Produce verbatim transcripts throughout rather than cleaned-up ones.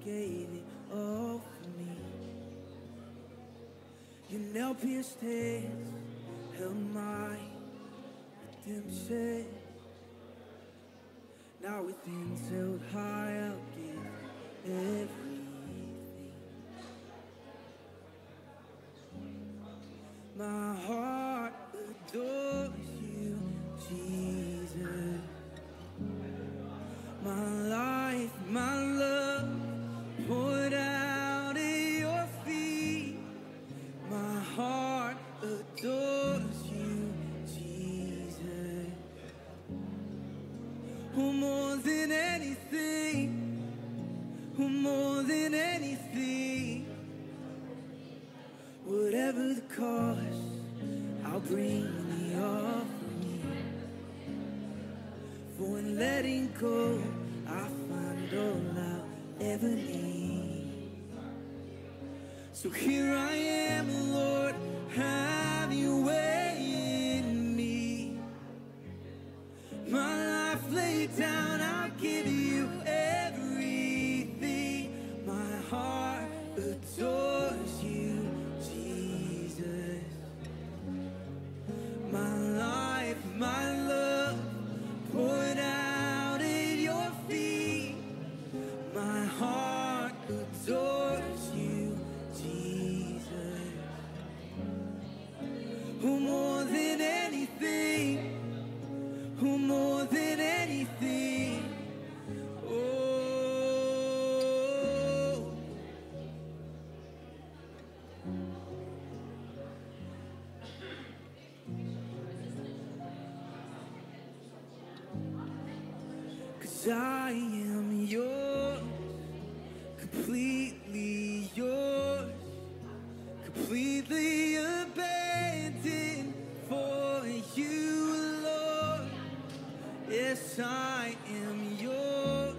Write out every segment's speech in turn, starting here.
gave it all for me. Your nail-pierced hands held my redemption. Now with hands held high, I'll give everything. My heart adores you, Jesus. My life, my love, poured out at your feet. My heart adores you, Jesus. Oh, more than anything, oh, more than anything. Whatever the cost, I'll bring the offering. For in letting go, I find all I'll ever need. So here I am, Lord, have your way in me. My life laid down, I'll give you everything. My heart adores you, Jesus. My life, my love, poured out at your feet. My heart adores you, Jesus. Oh, more than anything, oh, more than anything. Oh, I am yours, completely yours, completely abandoned for you, Lord. Yes, I am yours,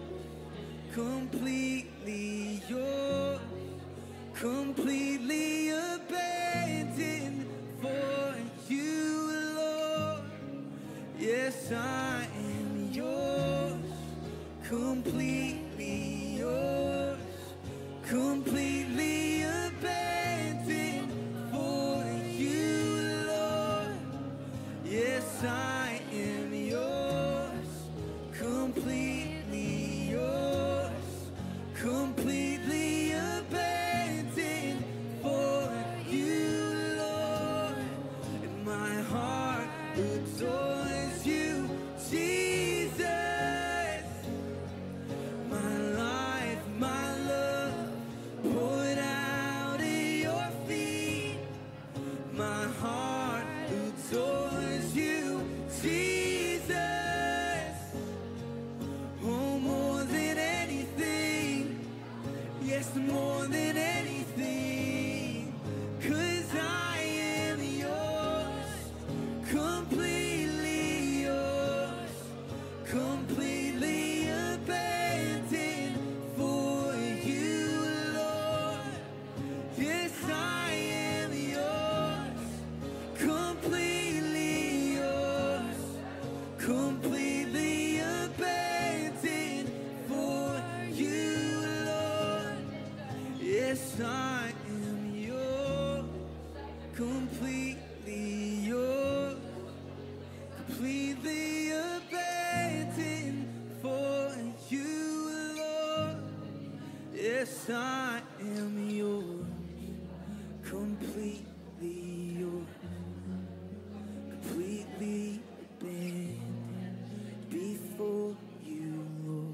completely yours, completely abandoned for you, Lord. Yes, I am yours, completely yours, completely abandoned for you, Lord. Yes, I am yours, completely yours, completely abandoned for you, Lord. And my heart adores you, Jesus. Adores you, Jesus. Oh, more than anything, yes, more than anything. 'Cause I am yours, completely yours, completely abandoned for you, Lord. Yes, I am yours, completely yours, completely abandoned for you, Lord. Yes, I am yours, completely yours, completely abandoned for you, Lord. Yes, I am yours, completely yours, completely abandoned before you, Lord.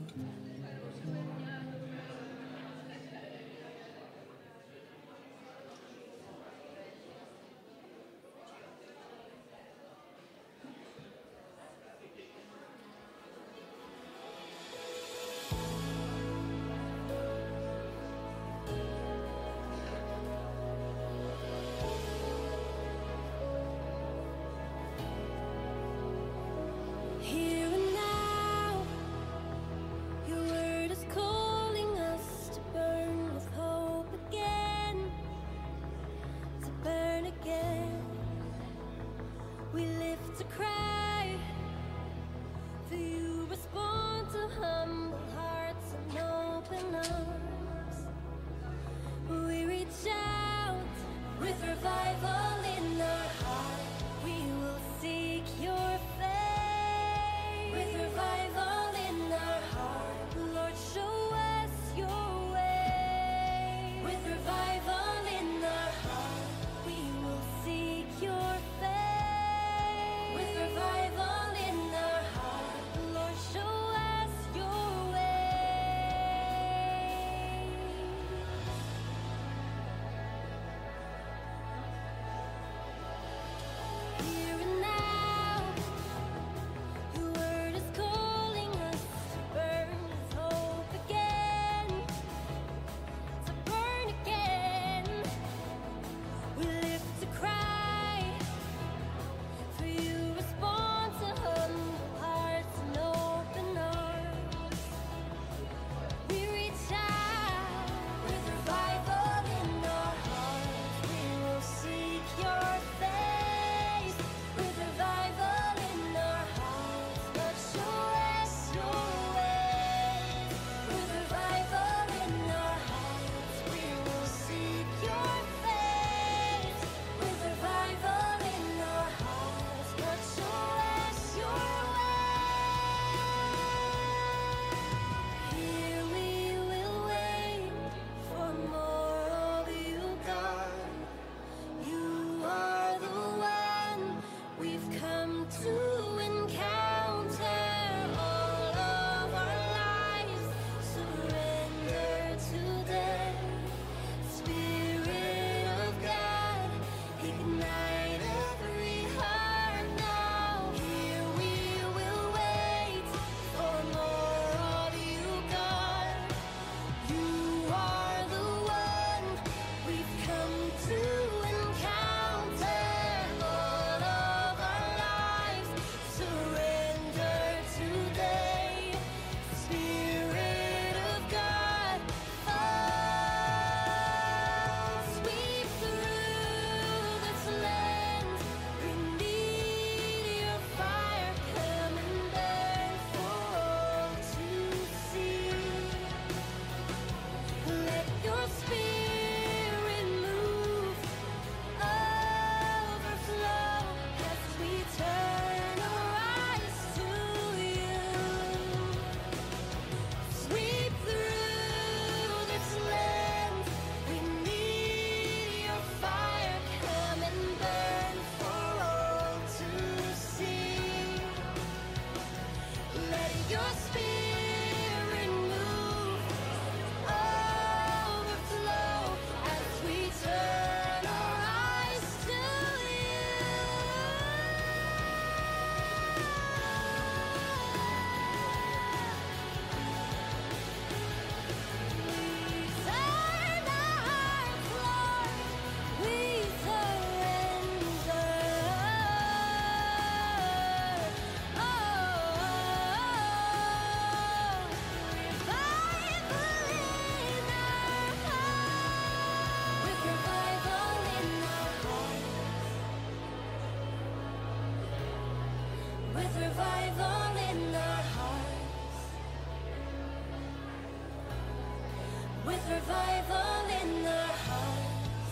with revival in our hearts,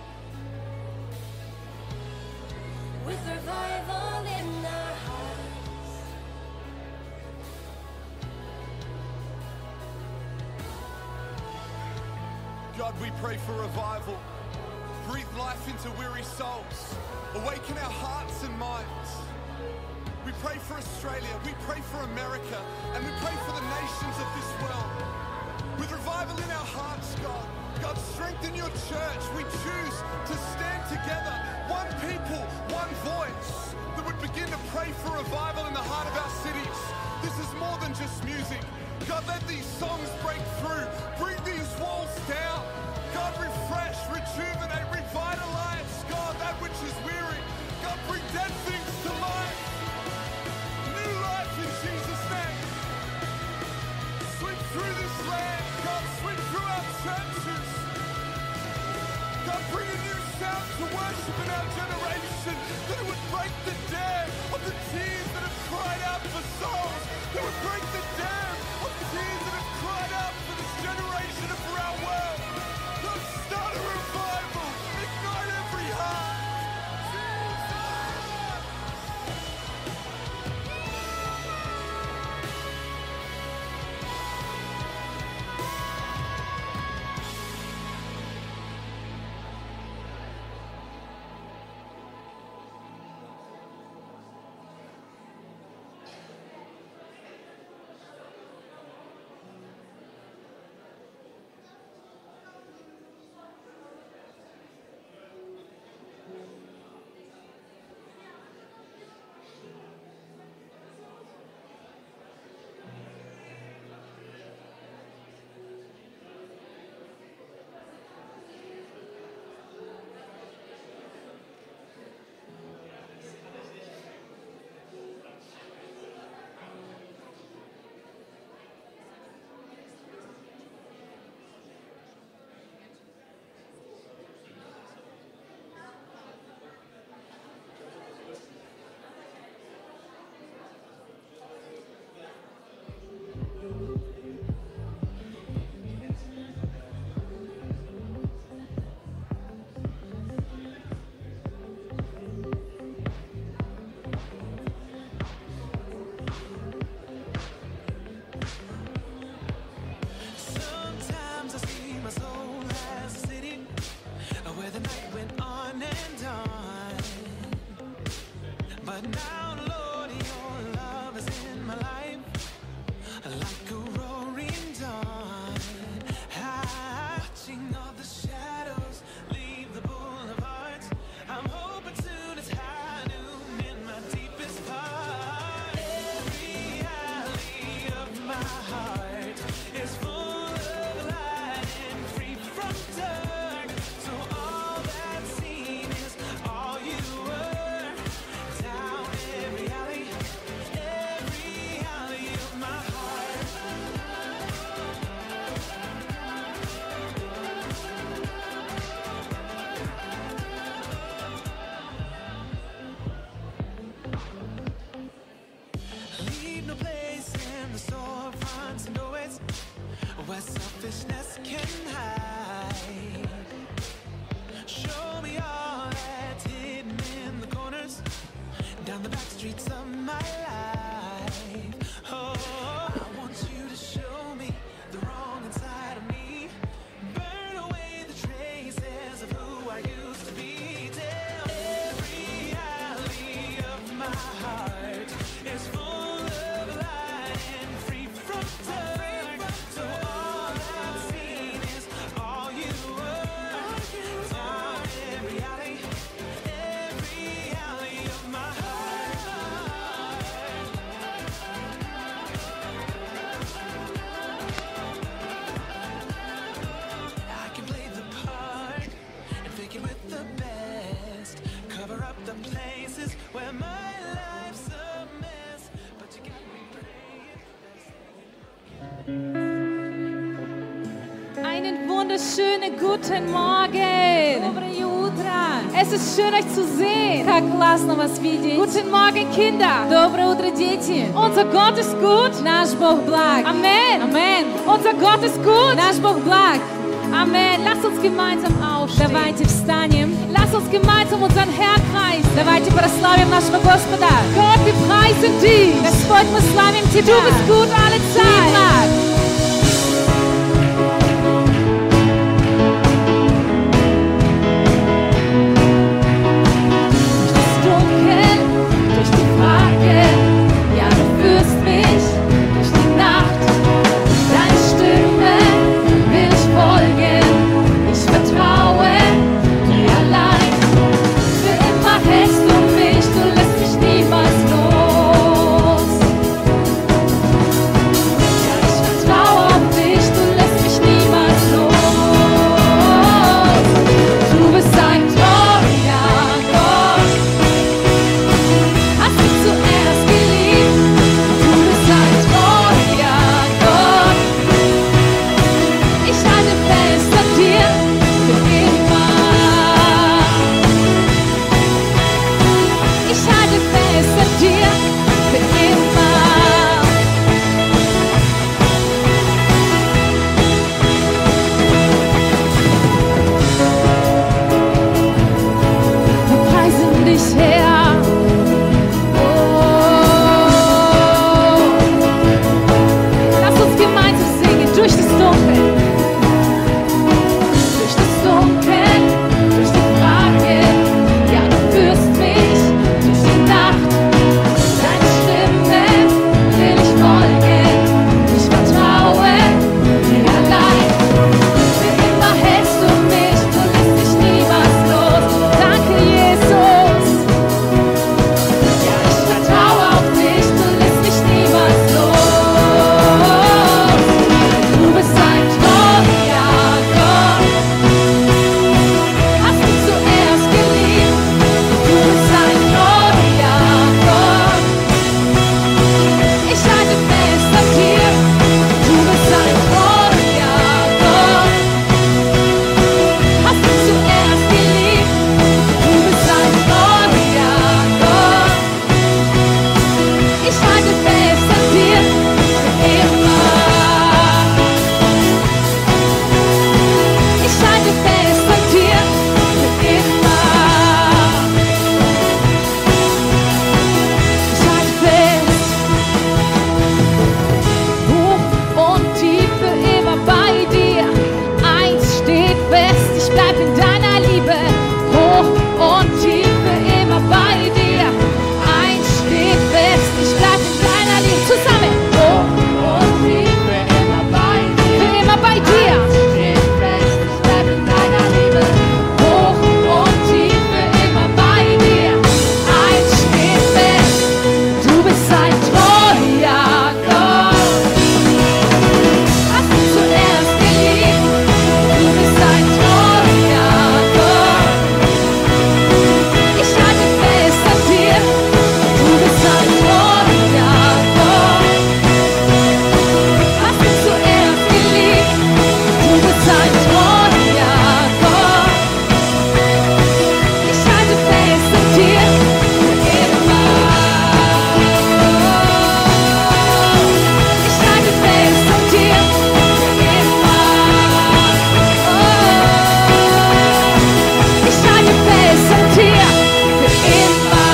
with revival in our hearts. God, we pray for revival. Breathe life into weary souls. Awaken our hearts and minds. We pray for Australia, we pray for America, and we pray for the nations of this world. With revival in our hearts, God, God, strengthen your church. We choose to stand together, one people, one voice, that would begin to pray for revival in the heart of our cities. This is more than just music. God, let these songs break through. Bring these walls down. God, refresh, rejuvenate, revitalize, God, that which is weary. God, bring dead things to life. New life in Jesus' name. Sweep through this land. God, sweep through our churches. God, bring a new sound to worship in our generation, that it would break the dam of the tears that have cried out for souls. That would break the dam of the tears that have cried out for this generation and for our world. God, start a revival. Ignite every heart. Where selfishness can hide. Show me all that's hidden in the corners, down the back streets of my life. Oh, I want you to show me the wrong inside of me. Burn away the traces of who I used to be. Tell every alley of my heart is full of light and free from dirt. So all I've seen is all you were. Down every alley, every alley of my heart. I can play the part and fake it with the best. Cover up the places where my life's a mess. But you got me praying. Einen wunderschönen guten Morgen. Доброе утро! Es ist schön, euch zu sehen. Как классно вас видеть! Guten Morgen, Kinder. Доброе утро, дети! Unser Gott ist gut. Наш Бог благ! Amen. Amen! Unser Gott ist gut. Наш Бог благ! Amen. Lass uns gemeinsam aufstehen. Давайте встанем. Lass uns gemeinsam unseren Herrn preisen. Давайте прославим нашего Господа. Gott, wir preisen dich. Господь, мы славим Du Тебя. bist gut alle Ты Zeit. благ. Das Dunkel, durch die Frage, ja, du führst mich durch die Nacht. Deine Stimme will ich folgen. Ich vertraue dir allein. Für immer hältst du mich, du lässt mich niemals los. Ja, ich vertraue auf dich, du lässt mich niemals los. Du bist ein treuer Gott. Hast mich zuerst geliebt. Du bist ein treuer Gott. Ich halte fest an dir für immer. Ich halte fest an dir für immer. Wir preisen dich, Herr. Oh. Lass uns gemeinsam singen durch das Dunkel. Durch das Dunkel, durch die Frage. Ja, du führst mich durch die Nacht. Deine Stimme will ich folgen. Ich vertraue dir allein. Für immer hältst du mich, du lässt mich niemals los. Danke, Jesus. Ja, ich vertraue auf dich, du lässt mich niemals los. Du bist ein treuer Gott. Hast mich zuerst geliebt. Du bist ein treuer Gott. Ich halte fest an dir. Du bist ein treuer Gott. Hast mich zuerst geliebt. Du bist ein treuer Gott. Ich halte fest an dir für immer. Ich halte fest an dir für immer. Ich halte fest. Hoch und tief für immer bei dir. Eins steht fest, ich bleib in deiner Liebe. Hoch und tief für immer bei dir. Eins steht fest, ich bleib in deiner Liebe. Zusammen. Hoch und tief für immer bei dir. Für immer bei dir. Steht fest, ich bleib in deiner Liebe. Hoch und tief für immer bei dir. Eins steht fest, du bist ein treuer Gott. Hast mich zuerst geliebt. Du bist ein treuer Gott. Ich halte fest an dir. Du bist ein treuer Gott. Hast mich zuerst geliebt. Du bist ein treuer Gott. Ich halte fest an dir für immer. Ich halte fest an dir für immer. Ich halte fest an dir für immer.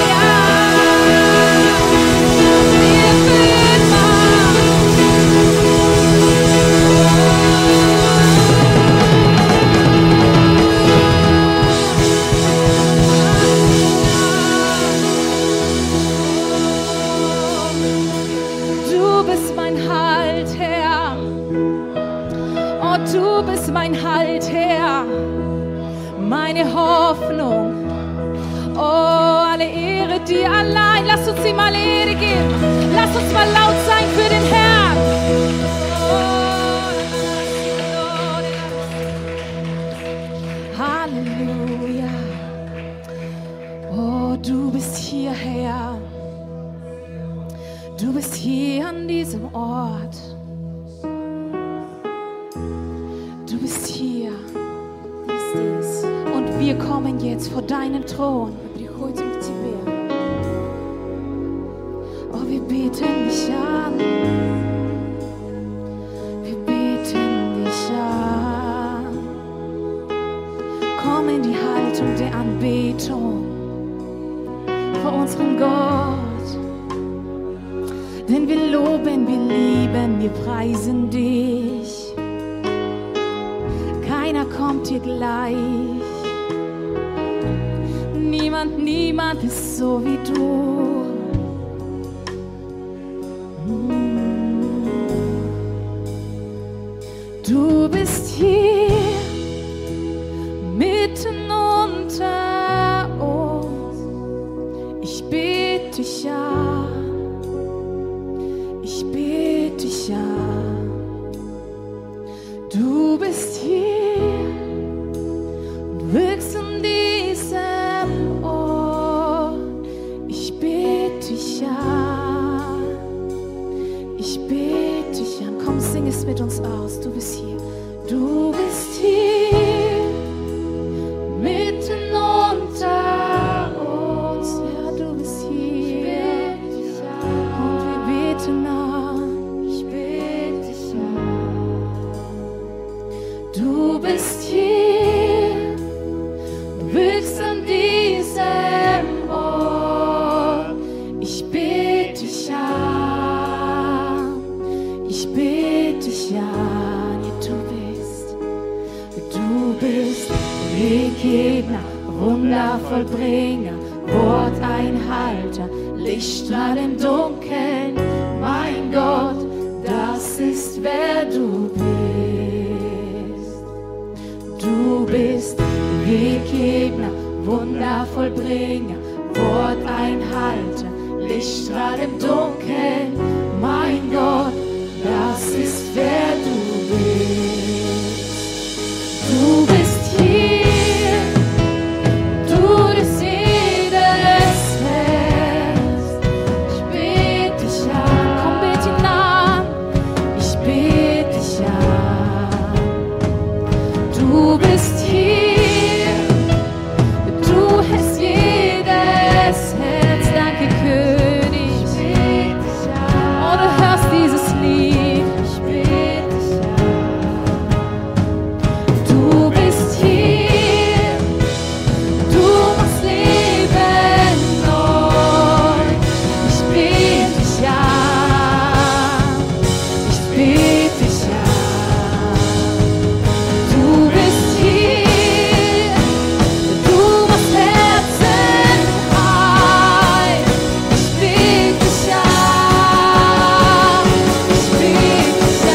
Du bist mein Halt, Herr. Oh, du bist mein Halt, Herr. Meine Hoffnung. Oh, alle Ehre dir allein. Lass uns ihm alle Ehre geben. Lass uns mal laut sein für den Herrn. Oh, Halleluja. Oh, du bist hier, Herr. Du bist hier an diesem Ort. Du bist hier. Und wir kommen jetzt vor deinen Thron. Приходим к Тебе. Oh, wir beten dich an. Wir beten dich an. Haltung der Anbetung vor unserem Gott. Denn wir loben, wir lieben, wir preisen dich. Keiner kommt dir gleich. Niemand, niemand ist so wie du. Du bist hier mitten unter uns. Ich bete dich an. Ich bete dich an. Du bist hier und wirkst in diesem Ort. Ich bete dich an. Ich bete dich an. Komm, sing es mit uns aus. Du bist hier. Du bist hier mitten unter uns. Ja, du bist hier. Und wir beten an. Ich bete dich an. Du bist hier, wirkst an diesem Ort. Ich bete dich an. Ich bete dich an. Ja, du bist, du bist Weggebner, Wundervollbringer, Worteinhalter, Lichtstrahl im Dunkeln. Mein Gott, das ist wer du bist. Du bist Weggebner, Wundervollbringer, Worteinhalter, Lichtstrahl im Dunkeln. Mein Gott, das ist wer du bist. Du bist hier, du bist jedes Herz. Ich bete dich an, komm, bete ihn an. Ich bete dich an. Du bist hier, du hast jedes Herz. Danke, König. Ich bete dich an. Oh, du hörst dieses Lied. Ich bete dich an. Du bist hier, du machst Leben neu. Ich bete dich an. Ich bete dich an. Du bist hier, du machst Herzen heil. Ich bete dich an. Ich bete dich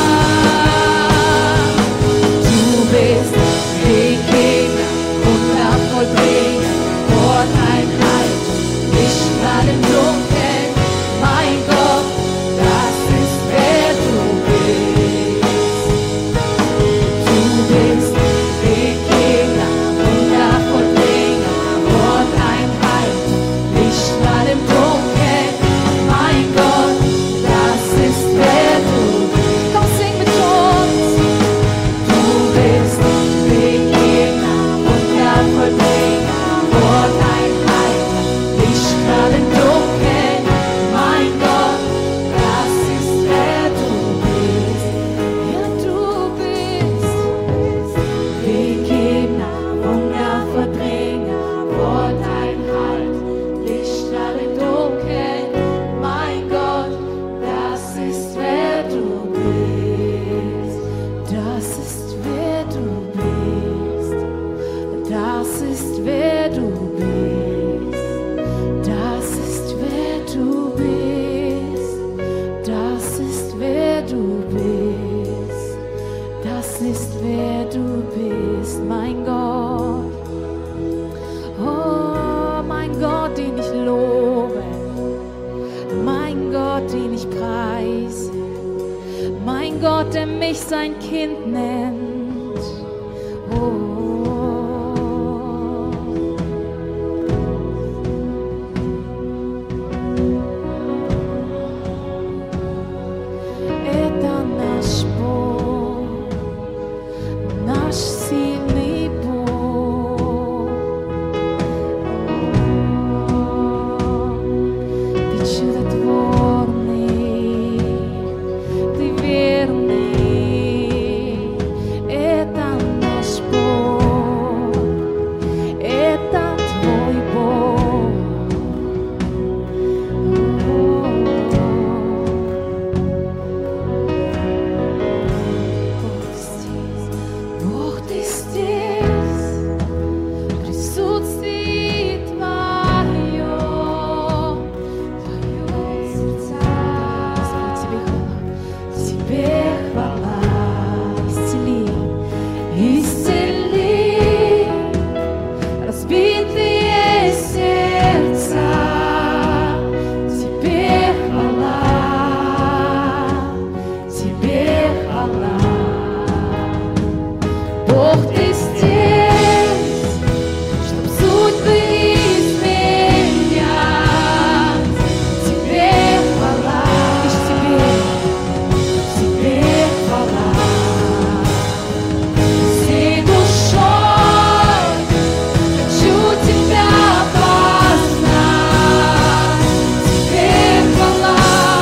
an. Du bist Weggebner, Wundervollbringer, Worteinheit, Lichtstrahl im Dunkeln. Mein Gott, das ist wer du bist. Du bist Weggebner, Wundervollbringer, Worteinheit, Lichtstrahl im Dunkeln. Mein Gott, das ist wer du bist. Komm, sing mit uns. Du bist Weggebner, Wundervollbringer, Worteinheit, Lichtstrahl im Dunkeln. Mein Gott, das ist wer du bist. Ja, du bist Weggebner, Wundervollbringer, Worteinheit, Lichtstrahl im Dunkeln. Mein Gott, das ist wer du bist. Das ist wer du bist. Das ist wer du bist. Das ist wer du bist. Das ist wer du bist. Das ist wer du bist, mein Gott. Oh, mein Gott, den ich lobe. Mein Gott, den ich preise. Mein Gott, der mich sein Kind nennt. Oh. Это наш Бог, наш сильный Бог. Ты чудотворный, ты верный. Это наш Бог, Бог, Ты здесь, чтоб судьбы изменять. Тебе хвала, лишь Тебе, Тебе хвала. Всей душой хочу Тебя познать. Тебе хвала,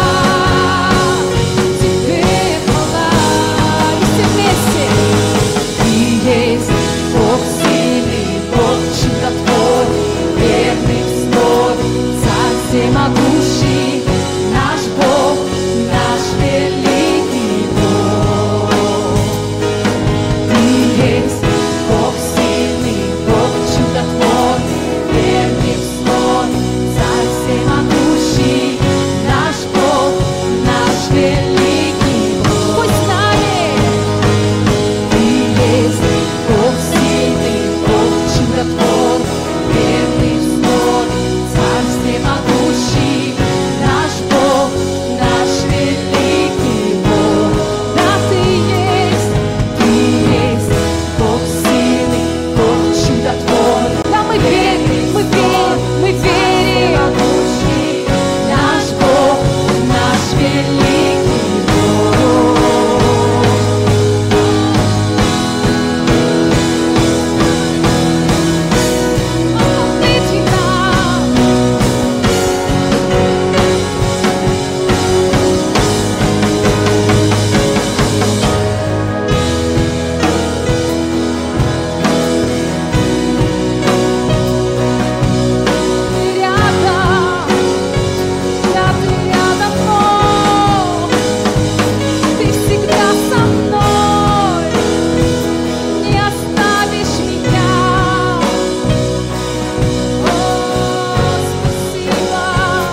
Тебе хвала. И все вместе. Ты есть Бог сильный, Бог чудотворный, верный в слове, Царь всемогущий, наш Бог, наш великий Бог. Ты есть Бог сильный, Бог чудотворный, верный в слове, Царь всемогущий, наш Бог, наш великий Бог. Пусть с нами. Ты есть Бог сильный, Бог чудотворный, верный в слове, Царь всемогущий, наш Бог, наш великий Бог. Да, Ты есть, Ты есть Бог сильный, Бог чудотворный. Да, мы верим, мы верим, мы верим. Наш Бог, наш великий Бог. Помните нам. Ты рядом, да, Ты рядом, Бог. Ты всегда со мной, не оставишь меня. О, спасибо.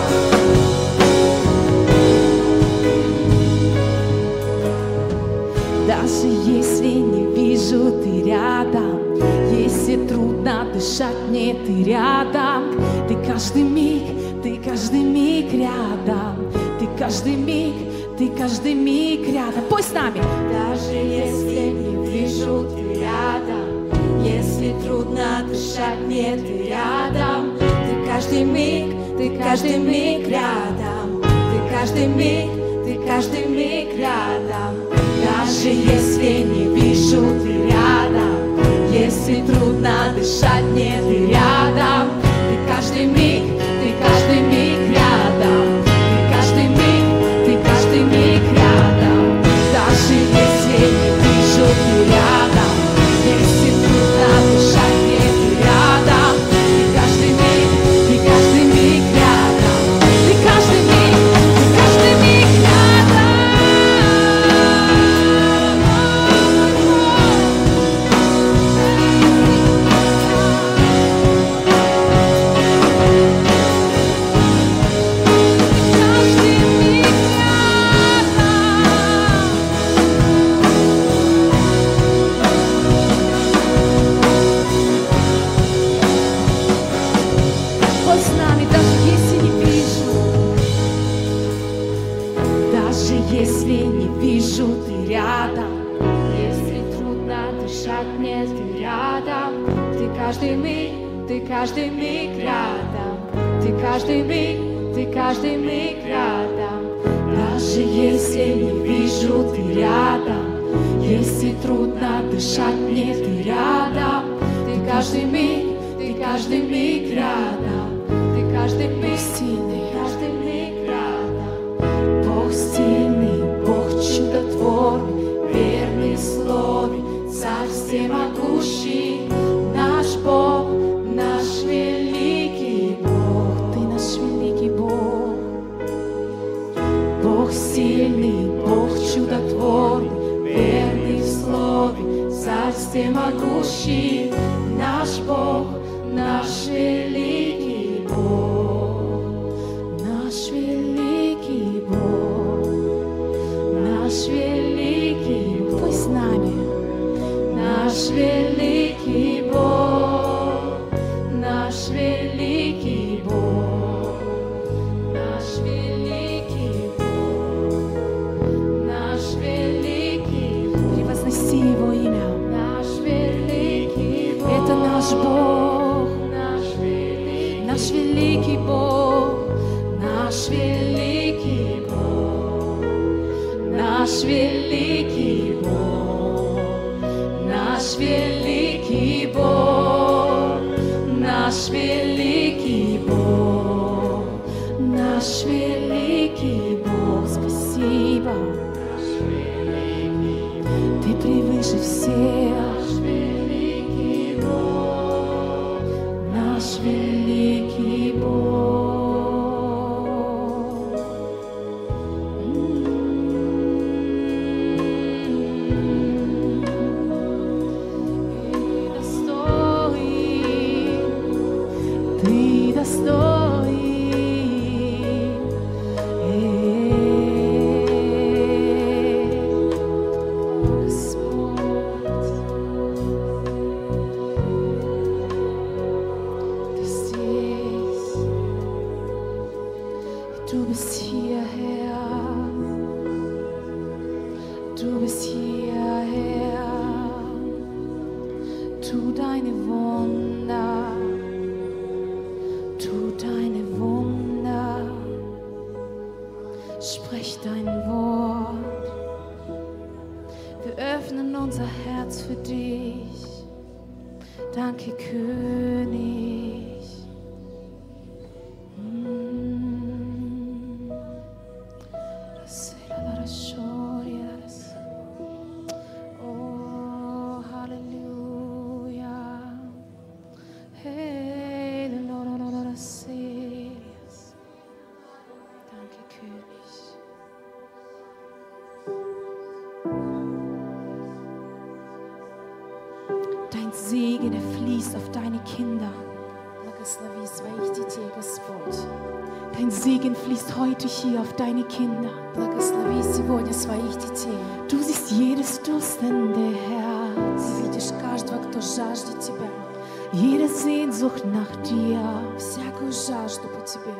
Даже если не вижу, Ты рядом. Если трудно дышать, мне Ты рядом. Ты каждый миг, Ты каждый миг рядом. Ты каждый миг, Ты каждый миг рядом. Пой с нами. Даже если не вижу, Ты рядом. Если трудно дышать, мне Ты рядом. Ты каждый миг, Ты каждый миг рядом. Ты каждый миг, Ты каждый миг рядом. Даже если не вижу, Ты рядом. Если трудно дышать, мне Ты рядом. Ты каждый миг, Ты каждый миг рядом. Ты каждый миг, Ты каждый миг рядом. Даже если не вижу, Ты рядом. Если трудно дышать, мне Ты рядом. Ты каждый миг, Ты каждый миг рядом. Ты каждый миг, Ты каждый миг рядом. Если не вижу, Ты рядом. Если трудно дышать, мне Ты рядом. Ты каждый миг, Ты каждый миг рядом. Ты каждый миг, Ты каждый миг рядом. Даже если не вижу, Ты рядом. Если трудно дышать, мне Ты рядом. Ты каждый миг, Ты каждый миг рядом. Ты каждый миг сильный, каждый миг рядом. Бог сильный, Бог чудотворный, верный в слове, Царь всемогущий, наш Бог, наш великий Бог. Ты наш великий Бог. Бог сильный, Бог чудотворный, верный в слове, Царь всемогущий, наш Бог, наш великий Бог. Наш великий Бог, наш великий Бог. Пусть с нами. Наш великий Бог, наш великий Бог, наш великий Бог, наш великий Бог. Превозноси Его имя. Наш великий наш Бог, наш великий Бог, наш великий Бог, наш великий Бог, наш великий Бог, наш великий Бог, наш великий Бог, спасибо. Ты превыше всех. Наш великий Бог. Ты достоин, ты достоин. Du bist hier, Herr. Du bist hier, Herr. Tu deine Wunder. Tu deine Wunder. Sprich dein Wort. Wir öffnen unser Herz für dich. Danke, König. Oh, Halleluja. Hey, danke, König. Dein Segen, er fließt auf deine Kinder. Благослови своих детей, Господь. Dein Segen fließt heute hier auf deine Kinder. Благослови сегодня своих детей. Du siehst jedes dürstende Ты Herz, видишь каждого, кто жаждет Тебя. jede Sehnsucht nach dir. Всякую жажду по Тебе.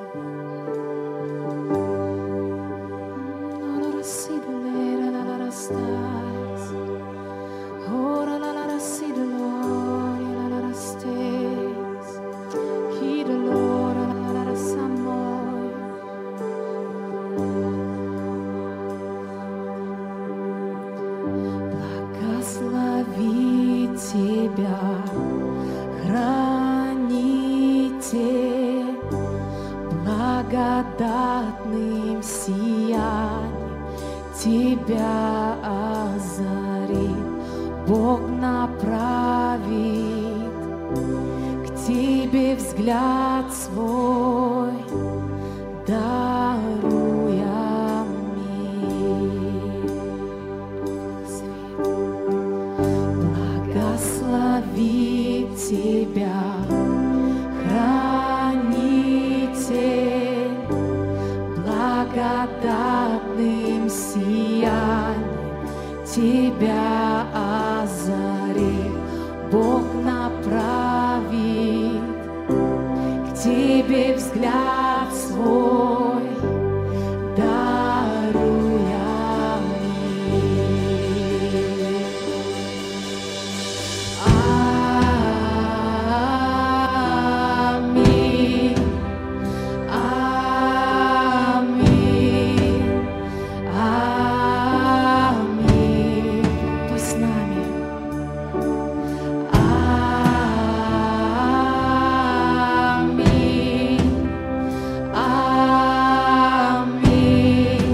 Благослови тебя, хранитель, благодатным сиянием тебя озарит. Бог направит к тебе взгляд свой, даруя мир. Благослови тебя, хранитель, благодатным сиянием тебя озарит. Бог направит к тебе взгляд свой, даруя мир. Аминь. Аминь. Аминь. Будь с нами. Аминь. Аминь.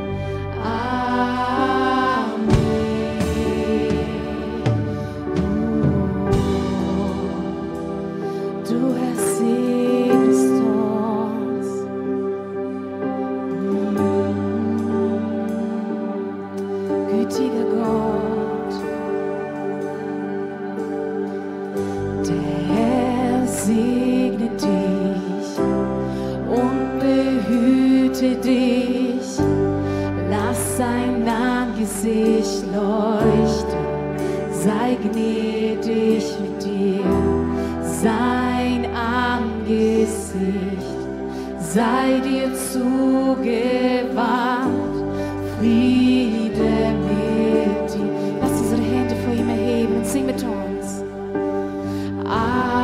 Amинь. Du ersehnst uns. Gütiger Gott, der Herr segne dich und behüte dich. Lass sein Angesicht leuchten, sei gnädig mit dir. Sein Angesicht sei dir zugewandt, Friede mit dir. Lass unsere Hände vor ihm erheben und sing mit uns. Amen.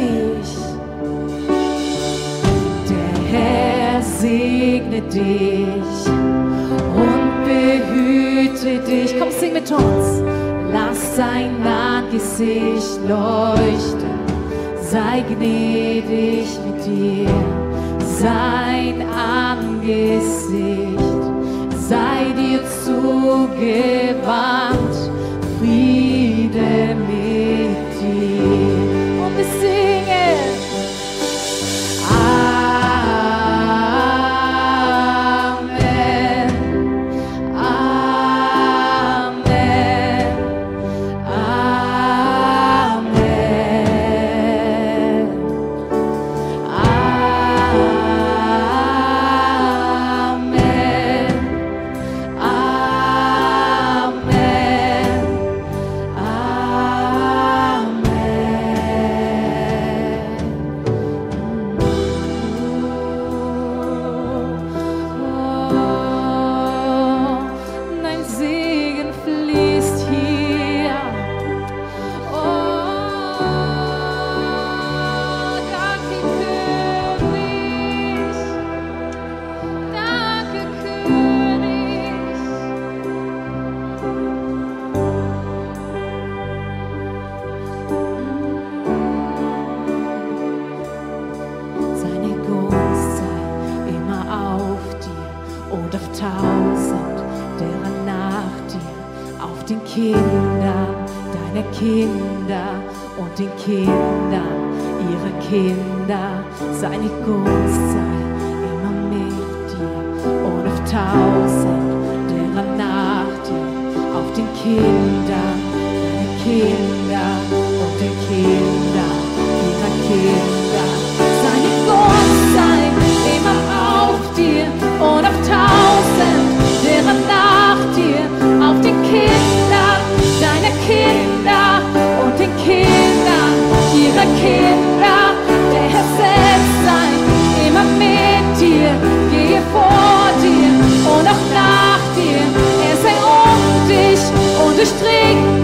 dich. Der Herr segne dich und behüte dich. Komm, sing mit uns. Lass sein Angesicht leuchten, sei gnädig mit dir. Sein Angesicht sei dir zugewandt, Friede mit dir. Und wir singen. Amen. Amen. Amen. Dein Segen fließt hier. Oh, danke König, danke König. Seine Gunst sei immer auf dir und auf tausend, deren nach dir, auf den Kindern, deine Kinder und den Kindern, ihre Kinder. Seine Gunst sei immer mit dir und auf tausend, deren nach dir, auf den Kindern, deine Kinder und den Kindern, ihre Kinder. Seine Gunst sei immer auf dir und auf tausend, deren nach dir, auf den Kindern, deine Kinder und den Kindern, ihre Kinder. Der Herr selbst sei immer mit dir, gehe vor dir und auch nach dir. Er sei um dich und durchdringt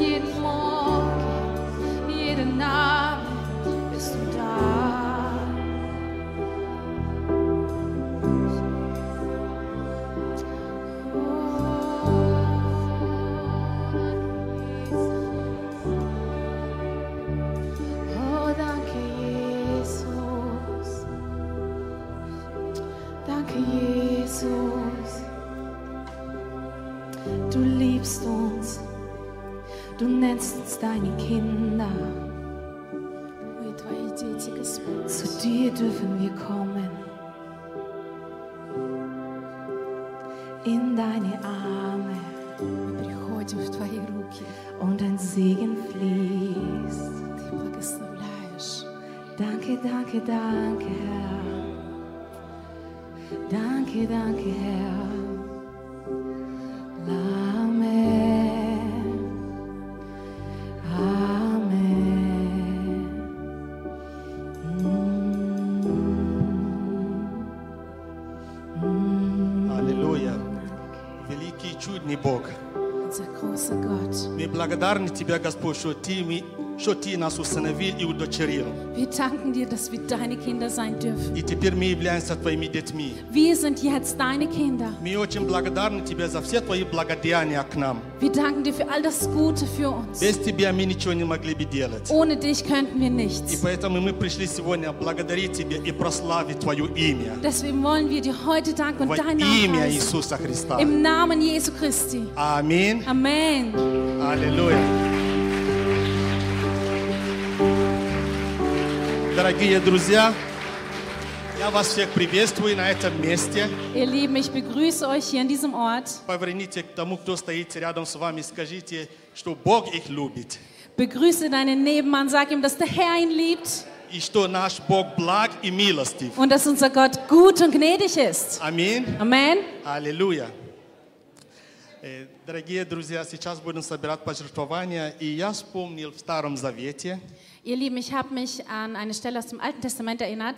jeden Morgen, jeden Abend bist du da. Oh, danke, Jesus. Danke, Jesus. Du liebst uns. Du nennst uns deine Kinder. Мы Твои дети, Господь. Zu dir dürfen wir kommen. In deine Arme. Мы приходим в Твои руки. Und dein Segen fließt. Ты благословляешь. Danke, danke, danke, Herr. Danke, danke, Herr. Amen. Amen. Mm. Аллилуйя. Великий и чудный Бог. Unser großer Gott. Мы благодарны Тебе, Господь, что Ты, мы- что Ты нас усыновил и удочерил. Wir danken dir, dass wir deine Kinder sein dürfen. И теперь мы являемся Твоими детьми. Wir sind jetzt deine Kinder. Мы очень благодарны Тебе за все Твои благодеяния к нам. Wir danken dir für all das Gute für uns. Без Тебя мы ничего не могли бы делать. Ohne dich könnten wir И nichts. поэтому мы пришли сегодня благодарить Тебя и прославить Твое имя. Deswegen wollen wir dir heute danken Во und deinen Namen имя preisen. Иисуса Христа. Im Namen Jesu Christi. Аминь. Amen. Аллилуйя. Дорогие друзья, я вас всех приветствую на этом месте. Ihr Lieben, ich begrüße euch hier an diesem Ort. Поверните к тому, кто стоит рядом с вами, скажите, что Бог их любит. Begrüße deinen Nebenmann, sag ihm, dass der Herr ihn liebt И что наш Бог благ и милостив. und dass unser Gott gut und gnädig ist. Аминь. Amen. Аллилуйя. Э, Дорогие друзья, сейчас будем собирать пожертвования. И я вспомнил в Старом Завете Ihr Lieben, ich habe mich an eine Stelle aus dem Alten Testament erinnert,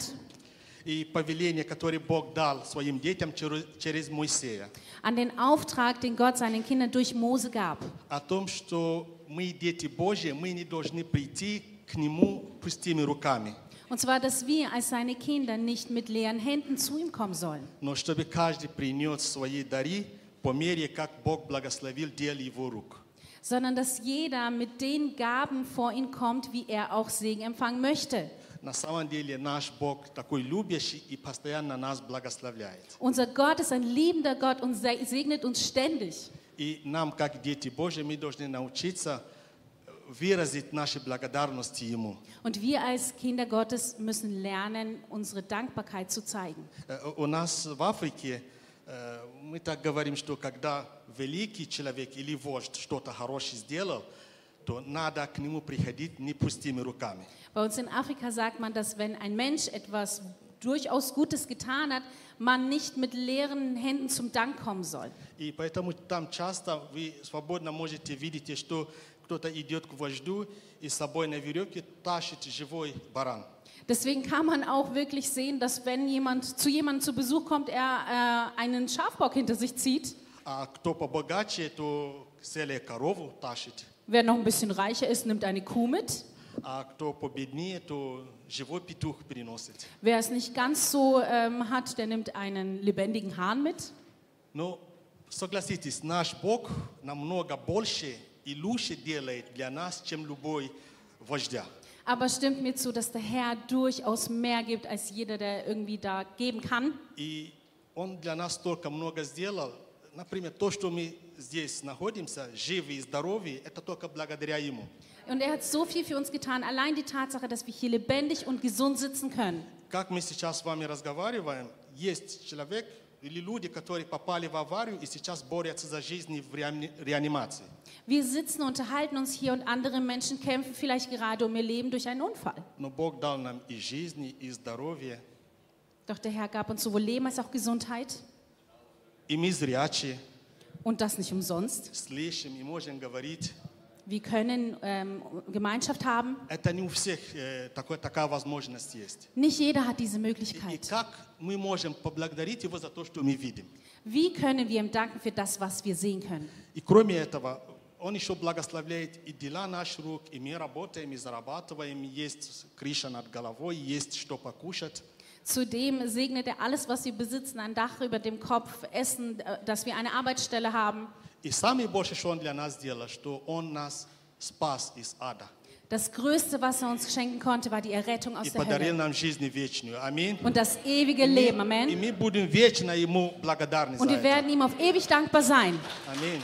и повеление, которое Бог дал своим детям через, через Моисея. an den Auftrag, den Gott seinen Kindern durch Mose gab. О том, что мы, дети Божьи, мы не должны прийти к Нему пустыми руками. Und zwar, dass wir als seine Kinder nicht mit leeren Händen zu ihm kommen sollen, Но чтобы каждый принес свои дары по мере, как Бог благословил дело Его рук. sondern dass jeder mit den Gaben vor ihn kommt, wie er auch Segen empfangen möchte. На самом деле наш Бог такой любящий и постоянно нас благословляет. Unser Gott ist ein liebender Gott und se- segnet uns ständig. И нам, как дети Божьи, мы должны научиться выразить наши благодарности Ему. Und wir als Kinder Gottes müssen lernen, unsere Dankbarkeit zu zeigen. Э, У нас в Африке э, мы так говорим, что когда великий человек или вождь что-то хорошее сделал, то надо к нему приходить не пустыми руками. Bei uns in Afrika sagt man, dass wenn ein Mensch etwas durchaus Gutes getan hat, man nicht mit leeren Händen zum Dank kommen soll. И поэтому там часто вы свободно можете видеть, что кто-то идет к вождю и с собой на веревке тащит живой баран. Deswegen kann man auch wirklich sehen, dass wenn jemand zu jemandem zu Besuch kommt, er äh, einen Schafbock hinter sich zieht. А кто побогаче, то целую корову тащит. Wer noch ein bisschen reicher ist, nimmt eine Kuh mit. А кто победнее, то живой петух приносит. Wer es nicht ganz so ähm, hat, der nimmt einen lebendigen Hahn mit. Но согласитесь, наш Бог намного больше и лучше делает для нас, чем любой вождя. Aber stimmt mir zu, dass der Herr durchaus mehr gibt, als jeder, der irgendwie da geben kann. И Он для нас столько много сделал. Например, то, что мы здесь находимся, живы и здоровы, это только благодаря Ему. Und er hat so viel für uns getan. Allein die Tatsache, dass wir hier lebendig und gesund sitzen können. Как мы сейчас с вами разговариваем, есть человек или люди, которые попали в аварию и сейчас борются за жизнь в реани- реанимации. Wir sitzen, unterhalten uns hier und andere Menschen kämpfen vielleicht gerade um ihr Leben durch einen Unfall. Но Бог дал нам и жизнь, и здоровье, Doch der Herr gab uns sowohl Leben als auch Gesundheit. и мы зрячие, Und das nicht umsonst. слышим и можем говорить. Wir können ähm, Gemeinschaft haben. Это не у всех э, такой, такая возможность есть. Nicht jeder hat diese И, и Möglichkeit. как мы можем поблагодарить Его за то, что мы видим? Wie können wir ihm danken für das, was wir sehen können? И кроме этого, Он еще благословляет и дела наших рук, и мы работаем, и зарабатываем, есть крыша над головой, есть что покушать. Zudem segnet er alles, was wir besitzen, ein Dach über dem Kopf, Essen, äh, dass wir eine Arbeitsstelle haben. И самое большее, что Он для нас сделал, что Он нас спас из ада. Das Größte, was er uns schenken konnte, war die Errettung aus И der подарил Hölle нам жизнь вечную. Аминь. und das ewige Leben. И Amen. мы будем вечно Ему благодарны Und за wir это. werden ihm auf ewig dankbar sein. Аминь.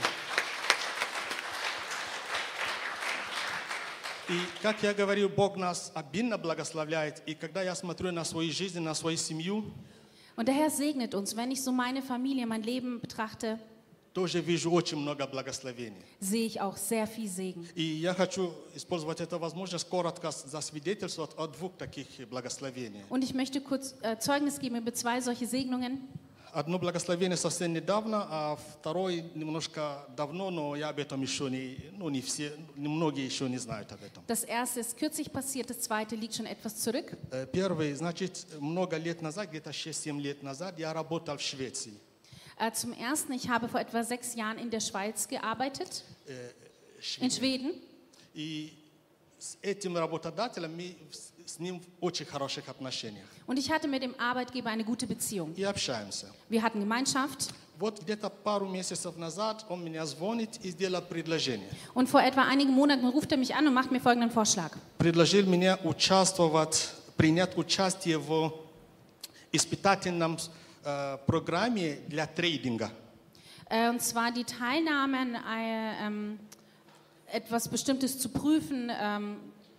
И, как я говорил, Бог нас обильно благословляет. И когда я смотрю на свою жизнь, на свою семью, Und der Herr segnet uns. Wenn ich so meine Familie, mein Leben betrachte, тоже вижу очень много благословений. sehe ich auch sehr viel Segen. И я хочу использовать эту возможность коротко засвидетельствовать о двух таких благословениях. Und ich möchte kurz äh, Zeugnis geben über zwei solche Segnungen. Одно благословение совсем недавно, а второе немножко давно, но я об этом еще не, ну не все, многие еще не знают об этом. Das erste ist kürzlich passiert, das zweite liegt schon etwas zurück. Э, Первый, значит, много лет назад, где-то шесть-семь лет назад, я работал в Швеции. Äh, zum ersten, ich habe vor etwa sechs Jahren in der Schweiz gearbeitet, Э, in Шве- Schweden. И с этим работодателем мы с- с ним в очень хороших отношениях Und ich hatte mit dem Arbeitgeber eine gute Beziehung. и общаемся. Wir hatten Gemeinschaft. Вот где-то пару месяцев назад он меня звонит и сделал предложение. Und vor etwa einigen Monaten ruft er mich an und macht mir folgenden Vorschlag. Предложил меня участвовать, принять участие в испытательном э, программе для трейдинга. Äh, und zwar die Teilnahme an äh, ähm, etwas Bestimmtes zu prüfen ähm,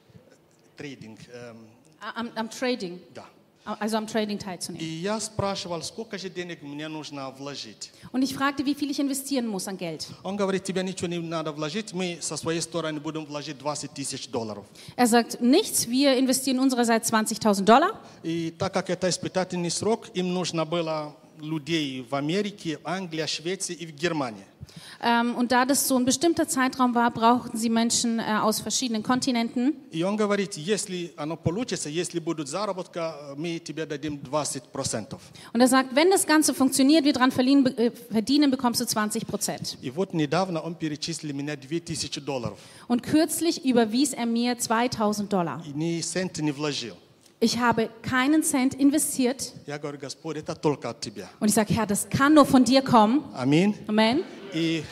Трейдинг, эм, am, am Trading, да. also am Trading teilzunehmen. И я спрашивал, сколько же денег мне нужно вложить. Und ich fragte, wie viel ich investieren muss an Geld. Он говорит, тебе ничего не надо вложить, мы со своей стороны будем вложить двадцать тысяч долларов. Er sagt, nichts, wir investieren unsererseits zwanzigtausend Dollar. И так как это испытательный срок, им нужно было людей в Америке, Англии, Швеции и в Германии. Ähm, und da das so ein bestimmter Zeitraum war, brauchten sie Menschen äh, aus verschiedenen Kontinenten. И он говорит, если оно получится, если будут заработка, мы тебе дадим двадцать процентов. Und er sagt, wenn das Ganze funktioniert, wir daran verdienen, äh, verdienen bekommst du zwanzig Prozent. И вот недавно он перечислил мне две тысячи долларов. Und kürzlich überwies er mir zweitausend Dollar. И ни цента не вложил. Ich habe keinen Cent investiert. Я говорю, Господь, это только от тебя. Und ich sage, Herr, das kann nur von dir kommen. Аминь. Amen. И,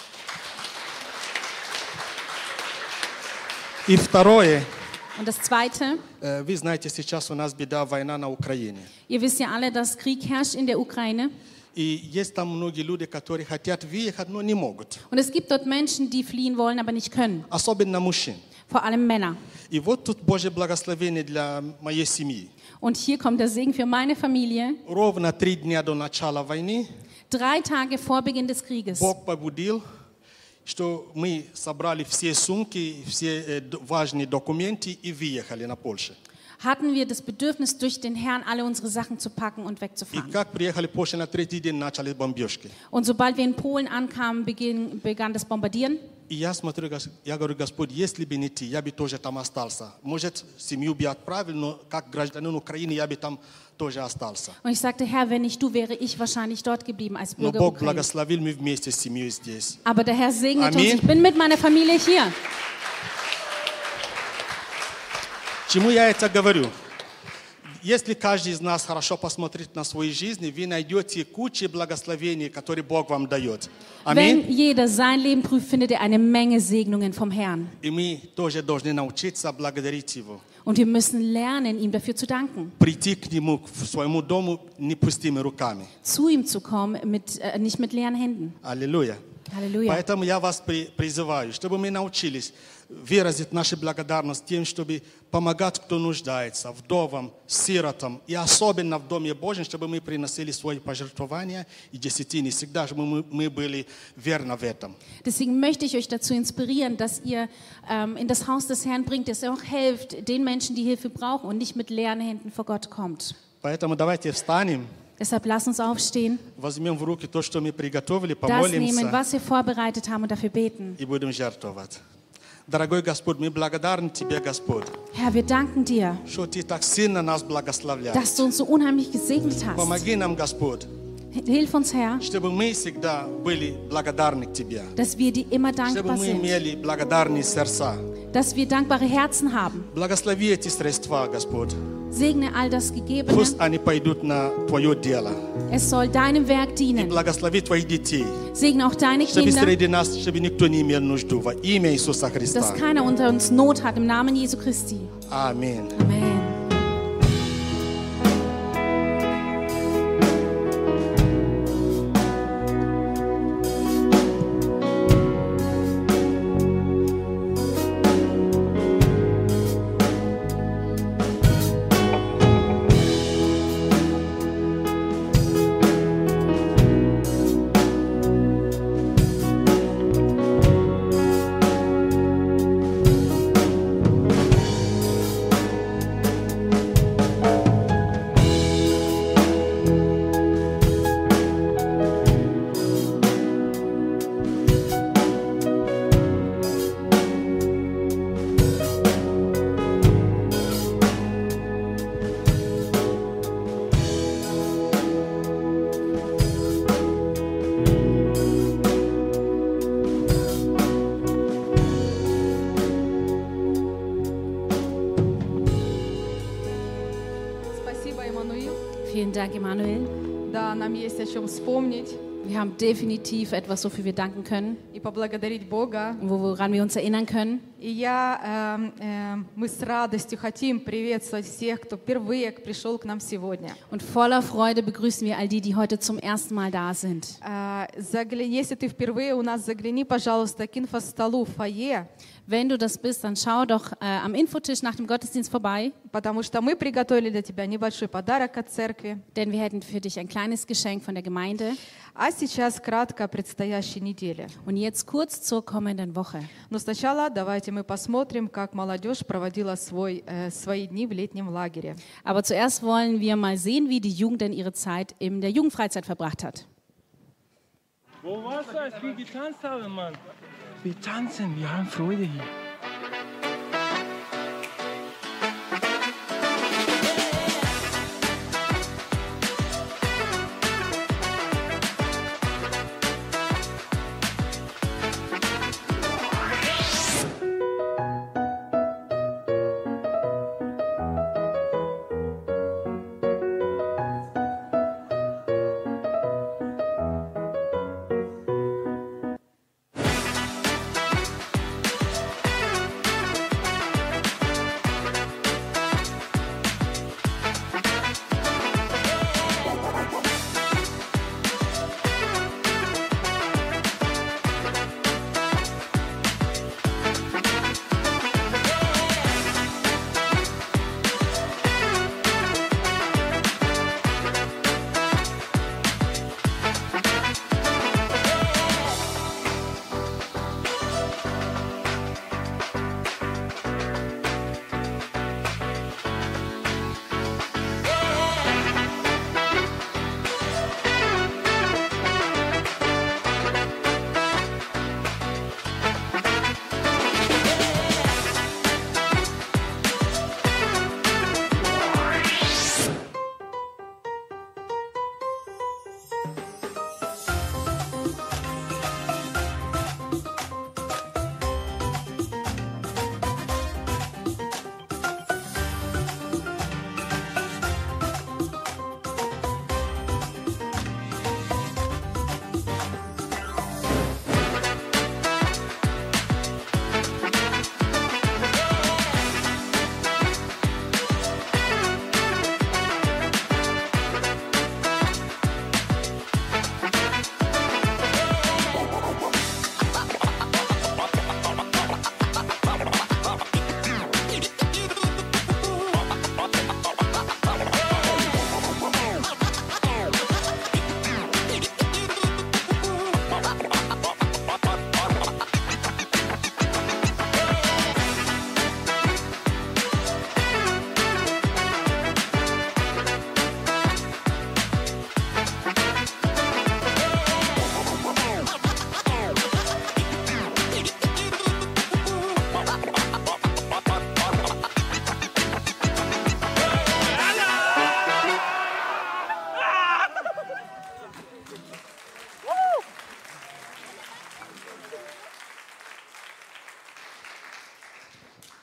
и второе, Und das Zweite, э, вы знаете, сейчас у нас беда, война на Украине. ihr wisst ja alle, dass Krieg herrscht in der Ukraine. И есть там многие люди, которые хотят выехать, но не могут. Und es gibt dort Menschen, die fliehen wollen, aber nicht können. Особенно мужчин. Vor allem Männer. И вот тут Божье благословение для моей семьи. Und hier kommt der Segen für meine Familie. Ровно три дня до начала войны Drei Tage vor Beginn des Krieges Бог побудил, что мы собрали все сумки, все э, д- важные документы и выехали на Польшу. hatten wir das Bedürfnis, durch den Herrn alle unsere Sachen zu packen und И wegzufahren. как приехали в Польшу, на третий день начали бомбежки. Und sobald wir in Polen ankamen, beginn, begann das Bombardieren. И я смотрю, гос- я говорю, Господь, если бы не ты, я бы тоже там остался. Может, семью бы отправил, но как гражданин Украины я бы там тоже остался. Und ich sagte, Herr, wenn nicht du, wäre ich wahrscheinlich dort geblieben als Но Bürger Бог Ukraine. благословил, мы вместе с семьей здесь. Aber der Herr segnet uns. Amen. Ich bin mit meiner Familie hier. Чему я это говорю? Если каждый из нас хорошо посмотрит на свою жизнь, вы найдете кучу благословений, которые Бог вам дает. Wenn Аминь. jeder sein Leben prüft, findet er eine Menge Segnungen vom Herrn. И мы тоже должны научиться благодарить Его. Und wir müssen lernen, ihm dafür zu danken. Прийти к Нему, к своему дому, не пустыми руками. Zu ihm zu kommen, mit, äh, nicht mit leeren Händen. Аллилуйя. Halleluja. Поэтому я вас при- призываю, чтобы мы научились выразить нашу благодарность тем, чтобы помогать, кто нуждается, вдовам, сиротам, и особенно в Доме Божьем, чтобы мы приносили свои пожертвования и десятины, всегда, чтобы мы, мы были верны в этом. Deswegen möchte ich euch dazu inspirieren, dass ihr ähm, in das Haus des Herrn bringt, dass ihr auch helft den Menschen, die Hilfe brauchen und nicht mit leeren Händen vor Gott kommt. Поэтому давайте встанем, Deshalb lasst uns aufstehen, возьмем в руки то, что мы приготовили, das nehmen, помолимся was wir vorbereitet haben und dafür beten. и будем жертвовать. Дорогой Господь, мы благодарны Тебе, Господь, Herr, wir danken dir, что Ты так сильно нас благословляешь. dass du uns so unheimlich gesegnet hast. Помоги нам, Господь, Hilf uns, Herr, чтобы мы всегда были благодарны к Тебе, dass wir dir immer чтобы dankbar мы sind, имели благодарные сердца. dass wir dankbare Herzen haben. Благослови эти средства, Господь. Segne all das Gegebene. Пусть они пойдут на Твое дело. Es soll deinem Werk И dienen. благослови Твоих детей, Segne auch deine чтобы Kinder, среди нас, чтобы никто не имел нужду. Во имя Иисуса Христа. dass keiner unter uns Not hat, im Namen Jesu Christi. Аминь. Amen. Спасибо, Эммануил. Vielen Dank, Emanuel. Да, нам есть о чем вспомнить Wir haben definitiv etwas, wofür wir danken können и поблагодарить Бога. und woran wir uns erinnern können. И я, э, э, мы с радостью хотим приветствовать всех, кто впервые пришел к нам сегодня. Und voller Freude begrüßen wir all die, die heute zum ersten Mal da sind. Э, загля- Если ты впервые у нас, загляни, пожалуйста, к инфостолу в фойе, Wenn du das bist, dann schau doch äh, am Infotisch nach dem Gottesdienst vorbei, потому что мы приготовили для тебя небольшой подарок от церкви. denn wir hätten für dich ein kleines Geschenk von der Gemeinde. А сейчас кратко о предстоящей неделе. Und jetzt kurz zur kommenden Woche. Но сначала давайте мы посмотрим, как молодежь проводила свой, э, свои дни в летнем лагере. Aber zuerst wollen wir mal sehen, wie die Jugend denn ihre Zeit in der Jugendfreizeit verbracht hat. Wo warst du, als wir getanzt haben, Mann? Wir tanzen, wir haben Freude hier.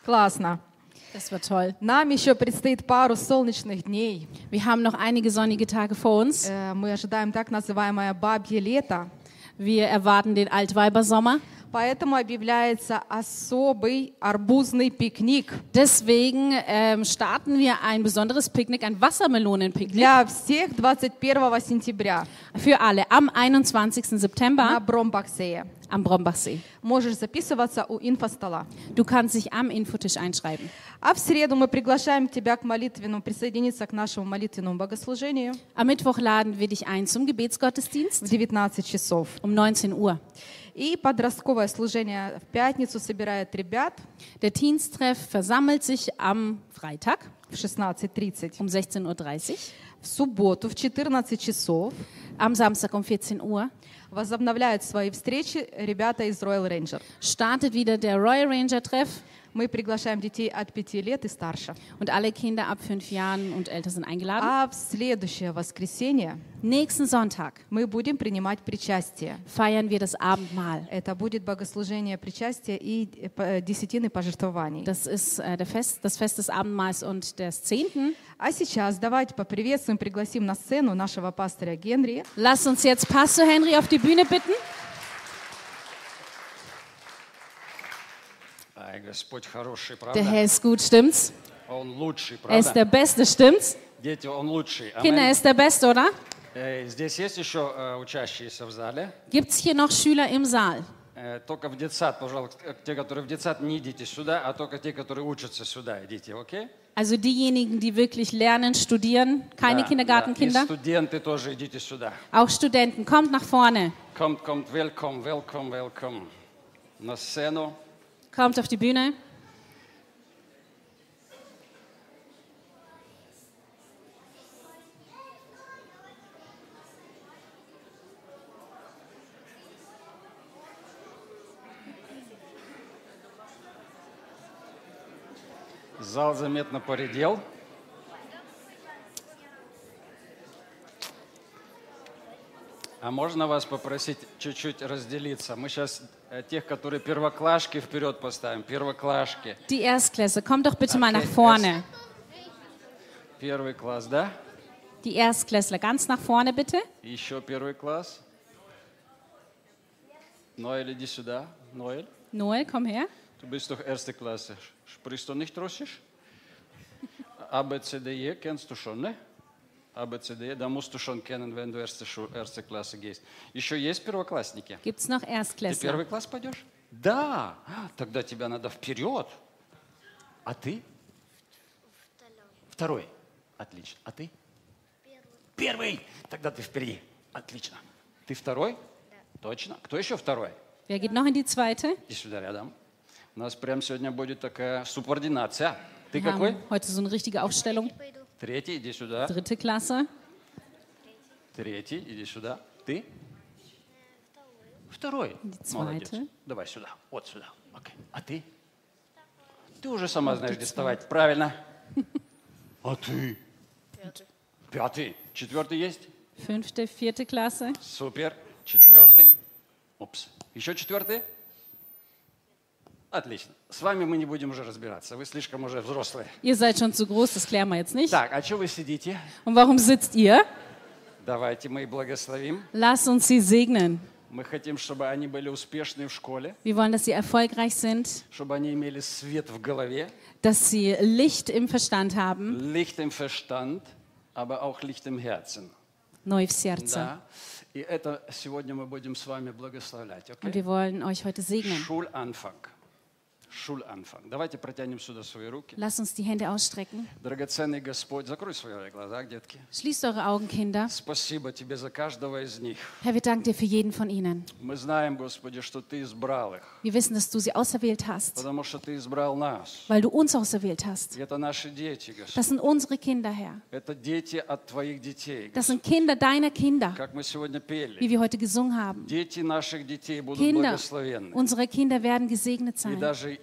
Классно. Das war toll. Нам еще предстоит пару солнечных дней. Wir haben noch einige sonnige Tage vor uns. Э, Мы ожидаем так называемое бабье лето. Wir erwarten den Altweibersommer. Поэтому объявляется особый арбузный пикник Deswegen ähm, starten wir ein besonderes Picknick, ein Wassermelonenpicknick для всех двадцать первого сентября für alle am einundzwanzigsten на September Бромбахсее. am Brombachsee. Можешь записываться у инфостола. Du kannst dich am Infotisch einschreiben. А в среду мы приглашаем тебя к молитвенному, присоединиться к нашему молитвенному богослужению Am Mittwoch laden wir dich ein zum в Gebetsgottesdienst девятнадцать часов. um neunzehn Uhr. И подростковое служение в пятницу собирает ребят Der Teens-Treff versammelt sich am Freitag в шестнадцать тридцать. um sechzehn Uhr dreißig. В субботу в четырнадцать часов Am Samstag um vierzehn Uhr возобновляют свои встречи ребята из Royal Ranger. startet wieder der Royal Ranger Treff Мы приглашаем детей от пяти лет и старше. und alle Kinder ab fünf Jahren und älter sind eingeladen. А в следующее воскресенье Nächsten Sonntag мы будем принимать причастие. feiern wir das Abendmahl. Это будет богослужение причастия и э, десятины пожертвований. Das ist äh, der Fest, das Fest des Abendmahls und des Zehnten. А сейчас давайте поприветствуем, пригласим на сцену нашего пастора Генри. Lass uns jetzt Pastor Henry auf die Bühne bitten. Ай, Господь хороший, Der правда? Herr ist gut, stimmt's? Он лучший, Er ist правда? der Beste, stimmt's? Дети, он лучший. Kinder, er Аминь. ist der Beste, oder? Э, Здесь есть еще э, учащиеся в зале. Gibt's hier noch Schüler im Saal? Э, Только в детсад, пожалуйста, э, те, которые в детсад, не идите сюда, а только те, которые учатся сюда, идите, окей? Also diejenigen, die wirklich lernen, studieren, keine Да, да. И Kindergartenkinder. студенты тоже идите сюда. Auch Studenten, kommt nach vorne. Kommt, kommt, welcome, welcome, welcome. На сцену. Kommt auf die Bühne. Зал заметно поредел. А можно вас попросить чуть-чуть разделиться? Мы сейчас тех, которые первоклашки, вперед поставим. Первоклашки. Die Erstklässe, kommt doch bitte mal Okay, nach vorne. Первый класс, да? Die Erstklässler, ganz nach vorne bitte. Еще первый класс. Ноэль, иди сюда. Ноэль, Noel, komm her. du bist doch erste Klasse. Sprichst du nicht Russisch? A, B, C, D, E kennst du schon, ne? A, B, C, D, E, da musst du schon kennen, wenn du erste, Schu erste Klasse gehst. Еще есть первоклассники? Gibt's noch Ты Erstklässler? первый класс пойдешь? Да. А, тогда тебя надо вперед. А ты? Второй. Отлично. А ты? Первый. Тогда ты впереди. Отлично. Ты второй? Точно. Кто еще второй? Wer geht noch in die zweite? Иди сюда рядом. У нас прямо сегодня будет такая субординация. Ты Wir какой? haben heute so eine richtige Aufstellung. Третий, иди сюда. Dritte Klasse. Третий, иди сюда. Ты? Второй. Die Молодец. zweite. Давай сюда. Вот сюда. Окей. А ты? Ты уже сама знаешь, где вставать. Правильно. А ты? Пятый. Пятый. Четвертый есть? Fünfte, vierte Klasse. Супер. Четвертый. Упс. Еще четвертый? Отлично. С вами мы не будем уже разбираться. Вы слишком уже взрослые. Ihr seid schon zu groß, das klären wir jetzt nicht. Так, а что вы сидите? Und warum sitzt ihr? Давайте мы их благословим. Lasst uns sie segnen. Мы хотим, чтобы они были успешны в школе, Wir wollen, dass sie erfolgreich sind, чтобы они имели свет в голове, dass sie Licht im Verstand haben, Licht im Verstand, aber auch Licht im Herzen. neu в сердце. Да? И это сегодня мы будем с вами благословлять. Und Okay? wir wollen euch heute segnen. Schulanfang. Schulanfang. Давайте протянем сюда свои руки. Lasst uns die Hände ausstrecken. Драгоценный Господь, закрой свои глаза, детки. Schließt eure Augen, Kinder. Спасибо Тебе за каждого из них. Herr, wir danken dir für jeden von ihnen. Мы знаем, Господи, что Ты избрал их, Wir wissen, dass du sie auserwählt hast, потому что Ты избрал нас. weil du uns auserwählt hast. И это наши дети, Господь. Das sind unsere Kinder, Herr. Это дети от Твоих детей, Das Господь. sind Kinder deiner Kinder, Как мы сегодня wie пели. wir heute gesungen haben. Дети наших детей будут Kinder благословенны. unserer Kinder werden gesegnet И sein. даже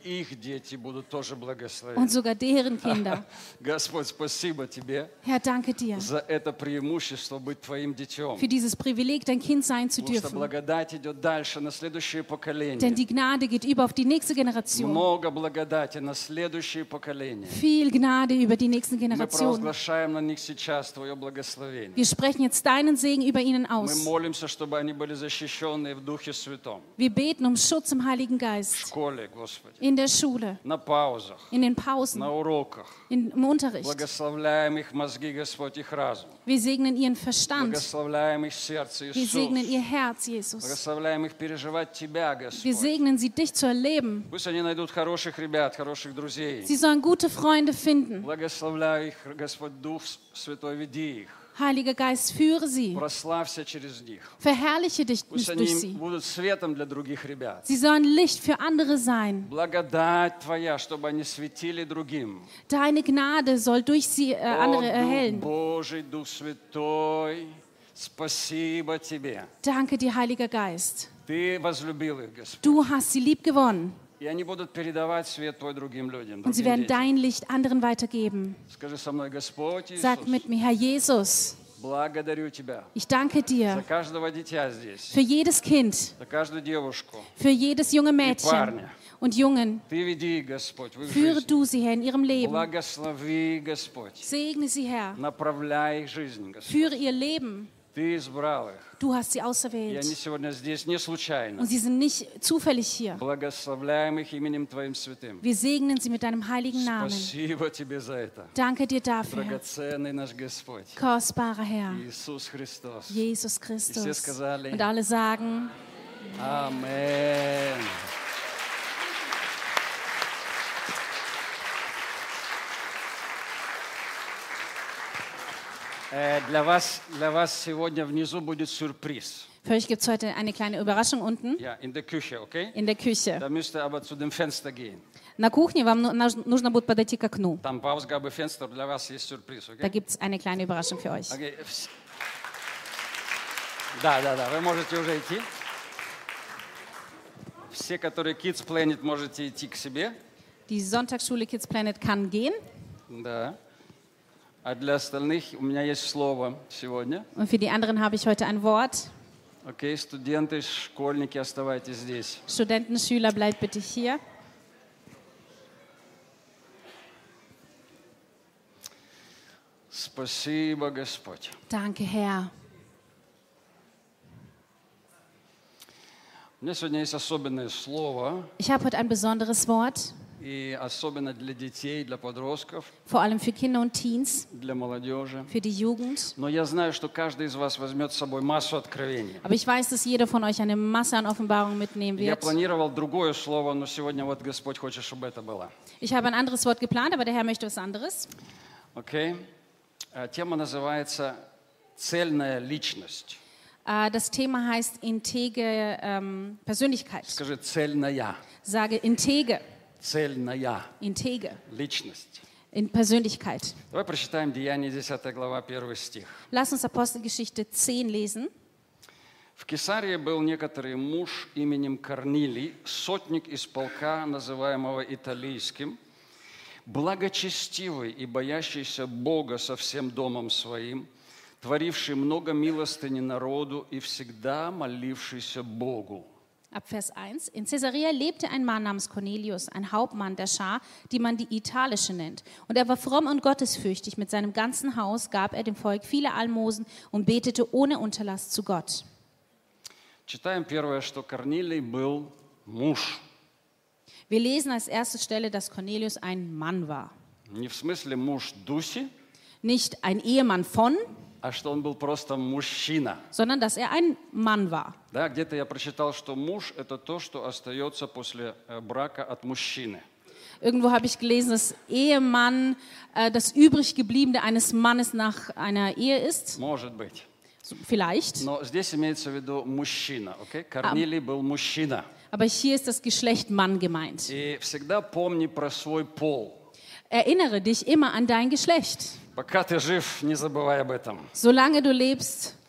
их дети будут тоже und благословены. sogar deren Kinder. Господь, спасибо Тебе Herr, danke dir за это преимущество быть Твоим детем. für dieses Privileg, dein Kind sein zu Потому что dürfen. благодать идет дальше на следующее Denn поколение. die Gnade geht über auf die nächste Generation. Много благодати на следующее поколение. Viel Gnade über die nächsten Мы Generationen. провозглашаем на них сейчас Твое благословение. Wir sprechen jetzt deinen Segen über ihnen Мы aus. молимся, чтобы они были защищены в Духе Святом. Wir beten um Schutz im Heiligen В Geist. школе, Господи. In der Schule, На паузах, in den Pausen, на уроках. in, im Unterricht. Благословляем их мозги, Господь, их разум. Wir segnen ihren Verstand. Благословляем их сердце, Wir segnen Иисус. ihr Herz, Jesus. Благословляем их переживать Тебя, Wir Господь. segnen sie, dich zu erleben. Пусть они найдут хороших ребят, хороших друзей. Sie sollen gute Freunde finden. Благословляю их, Господь, Дух Святой, веди их. Heiliger Geist, führe sie. Прославься через них. Verherrliche dich Пусть durch они sie. будут светом для других ребят. Sie sollen Licht für andere sein. Благодать Твоя, чтобы они светили другим. Deine Gnade soll durch sie äh, andere О, Дух erhellen. Божий, Дух Святой, спасибо Тебе. Danke dir, Heiliger Geist. Ты возлюбил их, Господь. Du hast sie lieb gewonnen. И они будут передавать свет Твой другим людям, Und sie другим werden детям. dein Licht anderen weitergeben. Скажи со мной, Господь Sag Иисус, mit mir, Herr Jesus, благодарю Тебя ich danke за dir каждого дитя здесь, für jedes Kind, за каждую девушку. für jedes junge Mädchen парня. und Jungen. Ты веди, Господь, в их Führe жизнь. du sie, Herr, in ihrem Leben. Благослови, Господь. Segne sie, Herr. Направляй их жизнь, Господь. Führe ihr Leben. Ты избрал их. Du hast sie И они auserwählt. сегодня здесь не случайно. Und sie sind nicht zufällig hier. Благословляем их именем Твоим святым. Wir segnen sie mit deinem heiligen Namen. Спасибо Тебе за это. Danke dir dafür, Драгоценный наш Господь. kostbarer Herr, Иисус Христос. Jesus И все Christus. сказали Und alle sagen, Амен. Э, Для вас, для вас сегодня внизу будет сюрприз. für euch gibt es heute eine kleine Überraschung unten Ja, in der Küche, okay? in der Küche. Da müsst ihr aber zu dem Fenster gehen. На кухне вам ну- наж- нужно будет подойти к окну. Там по Ausgabe Fenster для вас есть сюрприз, Da okay? gibt es eine kleine Überraschung für euch. Окей, вс- Да, да, да, вы можете уже идти. Все, которые Kids Planet, можете идти к себе. Die Sonntagsschule Kids Planet kann gehen. Да. А для остальных у меня есть слово сегодня. Und für die anderen habe ich heute ein Wort. Окей, студенты, школьники, оставайтесь здесь. Studenten, Schüler, bleibt bitte hier. Спасибо, Господь. Danke, Herr. У меня сегодня есть особенное слово, Ich habe heute ein besonderes Wort, и особенно для детей, для подростков, vor allem für Kinder und Teens, для молодежи. für die Jugend. Но я знаю, что каждый из вас возьмет с собой массу откровений. Aber ich weiß, dass jeder von euch eine Masse an Offenbarungen mitnehmen Я wird. планировал другое слово, но сегодня вот Господь хочет, чтобы это было. Ich habe ein anderes Wort geplant, aber der Herr möchte was anderes. Окей? А, Тема называется «Цельная личность». Äh, Das Thema heißt integre ähm, Persönlichkeit. Скажи «цельная». Sage integer, Цельная integer, личность. in Persönlichkeit. Давай прочитаем Деяния десятая глава, первый стих. Lass uns Apostelgeschichte zehn lesen. В Кесарии был некоторый муж именем Корнилий, сотник из полка, называемого Италийским, благочестивый и боящийся Бога со всем домом своим, творивший много милостыни народу и всегда молившийся Богу. Ab Vers eins. In Caesarea lebte ein Mann namens Cornelius, ein Hauptmann der Schar, die man die italische nennt. Und er war fromm und gottesfürchtig. Mit seinem ganzen Haus gab er dem Volk viele Almosen und betete ohne Unterlass zu Gott. Читаем первое, что Корнилий был муж. Wir lesen als erste Stelle, dass Cornelius ein Mann war. Не в смысле муж Дуси, Nicht ein Ehemann von, а что он был просто мужчина. sondern dass er ein Mann war. Да, где-то я прочитал, что муж – это то, что остается после э, брака от мужчины. Irgendwo habe ich gelesen, dass Ehemann äh, das übriggebliebene eines Mannes nach einer Ehe ist. Может быть. So, vielleicht. Но здесь имеется в виду мужчина, окей? Корнилий был мужчина. Aber hier ist das Geschlecht Mann gemeint. И всегда помни про свой пол. Erinnere dich immer an dein Geschlecht. Пока ты жив, не забывай об этом. Solange du lebst,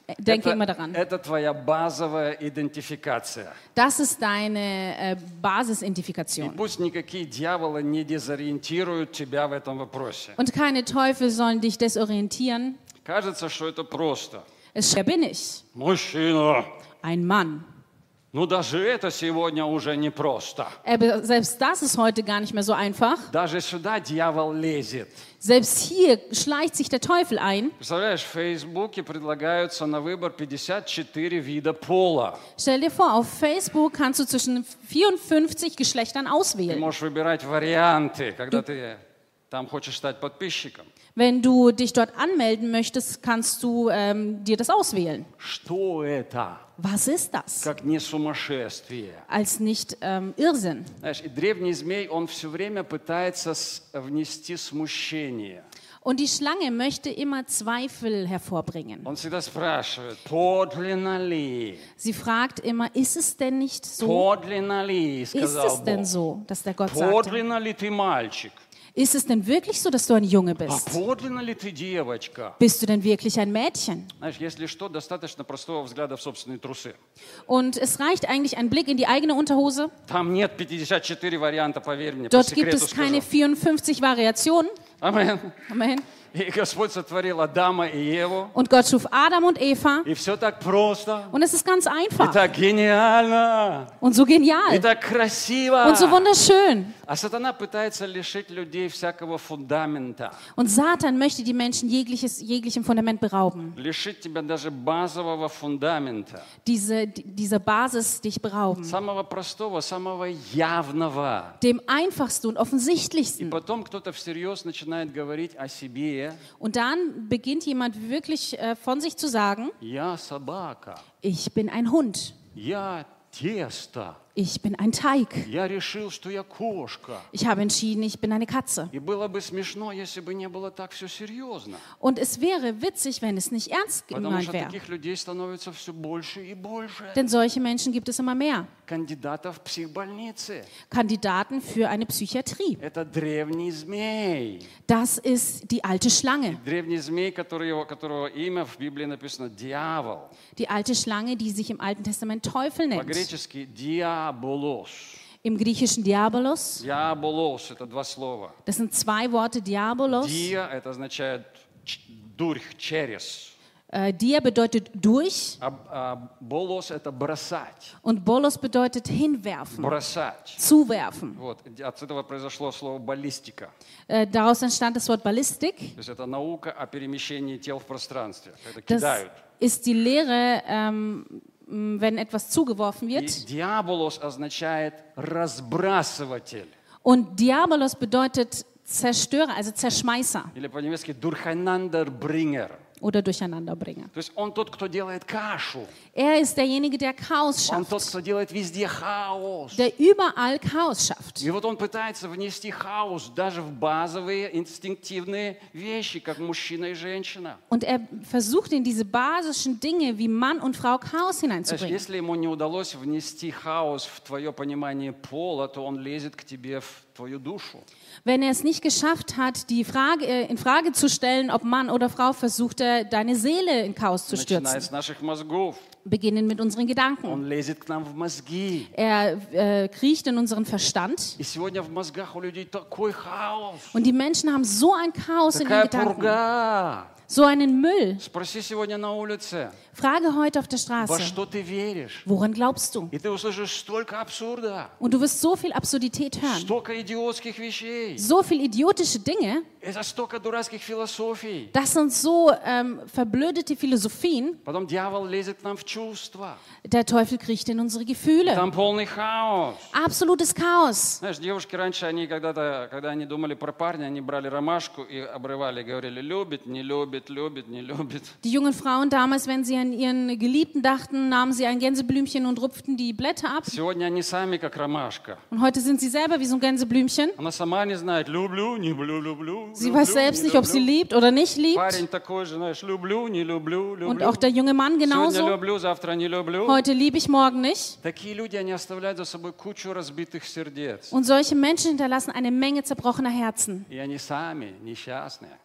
Denke Это, immer daran. это твоя базовая идентификация. Das ist deine äh, И Basisidentifikation. пусть никакие дьяволы не дезориентируют тебя в этом вопросе. Und keine Teufel sollen dich desorientieren. Кажется, что это просто. Es, wer bin ich? Мужчина. Ein Mann. Ну даже это сегодня уже не просто. Aber selbst das ist heute gar nicht mehr so einfach. Даже сюда дьявол лезет. Selbst hier schleicht sich der Teufel ein. Представляешь, в Фейсбуке предлагаются на выбор пятьдесят четыре вида пола. Stell dir vor, auf Facebook kannst du zwischen vierundfünfzig Geschlechtern Ты auswählen. можешь выбирать варианты, когда ты там хочешь стать подписчиком. Wenn du dich dort anmelden möchtest, kannst du ähm, dir das auswählen. Что это? Was ist das? Как не сумасшествие. Als nicht ähm, Irrsinn. Знаешь, и древний змей, он все время пытается с- внести смущение. Und die Schlange möchte immer Zweifel hervorbringen. Он всегда спрашивает, подлинно ли? Sie fragt immer, ist es denn nicht so? Подлинно ли, Ist сказал es denn Бог. so, dass der Gott sagte? Подлинно ли ты мальчик? Ist es denn wirklich so, dass du ein Junge А bist? подлинно ли ты девочка? Bist du denn wirklich ein Mädchen? Знаешь, если что, достаточно простого взгляда в собственные трусы. Und es reicht eigentlich ein Blick in die eigene Unterhose. Там нет пятьдесят четыре варианта, поверь мне, по Dort gibt секрету es keine скажу. vierundfünfzig Variationen. Амен. Amen. И Господь сотворил Адама и Еву. Und Gott schuf Adam und Eva. И все так просто. Und es ist ganz И einfach. так гениально. Und so И genial. так красиво. Und so wunderschön. А сатана пытается лишить людей всякого фундамента. Und Satan möchte die Menschen jegliches, jeglichem Fundament berauben. Лишить тебя даже базового фундамента. Diese, die- diese Basis dich berauben. Самого простого, самого явного. Dem einfachsten und И offensichtlichsten. потом кто-то всерьез начинает говорить о себе. Und dann beginnt jemand wirklich äh, von sich zu sagen, Я собака. ich bin ein Hund. Я тесто. Ich bin ein Teig. Я решил, что я кошка. Ich habe entschieden, ich bin eine Katze. И было бы смешно, если бы не было так все серьезно. Und es wäre witzig, wenn es nicht ernst Потому gemeint что wäre. таких людей становится все больше и больше. Denn solche Menschen gibt es immer mehr. Кандидатов в психбольницы. Kandidaten für eine Psychiatrie. Это древний змей. Das ist die alte Schlange. Древний змей, который его, которого имя в Библии написано дьявол. Die alte Schlange, die sich im Alten Testament Teufel nennt. По-гречески диаболос. Im Griechischen Diabolos. Диаболос – это два слова. Das sind zwei Worte, Diabolos. Dia – это означает ч- дурь, через. Äh, Dia bedeutet durch А, а болос – это бросать. und Bolos bedeutet hinwerfen, Бросать. zuwerfen. Вот. От этого произошло слово баллистика. Äh, daraus entstand das Wort Ballistik. То есть это наука о перемещении тел в пространстве. Это Das кидают. ist die Lehre, ähm, m, wenn etwas zugeworfen И wird. диаболос означает разбрасыватель. Und Diabolos bedeutet Zerstörer, also Zerschmeißer Или по-немецки Durcheinanderbringer. oder Durcheinanderbringer. То есть он тот, кто делает кашу. Er ist derjenige, der Chaos Он тот, schafft, кто делает везде хаос. der überall Chaos schafft. И вот он пытается внести хаос даже в базовые инстинктивные вещи, как мужчина и женщина. Und er versucht in diese basischen Dinge wie Mann und Frau Chaos Знаешь, hineinzubringen. если ему не удалось внести хаос в твое понимание пола, то он лезет к тебе в твою душу. Wenn er es nicht geschafft hat, die Frage, äh, in Frage zu stellen, ob Mann oder Frau, versucht er, deine Seele in Chaos zu Начиная stürzen. с наших мозгов. Beginnen mit unseren Gedanken. Он лезет к нам в мозги. Er äh, kriecht in unseren Verstand. И сегодня в мозгах у людей такой хаос. Und die Menschen haben so ein Chaos in den Такая Gedanken, пурга. so einen Müll. Спроси сегодня на улице, Frage heute auf der во Straße, что ты веришь? woran glaubst du? И ты услышишь столько абсурда, Und du wirst so viel Absurdität hören, столько идиотских вещей, so viel idiotische Dinge. это столько дурацких философий. Das sind so ähm, verblödete Philosophien. Потом дьявол лезет к нам в чувства. Der Teufel kriecht in unsere Gefühle. Там полный хаос. Absolutes Chaos. Знаешь, девушки раньше, они когда-то, когда они думали про парня, они брали ромашку и обрывали, говорили, любит, не любит, любит, не любит. Die jungen Frauen damals, wenn sie an ihren Geliebten dachten, nahmen sie ein Gänseblümchen und rupften die Blätter ab. Сегодня они сами как ромашка. Und heute sind sie selber wie so ein Gänseblümchen. Она сама не знает, люблю, не люблю, люблю. Sie люблю, weiß selbst не nicht, ob sie люблю. liebt oder nicht liebt. Парень такой же, знаешь, люблю, не люблю, люблю. Und auch der junge Mann Сегодня genauso. люблю, завтра не люблю. Heute liebe ich, morgen nicht. Такие люди, они оставляют за собой кучу разбитых сердец. Und solche Menschen hinterlassen eine Menge zerbrochener Herzen. И они сами несчастные.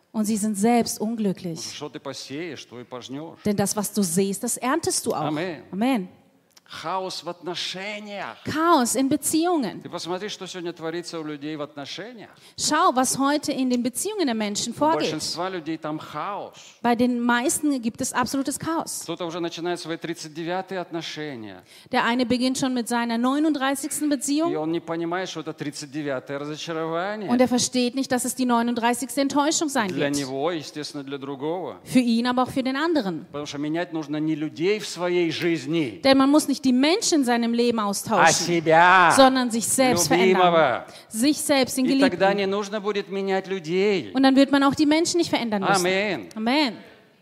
Und sie sind selbst unglücklich. Что ты посеешь, то и пожнешь. Denn das, was du siehst, das erntest du auch. Amen. Amen. Хаос в отношениях. Chaos in Beziehungen. Ты посмотри, что сегодня творится у людей в отношениях. Schau, was heute in den Beziehungen der Menschen У vorgeht. большинства людей там хаос. Bei den meisten gibt es absolutes Chaos. Кто-то уже начинает свои тридцать девятые отношения. Der eine beginnt schon mit seiner neununddreißigsten И Beziehung он не понимает, что это тридцать девятое разочарование. und er versteht nicht, dass es die neununddreißigste Enttäuschung sein Для wird. него, естественно, для другого. Für ihn, aber auch für den anderen. Потому что менять нужно не людей в своей жизни, Denn man muss nicht die Menschen in seinem Leben а austauschen, себя, sondern sich selbst verändern. любимого. Sich selbst, den И тогда Geliebten. не нужно будет менять людей. Und dann wird man auch die Menschen nicht verändern müssen. Amen. Amen.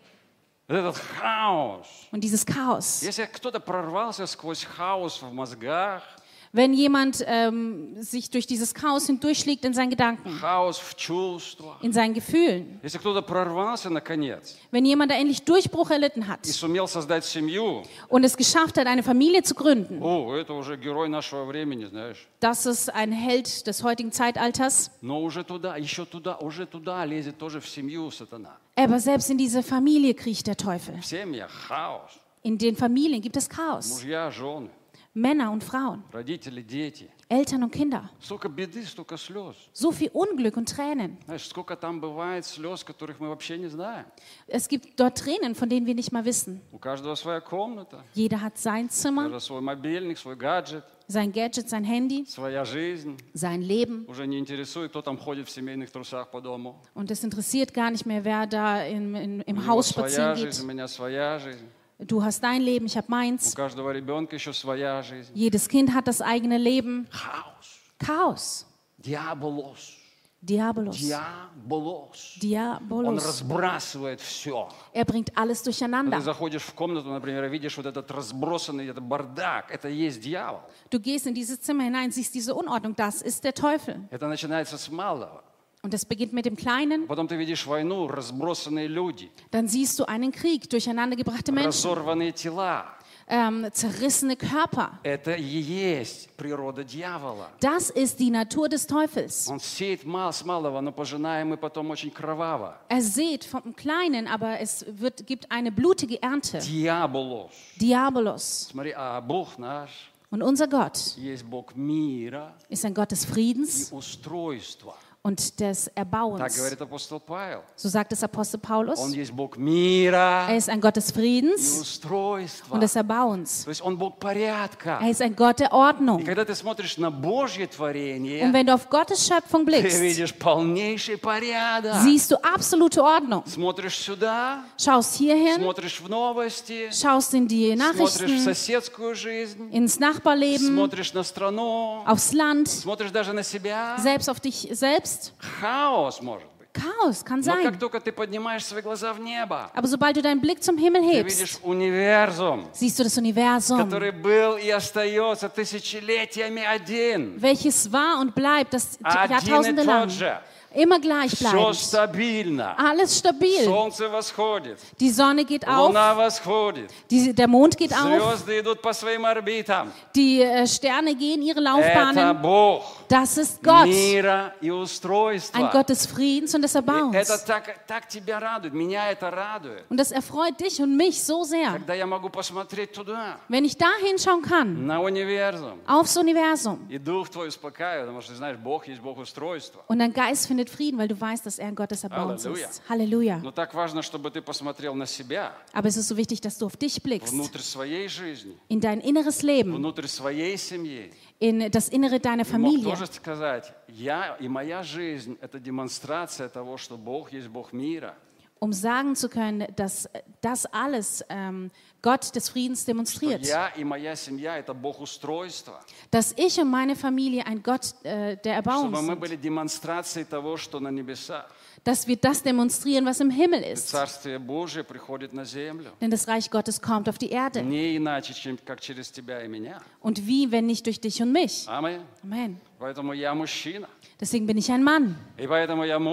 Этот хаос. Und dieses Chaos. Если кто-то прорвался сквозь хаос в мозгах, Wenn jemand ähm, sich durch dieses Chaos hindurchschlägt in seinen Gedanken, хаос в чувствах, in seinen Gefühlen, если кто-то прорвался наконец wenn jemand da endlich Durchbruch erlitten hat и сумел создать семью, und es geschafft hat, eine Familie zu gründen, о, это уже герой нашего времени, знаешь. das ist ein Held des heutigen Zeitalters. Но уже туда, еще туда, уже туда лезет тоже в семью сатана. Aber selbst in diese Familie kriecht der Teufel. В семьях хаос. In den Familien gibt es Chaos. Мужья, жены, Männer und Frauen, родители, дети. Eltern und Kinder. Столько беды, столько слез. So viel Unglück und Tränen. Знаешь, сколько там бывает слез, которых мы вообще не знаем. Es gibt dort Tränen, von denen wir nicht mal wissen. У каждого своя комната, Jeder hat sein у Zimmer, каждого свой мобильник, свой гаджет, sein Gadget, sein Handy, своя жизнь. sein Leben. Уже не интересует, кто там ходит в семейных трусах по дому. Und es interessiert gar nicht mehr, wer da im, im, У im него Haus своя spazieren жизнь, у geht. меня своя жизнь. Du hast dein Leben, ich habe У meins. каждого ребенка еще своя жизнь. Jedes Kind hat das eigene Leben. Хаос. Chaos. Диаболос. Diabolos. Диаболос. Он Diabolos. разбрасывает все. Er bringt alles Когда ты durcheinander. заходишь в комнату, например, и видишь вот этот разбросанный этот бардак, это и есть дьявол. Du gehst in dieses Zimmer hinein, siehst diese Unordnung, das ist der Teufel. Это начинается с малого. Und es beginnt mit dem Kleinen, Потом ты видишь войну, разбросанные люди, dann siehst du einen Krieg, durcheinandergebrachte Menschen, разорванные тела. ähm, zerrissene Körper. Это и есть природа дьявола. Das ist die Natur des Teufels. Он сеет мал с малого, но пожинаем мы потом очень кроваво. Er sät vom Kleinen, aber es wird, gibt eine blutige Ernte. Диаболос. Diabolos. Смотри, а Бог наш Und unser Gott есть Бог мира ist ein Gott des и Friedens устройства. und des Так Erbauens. говорит апостол Павел. So sagt es Apostel Paulus. Он есть Бог мира Er ist ein Gott des и Friedens устройства. und des Erbauens. То есть он Бог порядка. Er ist ein Gott der И Ordnung. когда ты смотришь на Божье Und творение, wenn du auf Gottes Schöpfung ты blickst, видишь полнейший порядок. siehst du absolute Ordnung. Смотришь сюда, Schaust hierhin, смотришь в новости, schaust in die смотришь в Nachrichten, соседскую жизнь, ins Nachbarleben, смотришь на страну, aufs Land, смотришь даже на себя. selbst auf dich selbst. Хаос может быть. Chaos kann Но как sein. только ты поднимаешь свои глаза в небо, Aber sobald du deinen Blick zum Himmel ты hebst, видишь универсум, siehst du das Universum, который был и остается тысячелетиями один. welches war und bleibt, das Один и Jahrtausende lang тот же. immer gleich Все bleibt. стабильно. Alles stabil. Солнце восходит, Die Sonne geht auf, Луна восходит, die, der Mond geht auf, звезды идут по своим орбитам. die äh, Sterne gehen ihre Это Laufbahnen. Бог Das ist Gott, мира и устройства. ein Gott des Friedens und des И это Erbauens. так, так тебя радует, меня это радует. Und das erfreut dich und mich so sehr, Когда я могу посмотреть туда, wenn ich da hinschauen kann, на универсум, aufs Universum. и дух твой успокаивает, потому что, знаешь, Бог есть Бог устройства. Und dein Geist findet Frieden, weil du weißt, dass er ein Gott des Erbauens Halleluja. ist. Halleluja. Но так важно, чтобы ты посмотрел на себя, Aber es ist so wichtig, dass du auf dich blickst, внутрь своей жизни, in dein inneres Leben, внутрь своей семьи. in das Innere deiner И мог Familie. тоже сказать, я и моя жизнь – это демонстрация того, что Бог есть Бог мира. Um sagen zu können, dass das alles ähm, Gott des Friedens Что demonstriert. я и моя семья – это Бог устройства. Dass ich und meine Familie ein Gott äh, der Erbauung Чтобы мы sind. были демонстрацией того, что на небесах. Dass wir das demonstrieren, was im Himmel ist. Царствие Божие приходит на землю. Denn das Reich Gottes kommt auf die Erde. Не иначе, чем как через тебя и меня. Und wie, wenn nicht durch dich und mich? Аминь. Amen. Поэтому я мужчина. Deswegen bin ich ein Mann. И поэтому я муж.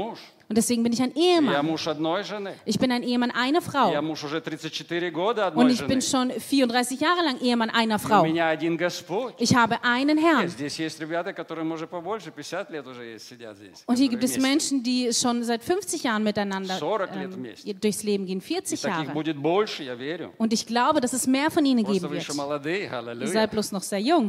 Und deswegen bin ich ein Я Ehemann. муж одной жены. Ich bin ein Ehemann einer Frau. Я муж уже тридцать четыре года Und одной ich bin жены. schon vierunddreißig Jahre lang Ehemann einer У Frau. меня один Господь. Ich habe einen Нет, Herrn. здесь есть ребята, которым уже побольше, пятьдесят лет уже есть, сидят здесь. Und hier которые gibt es вместе. Menschen, die schon seit fünfzig Jahren miteinander сорок лет ähm, вместе. durchs Leben gehen, И vierzig таких Jahre. будет больше, я верю. Und ich glaube, dass es mehr von ihnen Просто geben вы wird. еще молодые, Ihr аллилуйя. seid bloß noch sehr jung.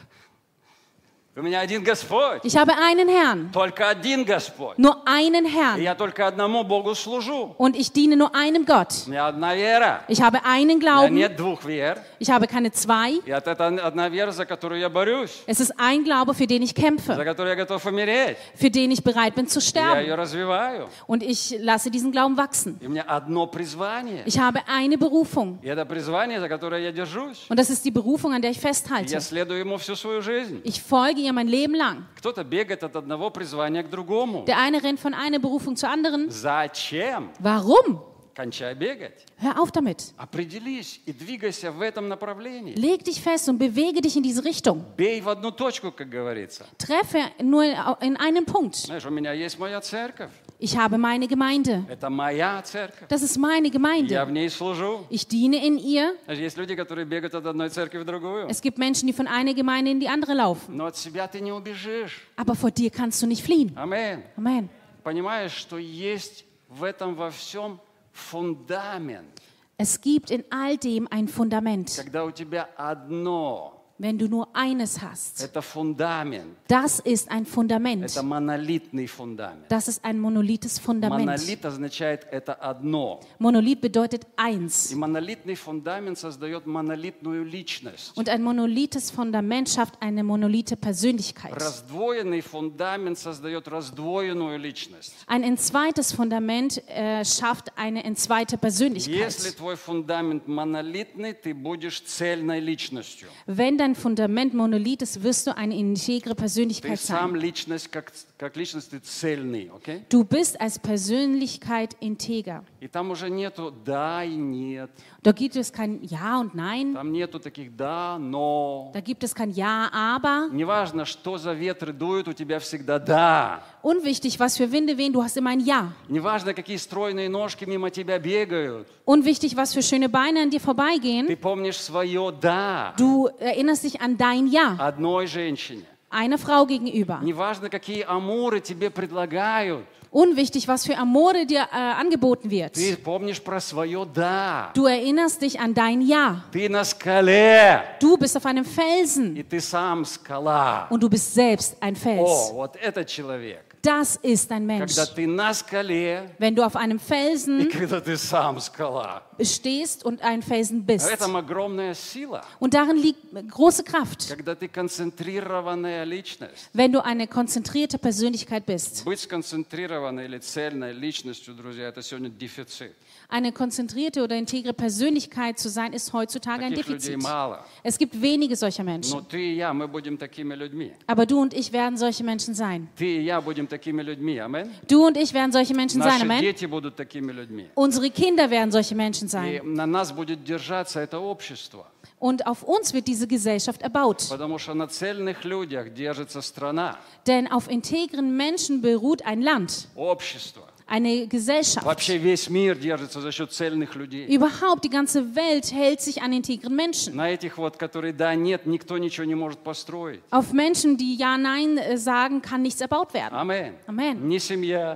У меня один Господь. Ich habe einen Herrn, Только один Господь. nur einen И Herrn. я только одному Богу служу. Und ich diene nur einem Gott. У меня одна вера. Ich habe einen У меня Glauben. нет двух вер. Ich habe keine zwei. И это одна вера, за которую я борюсь. Es ist ein Glaube, für den ich За kämpfe, которую я готов умереть. für den ich bereit bin zu И я ее sterben. развиваю. Und ich lasse diesen Glauben wachsen. И у меня одно призвание. Ich habe eine Berufung. И это призвание, за которое я держусь. Und das ist die Berufung, an der ich И festhalte. я следую ему всю свою жизнь. Ich folge ihr mein Leben lang. Кто-то бегает от одного призвания к другому. Der eine rennt von einer Berufung zur anderen. Зачем? Warum? Кончай бегать. Hör auf damit. Определись и двигайся в этом направлении. Leg dich fest und bewege dich in diese Richtung. Бей в одну точку, как говорится. Treffe nur in einen Punkt. Знаешь, у меня есть моя церковь. Ich habe meine Gemeinde. Это моя церковь. Das ist meine Я в Gemeinde. ней служу. Ich diene in ihr. Знаешь, есть люди, которые бегают от одной церкви в другую. Es gibt Menschen, die von einer Gemeinde in die andere laufen. Но от себя ты не убежишь. Aber vor dir kannst du nicht fliehen. Аминь. Amen. Понимаешь, что есть в этом во всем фундамент. Es gibt in all dem ein Fundament. Когда у тебя одно, Wenn du nur eines hast, это фундамент. das ist ein Fundament. Это монолитный фундамент. Das ist ein monolithes Fundament. Монолит означает это одно. Monolith bedeutet eins. И монолитный фундамент создает монолитную личность. Und ein monolithes Fundament schafft eine monolithe Persönlichkeit. Раздвоенный фундамент создает раздвоенную личность. Ein entzweites Fundament äh, schafft eine entzweite Если Persönlichkeit. твой фундамент монолитный, ты будешь цельной личностью. Wenn dein Fundament monolith ist, wirst du eine integre Ты Persönlichkeit сам sein. личность, как, как личность, ты цельный, окей? Du bist als Persönlichkeit integer. И там уже нету да и нет. Da gibt es kein Ja und Nein. Там нету таких да, но. Da gibt es kein Ja, aber. Неважно, что за ветры дуют, у тебя всегда да. Unwichtig, was für Winde wehen, du hast immer ein Ja. Неважно, какие стройные ножки мимо тебя бегают. Unwichtig, was für schöne Beine an dir vorbeigehen. Ты помнишь свое да Du erinnerst dich an dein Ja, одной женщине. einer Frau gegenüber. Неважно, какие амуры тебе предлагают. Unwichtig, was für Amore dir äh, angeboten wird. Ты помнишь про свое да. Du erinnerst dich an dein Ja. Ты на скале. Du bist auf einem Felsen И ты сам скала. und du bist selbst ein О, Fels. вот этот человек. Das ist ein Mensch. Когда ты на скале, Wenn du auf einem и Felsen когда ты сам скала. stehst und ein Felsen В bist. этом огромная сила. Und darin liegt große Kraft, Когда ты концентрированная личность. wenn du eine konzentrierte Persönlichkeit bist. Быть сконцентрированной или цельной личностью, друзья, это сегодня дефицит. Eine konzentrierte oder integre Persönlichkeit zu sein, ist heutzutage ein Таких людей Defizit. мало. Es gibt wenige solcher Но Menschen. ты и я, мы будем такими людьми. Aber du und ich werden solche Menschen sein. Ты и я будем такими людьми. Аминь. Du und ich werden solche Menschen sein. Наши Amen. дети будут такими людьми. Unsere Kinder werden solche Menschen И sein. на нас будет держаться это общество. Und auf uns wird diese Gesellschaft erbaut. Потому что на цельных людях держится страна, Denn auf integren Menschen beruht ein Land, общество. eine Gesellschaft. Вообще весь мир держится за счет цельных людей. Überhaupt die ganze Welt hält sich an integren Menschen. На этих вот, которые да, нет, никто ничего не может построить. Auf Menschen, die Ja, Nein äh, sagen, kann nichts erbaut werden. Аминь. Amen. Ни семья,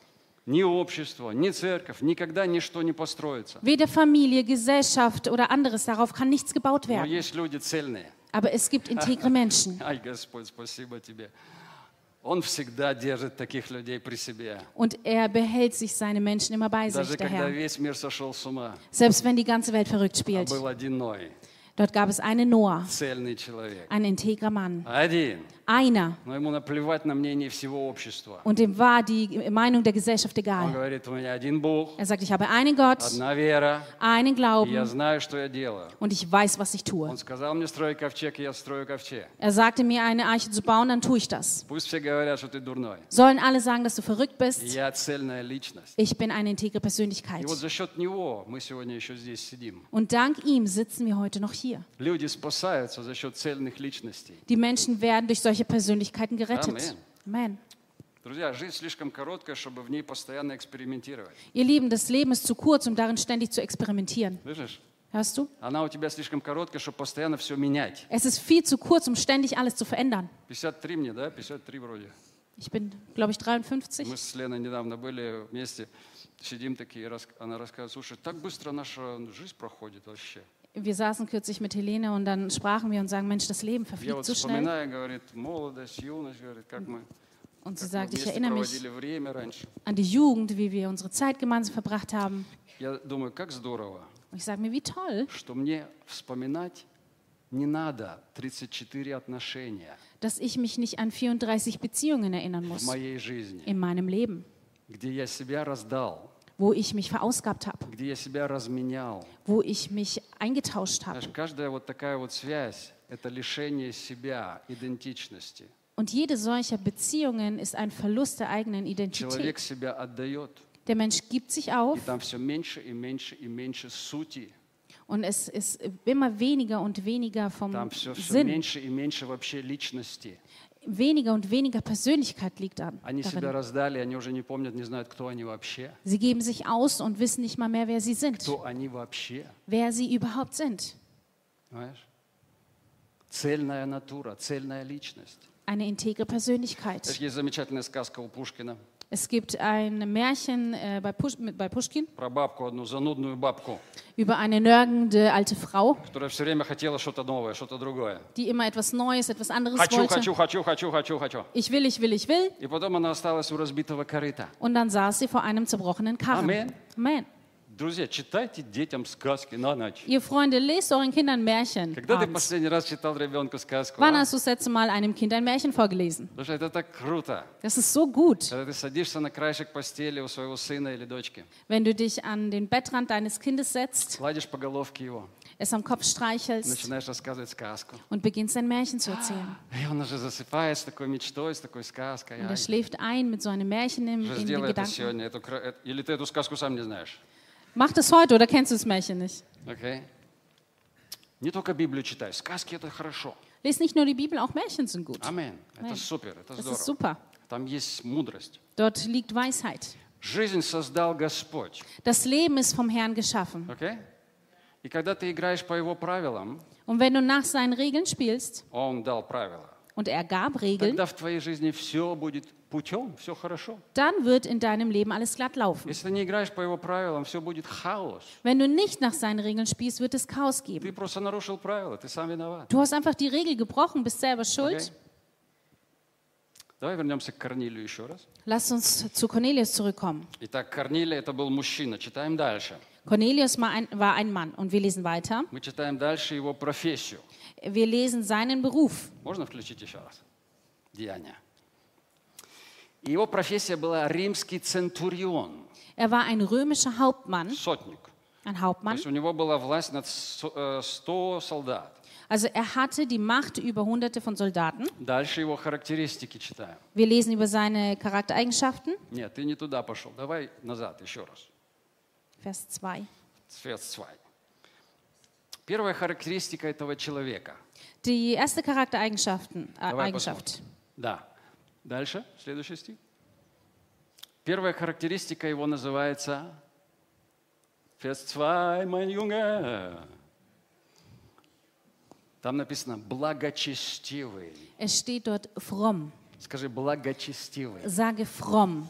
ни общество, ни церковь, никогда ничто не построится. Weder Familie, Gesellschaft oder anderes, darauf kann nichts gebaut Но werden. есть люди цельные. Aber es gibt integre Menschen. Ай, Господь, спасибо тебе. Он всегда держит таких людей при себе. Und er behält sich seine Menschen immer bei sich, Даже der когда Herr. весь мир сошел с ума, Selbst wenn die ganze Welt verrückt а spielt. был один Ной, Dort gab es einen Noah, цельный человек. ein integrer Mann. Один. Einer. Но ему наплевать на мнение всего общества. Und dem war die Meinung der Gesellschaft Он egal. говорит, у меня один Бог, Er sagt, ich habe einen Gott, одна вера, einen и я Glauben знаю, что я делаю. und ich weiß, was ich tue. Он сказал мне строить ковчег, и я строю ковчег. Er sagte mir, eine Arche zu bauen, dann tue ich das. Пусть все говорят, что ты дурной. Sollen alle sagen, dass du verrückt bist? Я цельная личность. Ich bin eine integre Persönlichkeit. И вот за счет него мы сегодня еще здесь сидим. Und dank ihm sitzen wir heute noch hier. Люди спасаются за счет цельных личностей. Die Menschen werden durch solche Persönlichkeiten gerettet. Amen. Amen. Друзья, жизнь слишком короткая, чтобы в ней постоянно экспериментировать. Ihr Lieben, das Leben ist zu kurz, um darin ständig zu experimentieren. Слышишь? Hörst du? Она у тебя слишком короткая, чтобы постоянно все менять. Es ist viel zu kurz, um ständig alles zu verändern. пятьдесят три мне, да? пятьдесят три вроде. Ich bin, glaube ich, dreiundfünfzig. Мы с Леной недавно были вместе, сидим такие, рас- она рассказывает, слушай, так быстро наша жизнь проходит вообще. Wir saßen kürzlich mit Helene und dann sprachen wir und sagen, Mensch, das Leben Я verfliegt вот so schnell. вспоминаю, говорит, молодость, юность, говорит, как мы, Und sie как мы sagt, ich вместе erinnere mich проводили время раньше. an die Jugend, wie wir unsere Zeit gemeinsam verbracht haben. Я думаю, как здорово, Und ich sage mir, wie toll, что мне вспоминать не надо тридцать четыре отношения dass ich mich nicht an vierunddreißig Beziehungen erinnern в muss моей жизни, in meinem Leben, где я себя раздал, wo ich mich verausgabt habe, где я себя разменял. wo ich mich eingetauscht habe. Знаешь, каждая вот такая вот связь – это лишение себя идентичности. Und jede solcher Beziehungen ist ein Verlust der eigenen Человек Identität. себя отдает, Der Mensch gibt sich и auf там все меньше и меньше и меньше сути. und es ist immer weniger und weniger vom Там все, все Sinn. меньше и меньше вообще личности. Weniger und weniger Persönlichkeit liegt an, Они себя darin. раздали, они уже не помнят, не знают, кто они вообще. Sie geben sich aus und wissen nicht mal mehr, wer sie sind, Кто они вообще. wer sie überhaupt sind. Понимаешь? Цельная натура, цельная личность. Eine integre Persönlichkeit. Знаешь, есть замечательная сказка у Пушкина Es gibt ein Märchen äh, bei, Pusch, mit- bei Puschkin про бабку, одну занудную бабку, über eine nörgende alte Frau, которая все время хотела что-то новое, что-то другое. die immer etwas Neues, etwas anderes Хочу, wollte. хочу, хочу, хочу, хочу, хочу. Ich will, ich will, ich will. И потом она осталась у разбитого корыта. Und dann saß sie vor einem zerbrochenen Karren. Amen. Amen. Друзья, читайте детям сказки на ночь. Ihr Freunde, lest euren Kindern Märchen. Когда ты abends. последний раз читал ребенку сказку? Wann а? hast du das letzte Mal einem Kind ein Märchen vorgelesen? Потому что это так круто. Das ist so gut, Когда ты садишься на краешек постели у своего сына или дочки, wenn du dich an den Bettrand deines Kindes setzt, гладишь по головке его, es am Kopf streichelst начинаешь рассказывать сказку. und beginnst ein Märchen zu erzählen. И он уже засыпает с такой мечтой, с такой сказкой. Und Ай, er schläft ein mit so einem Märchen im, уже in den сделай это Gedanken. сегодня. Эту кра- э- Или ты эту сказку сам не знаешь. Mach das heute oder kennst du das Märchen nicht? Окей? Не только Библию читай. Сказки это хорошо. Lies nicht nur die Bibel, auch Märchen sind gut. Аминь. Это Amen. супер, это Das ist здорово. super. Там есть мудрость. Dort liegt Weisheit. Жизнь создал Господь. Das Leben ist vom Herrn geschaffen. Окей? И когда ты играешь по Его правилам, Und wenn du nach seinen Regeln spielst, Он дал правила, und er gab Regeln, тогда в твоей жизни все будет путем, все хорошо. dann wird in deinem Leben alles glatt laufen. Если ты не играешь по Его правилам, все будет хаос. Wenn du nicht nach seinen Regeln spielst, wird es Chaos Ты geben. просто нарушил правила, ты сам виноват. Du hast einfach die Regel gebrochen, bist selber schuld. Окей? Давай вернемся к Корнилию еще раз. Lass uns zu Cornelius zurückkommen. Итак, Корнилий это был мужчина. Читаем дальше. Cornelius war ein, war ein Mann und wir lesen weiter. Мы читаем дальше его профессию. Wir lesen seinen Beruf. Можно включить еще раз? Деяния. И его профессия была римский центурион, Er war ein römischer Hauptmann, сотник. ein То Hauptmann. есть у него была власть над сто солдат. Also er hatte die Macht über Hunderte von Soldaten. Дальше его характеристики читаем. Wir lesen über seine Charaktereigenschaften. Нет, ты не туда пошел. Давай назад еще раз. Vers zwei. Vers два. Первая характеристика этого человека. Die erste Charaktereigenschaften, äh, Давай Eigenschaft. посмотрим. Да. Дальше, следующий стих. Первая характеристика его называется Vers два, mein Junge. Там написано благочестивый. Es steht dort fromm. Скажи благочестивый. Sage fromm.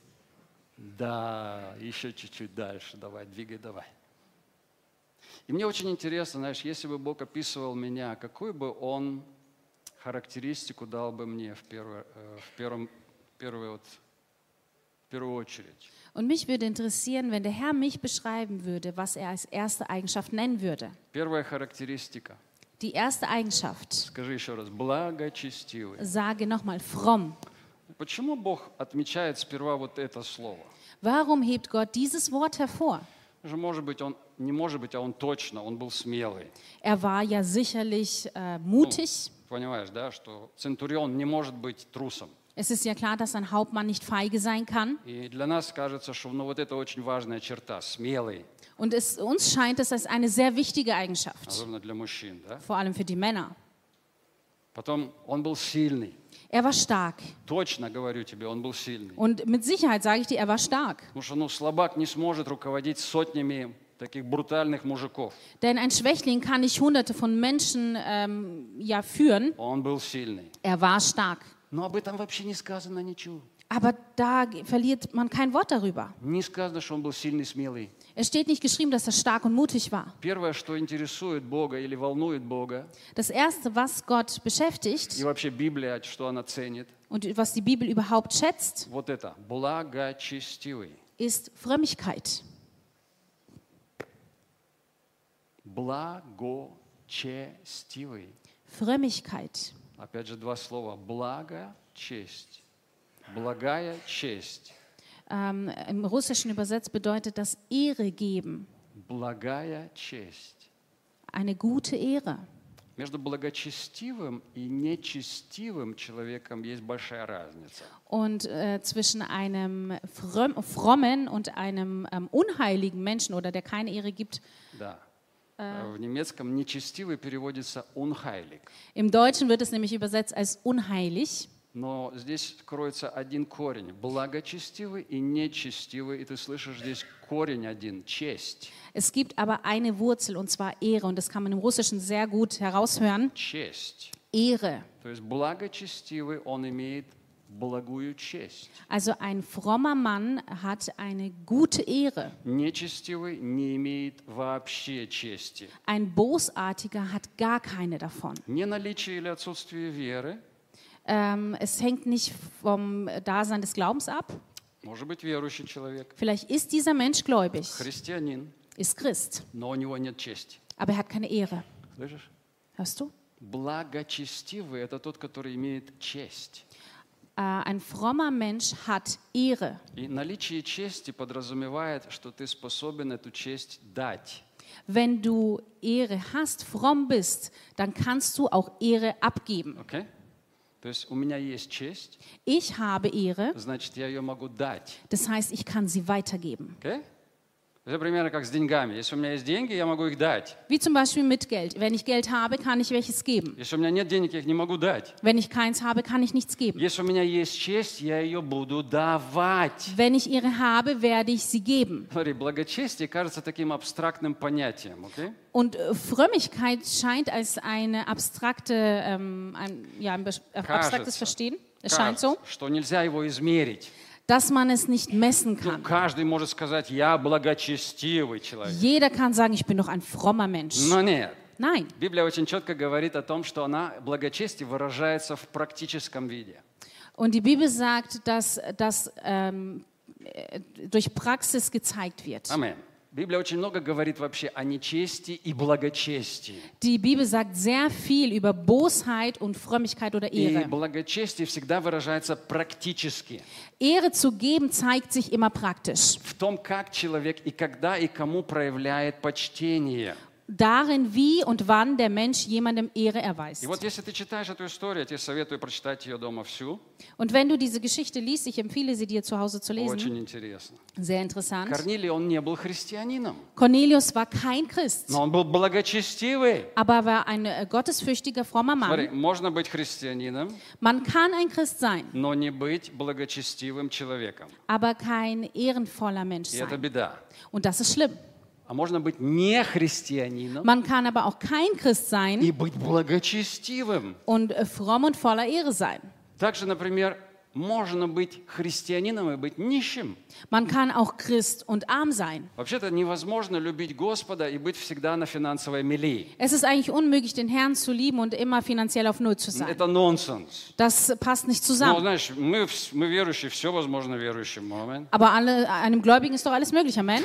Да, еще чуть-чуть дальше. Давай, двигай, давай. И мне очень интересно, знаешь, если бы Бог описывал меня, какую бы Он характеристику дал бы мне в первую, в первом, первую, вот, в первую очередь. Und mich würde interessieren, wenn der Herr mich beschreiben würde, was er als erste Eigenschaft nennen würde. Первая характеристика. Die erste Eigenschaft. Скажи еще раз. Благочестивый. Sage nochmal fromm. Почему Бог отмечает сперва вот это слово? Warum hebt Gott dieses Wort hervor? Же, может быть, он не может быть, а он точно, он был смелый. Er war ja sicherlich äh, mutig. Понимаешь, да, что центурион не может быть трусом. Es ist ja klar, dass ein Hauptmann nicht feige sein kann. И для нас кажется, что ну, вот это очень важная черта, смелый, Und es, uns scheint es als eine sehr wichtige Eigenschaft, особенно для мужчин, да? vor allem für die Männer. Потом он был сильный. Er war stark. Точно говорю тебе, он был сильный. Und mit Sicherheit sage ich dir, er war stark. Потому что ну, слабак не сможет руководить сотнями таких брутальных мужиков. Denn ein Schwächling kann nicht hunderte von Menschen ähm, ja, führen. Он был сильный. Er war stark. Но об этом вообще не сказано ничего. Aber da verliert man kein Wort darüber. Не сказано, что он был сильный, смелый. Es steht nicht geschrieben, dass er stark und mutig war. Первое, что интересует Бога или волнует Бога, Das Erste, was Gott beschäftigt и вообще Библия, что она ценит, und was die Bibel überhaupt schätzt, вот это, благочестивый. ist Frömmigkeit. Благочестивый. Frömmigkeit. Опять же, два слова. Благо, честь. Благая честь. Ähm, Im Russischen übersetzt bedeutet das Ehre geben. Благая честь. Eine gute Ehre. Между благочестивым и нечестивым человеком есть большая разница. Und äh, zwischen einem fröm, frommen und einem ähm, unheiligen Menschen oder der keine Ehre gibt. Да. В немецком нечестивый переводится unheilig. Im Deutschen wird es nämlich übersetzt als unheilig. Но здесь кроется один корень. Благочестивый и нечестивый. И ты слышишь здесь корень один. Честь. Es gibt aber eine Wurzel, und zwar Ehre. Und das kann man im Russischen sehr gut heraushören. Честь. Ehre. То есть благочестивый, он имеет благую честь. Also ein frommer Mann hat eine gute Ehre. Нечестивый не имеет вообще чести. Ein Bosartiger hat gar keine davon. Не наличие или отсутствие веры. Ähm, es hängt nicht vom Dasein des Glaubens ab. Может быть, верующий человек. Vielleicht ist dieser Mensch gläubig, Христианин. ist Christ, Но у него нет чести. aber er hat keine Ehre. Слышишь? Hörst du? Благочестивый – это тот, который имеет честь. Äh, ein frommer Mensch hat Ehre. И наличие чести подразумевает, что ты способен эту честь дать. Wenn du Ehre hast, fromm bist, dann kannst du auch Ehre abgeben. Okay? То есть у меня есть честь, Ich habe Ehre, значит, я ее могу дать. das heißt, ich kann sie weitergeben. Okay? Это примерно как с деньгами. Если у меня есть деньги, я могу их дать. Wie zum Beispiel mit Geld. Wenn ich Geld habe, kann ich welches geben. Если у меня нет денег, я их не могу дать. Wenn ich keins habe, kann ich nichts geben. Если у меня есть честь, я ее буду давать. Wenn ich Ehre habe, werde ich sie geben. Смотри, благочестие кажется таким абстрактным понятием. Okay? Und äh, Frömmigkeit scheint als eine abstrakte, ähm, ein, ja, ein bes- äh, abstraktes Кажется, Verstehen. Es scheint so, кажется, что нельзя его измерить. dass man es nicht messen Ну, kann. каждый может сказать, я благочестивый человек. Jeder kann sagen, ich bin doch ein frommer Mensch. Но нет. Nein. Библия очень четко говорит о том, что она, благочестие выражается в практическом виде. Und die Bibel sagt, dass das ähm, äh, durch Praxis gezeigt wird. Аминь. Библия очень много говорит вообще о нечестии и благочестии. Die Bibel sagt sehr viel über Bosheit und Frömmigkeit oder И Ehre. благочестие всегда выражается практически. Ehre zu geben zeigt sich immer praktisch. В том, как человек и когда и кому проявляет почтение. Darin, wie und wann der Mensch jemandem Ehre erweist. И вот если ты читаешь эту историю, я тебе советую прочитать ее дома всю. Und wenn du diese Geschichte liest, ich empfehle sie dir zu Hause zu Очень lesen. интересно. Sehr interessant. Корнилий, он не был христианином, Cornelius war kein Christ, но он был благочестивый. aber war ein äh, gottesfürchtiger, frommer Смотри, Mann. можно быть христианином, Man kann ein Christ sein, но не быть благочестивым человеком. aber kein ehrenvoller Mensch И это sein. беда. Und das ist schlimm. А можно быть не христианином Man kann aber auch kein Christ sein и быть благочестивым. und äh, fromm und voller Ehre sein. Также, например, можно быть христианином и быть нищим. Man kann auch Christ und arm sein. Вообще-то невозможно любить Господа и быть всегда на финансовой мели. Es ist eigentlich unmöglich, den Herrn zu lieben und immer finanziell auf Null zu sein. Это нонсенс. Das passt nicht Ну, zusammen. знаешь, мы, вс- мы верующие, все возможно верующим. Аминь. Aber alle, einem Gläubigen ist doch alles möglich. Amen.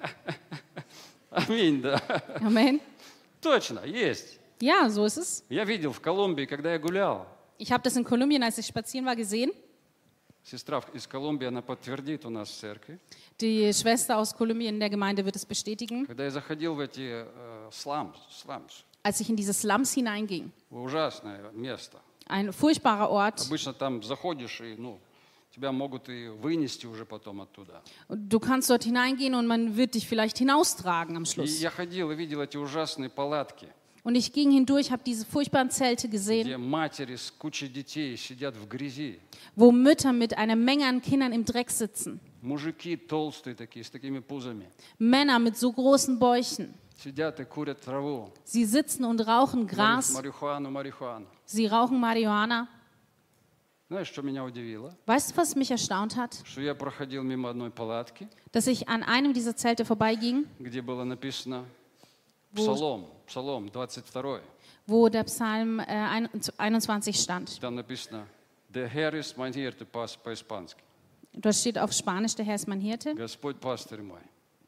Аминь, да. Amen. Точно, есть. Ja, so ist es. Я видел в Колумбии, когда я гулял. Ich habe das in Kolumbien, als ich spazieren war, gesehen. Сестра из Колумбии, она подтвердит у нас в церкви. Die Schwester aus Kolumbien in der Gemeinde wird es bestätigen. Когда я заходил в эти э, сламс, сламс, Als ich in diese Slums hineinging, ужасное место. ein furchtbarer Ort. Обычно там заходишь и, ну, тебя могут и вынести уже потом оттуда. Und du kannst dort hineingehen und man wird dich vielleicht hinaustragen am И Schluss. я ходил и видел эти ужасные палатки. Und ich ging hindurch, habe diese furchtbaren Zelte gesehen, где матери с кучей детей сидят в грязи. wo Mütter mit einer Menge an Kindern im Dreck sitzen. Мужики толстые такие, с такими пузами. Männer mit so großen Bäuchen. Сидят и курят траву. Sie sitzen und rauchen Gras. Марихуану, марихуану. Sie rauchen Marihuana. Знаешь, что меня удивило? Weißt du, was mich erstaunt hat? Что я проходил мимо одной палатки, Dass ich an einem dieser Zelte vorbeiging, где было написано Wo- Псалом, Псалом двадцать два. wo der Psalm äh, einundzwanzig stand. Там написано «Der Herr ist mein Hirte» по- по-испански. Dort steht auf Spanisch, der Herr ist mein Hirte. Господь пастырь мой.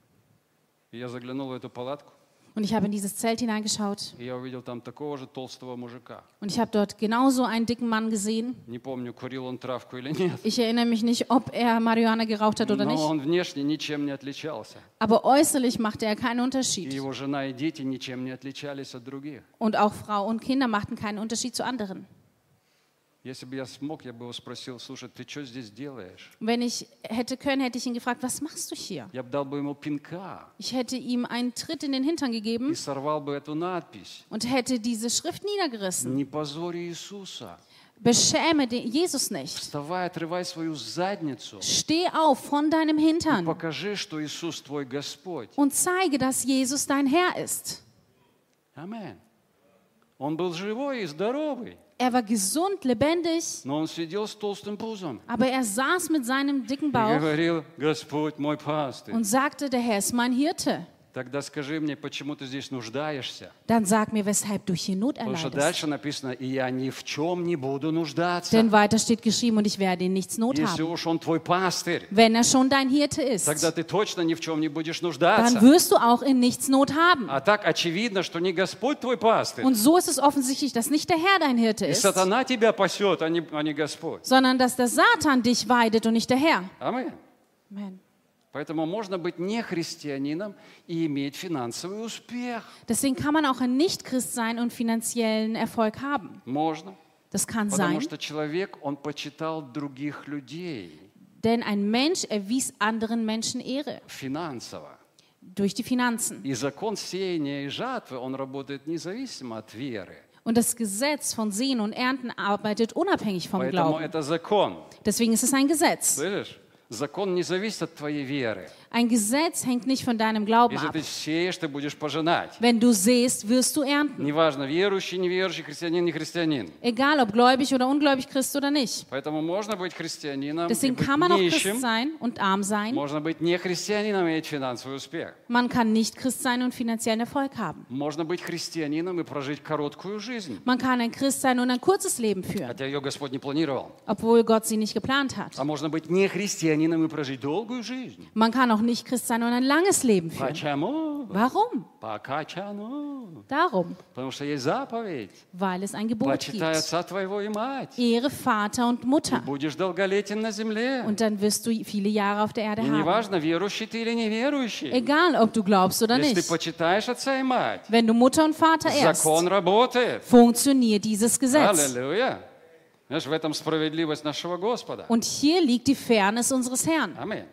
И я заглянул в эту палатку, Und ich habe in dieses Zelt hineingeschaut и я увидел там такого же толстого мужика. und ich habe dort genauso einen dicken Mann gesehen. Не помню, курил он травку или нет. Ich erinnere mich nicht, ob er Marihuana geraucht hat oder Но nicht, он внешне ничем не отличался. aber äußerlich machte er keinen И Unterschied. его жена и дети ничем не отличались от других. Und auch Frau und Kinder machten keinen Unterschied zu anderen. Если бы я смог, я бы его спросил: слушай, ты что здесь делаешь? Wenn ich hätte können, hätte ich ihn gefragt, was machst du hier? Я бы дал бы ему пинка Ich hätte ihm einen Tritt in den Hintern gegeben и сорвал бы эту надпись. und hätte diese Schrift niedergerissen. Не позорь Иисуса. Beschäme den Jesus nicht. Вставай, отрывай свою задницу. Steh auf von deinem Hintern Покажи, что Иисус твой Господь. und zeige, dass Jesus dein Herr ist. Аминь. Он был живой и здоровый, Er war gesund, lebendig, но он сидел с толстым пузом aber er saß mit seinem dicken и Bauch говорил: Господь мой пастырь. und sagte, der Herr ist mein Hirte. Тогда скажи мне, почему ты здесь нуждаешься? Dann sag mir, weshalb du hier Not Потому что erleidest. дальше написано: и я ни в чем не буду нуждаться. Denn weiter steht geschrieben, und ich werde in nichts Not Если haben. уж он твой пастырь, Wenn er schon dein Hirte ist, тогда ты точно ни в чем не будешь dann нуждаться. wirst du auch in nichts Not haben. А так очевидно, что не Господь твой пастырь. Und so ist es offensichtlich, dass nicht der Herr dein Hirte И ist, сатана тебя пасет, а не, а не Господь. sondern dass der Satan dich weidet und nicht der Herr. Аминь. Amen. Поэтому можно быть не христианином и иметь финансовый успех. Deswegen kann man auch ein Nicht-Christ sein und finanziellen Erfolg haben. Можно. Das kann Потому sein, что человек, он почитал других людей denn ein Mensch erwies anderen Menschen Ehre финансово. durch die Finanzen. И закон сеяния и жатвы, он работает независимо от веры. Und das Gesetz von Sehen und Ernten arbeitet unabhängig vom Поэтому Glauben. это закон. Deswegen ist es ein Gesetz. Слышишь? Закон не зависит от твоей веры. Ein Gesetz hängt nicht von deinem Glauben Если ab. ты сеешь, ты будешь пожинать. Wenn du säst, wirst du ernten. Неважно, верующий, неверующий, христианин, не христианин. Egal, ob gläubig oder ungläubig, Christ oder nicht. Поэтому можно быть христианином и Deswegen быть kann man auch Christ нищим. sein und arm sein. Можно быть не христианином и иметь финансовый успех. Man kann nicht Christ sein und finanziellen Erfolg haben. Можно быть христианином и прожить короткую жизнь. Man kann ein Christ sein und ein kurzes Leben führen, Хотя ее Господь не планировал. obwohl Gott sie nicht geplant hat. А можно быть не христианином и прожить долгую жизнь. Man kann auch nicht Christ sein und ein langes Leben führen. Почему? Warum? Почему? Darum, Потому что есть заповедь. weil es ein Gebot Почитай gibt. отца твоего и мать. Ehre Vater und Mutter. Будешь долголетен на земле. Und dann wirst du viele Jahre auf der Erde И haben. неважно, верующий ты или неверующий. Egal, ob du glaubst oder Если ты nicht. почитаешь отца и мать, Wenn du Mutter und Vater ehrst, закон работает. funktioniert dieses Gesetz. Аллилуйя. Знаешь, в этом справедливость нашего Господа. Und hier liegt die Fairness unseres Herrn. Аминь.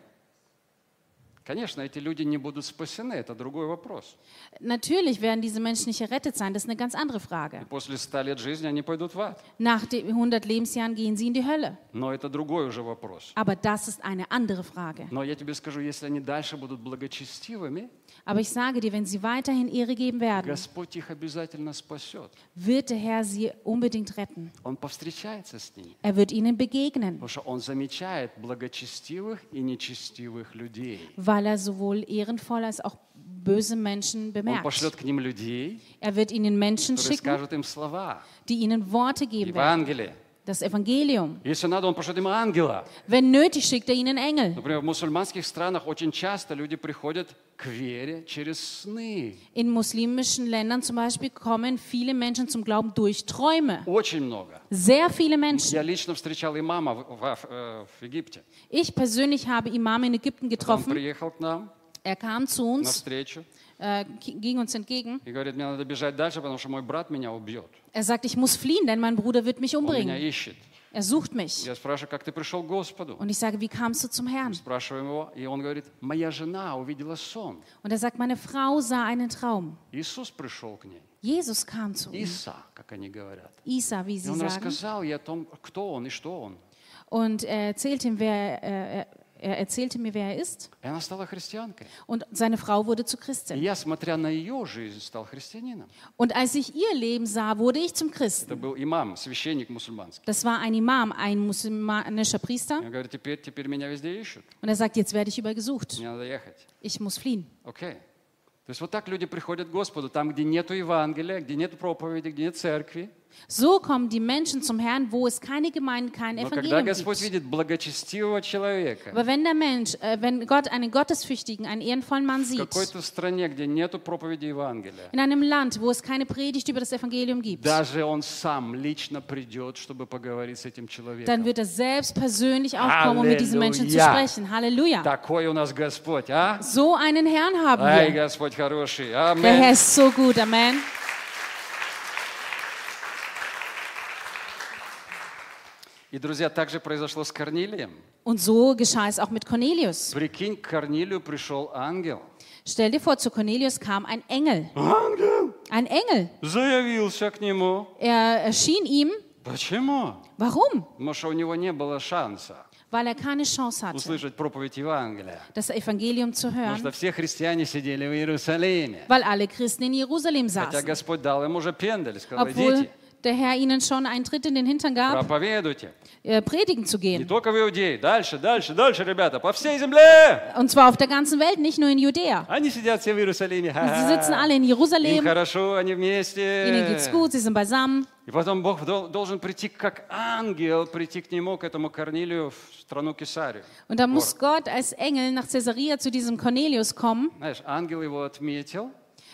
Конечно, эти люди не будут спасены, это другой вопрос. Natürlich werden diese Menschen nicht errettet sein, das ist eine ganz andere Frage. После ста лет жизни они пойдут в ад. Nach den hundert Lebensjahren gehen sie in die Hölle. Но это другой уже вопрос. Aber das ist eine andere Frage. Но я тебе скажу, если они дальше будут благочестивыми, Aber ich sage dir, wenn sie weiterhin Ehre geben werden, Господь их обязательно спасет. wird der Herr sie unbedingt retten. Он повстречается с ними. Er wird ihnen begegnen, Потому что Он замечает благочестивых и нечестивых людей. weil er sowohl ehrenvoll als auch böse Menschen Он bemerkt. пошлет к ним людей, Er wird ihnen Menschen которые schicken, скажут им слова. die ihnen Worte geben werden. Евангелие. Das Evangelium. Если надо, Он пошлет им ангела. Wenn nötig, schickt er ihnen Engel. Например, в мусульманских странах очень часто люди приходят к вере через сны. In muslimischen Ländern zum Beispiel kommen viele Menschen zum Glauben durch Träume. Очень много. Sehr viele Menschen. Я лично встречал имама в, в, э, в Египте. Ich persönlich habe Imam in Ägypten Он getroffen. приехал к нам Er kam zu на uns, встречу äh, ging uns entgegen. и говорит: мне надо бежать дальше, потому что мой брат меня убьет. Er sagt, ich muss fliehen, denn mein Bruder wird mich Он меня umbringen. ищет. Er sucht mich. Я спрашиваю, как ты пришел к Господу? Und ich sage, wie kamst du zum Herrn? Спрашиваем его, и он говорит, моя жена увидела сон. Und er sagt, meine Frau sah einen Traum. Иисус пришел к ней. Jesus kam zu ihm. Иса, как они говорят. Isa, wie И sie он sagen. рассказал ей о том, кто он и что он. Und er erzählte ihm, wer, äh, er erzählte mir, wer er ist. И она стала христианкой. Und seine Frau wurde zu И Christin. я, смотря на ее жизнь, стал христианином. Und als ich ihr Leben sah, wurde ich zum Это Christen. был имам, священник мусульманский. Das war ein Imam, ein musulmanischer Priester. Я говорю, теперь, теперь меня везде ищут. Und er sagt, jetzt werde ich übergesucht. Мне надо ехать. Ich muss fliehen. Окей. То есть вот так люди приходят к Господу, там, где нету Евангелия, где нет проповеди, где нет церкви. So kommen die Menschen zum Herrn, wo es keine Gemeinde, kein Но когда Evangelium Господь gibt. видит благочестивого человека Aber wenn der Mensch, äh, wenn Gott einen gottesfürchtigen, einen ehrenvollen Mann в sieht, какой-то стране, где нету проповеди Евангелия, in einem Land, wo es keine Predigt über das Evangelium gibt, даже он сам лично придет, чтобы поговорить с этим dann человеком. wird er selbst persönlich aufkommen, um mit diesen Menschen zu Halleluja. sprechen. Halleluja. Такой у нас Господь, а? So einen Herrn haben Ай, wir. Господь хороший. Der Herr Аминь. ist so gut. Amen. И, друзья, так же произошло с Корнилием. Und so geschah es auch mit Cornelius. Прикинь, к Корнилию пришел ангел. Stell dir vor, zu Cornelius kam ein Engel. Ангел Ein Engel. заявился к нему. Er erschien ihm. Почему? Warum? Потому что у него не было шанса Weil er keine Chance hatte, услышать проповедь Евангелия. das Evangelium zu Потому что hören, все христиане сидели в Иерусалиме. weil alle Christen in Jerusalem Хотя saßen. Господь дал им уже пендель, сказал, Obwohl идите, der Herr ihnen schon einen Tritt in den Hintern gab, проповедуйте. äh, predigen zu Не gehen. только в Иудее, дальше, дальше, дальше, ребята, по всей земле. Und zwar auf der ganzen Welt, nicht nur in Judäa. Они сидят все в Иерусалиме. Sie Ха-ха. sitzen alle in Им Jerusalem, хорошо, они ihnen geht's вместе. gut, sie sind beisammen. И потом Бог дол- должен прийти как ангел, прийти к нему, к этому Корнилию в страну Кесарию. Und da muss Gott als Engel nach Caesarea zu diesem Cornelius kommen. Знаешь, ангел его отметил,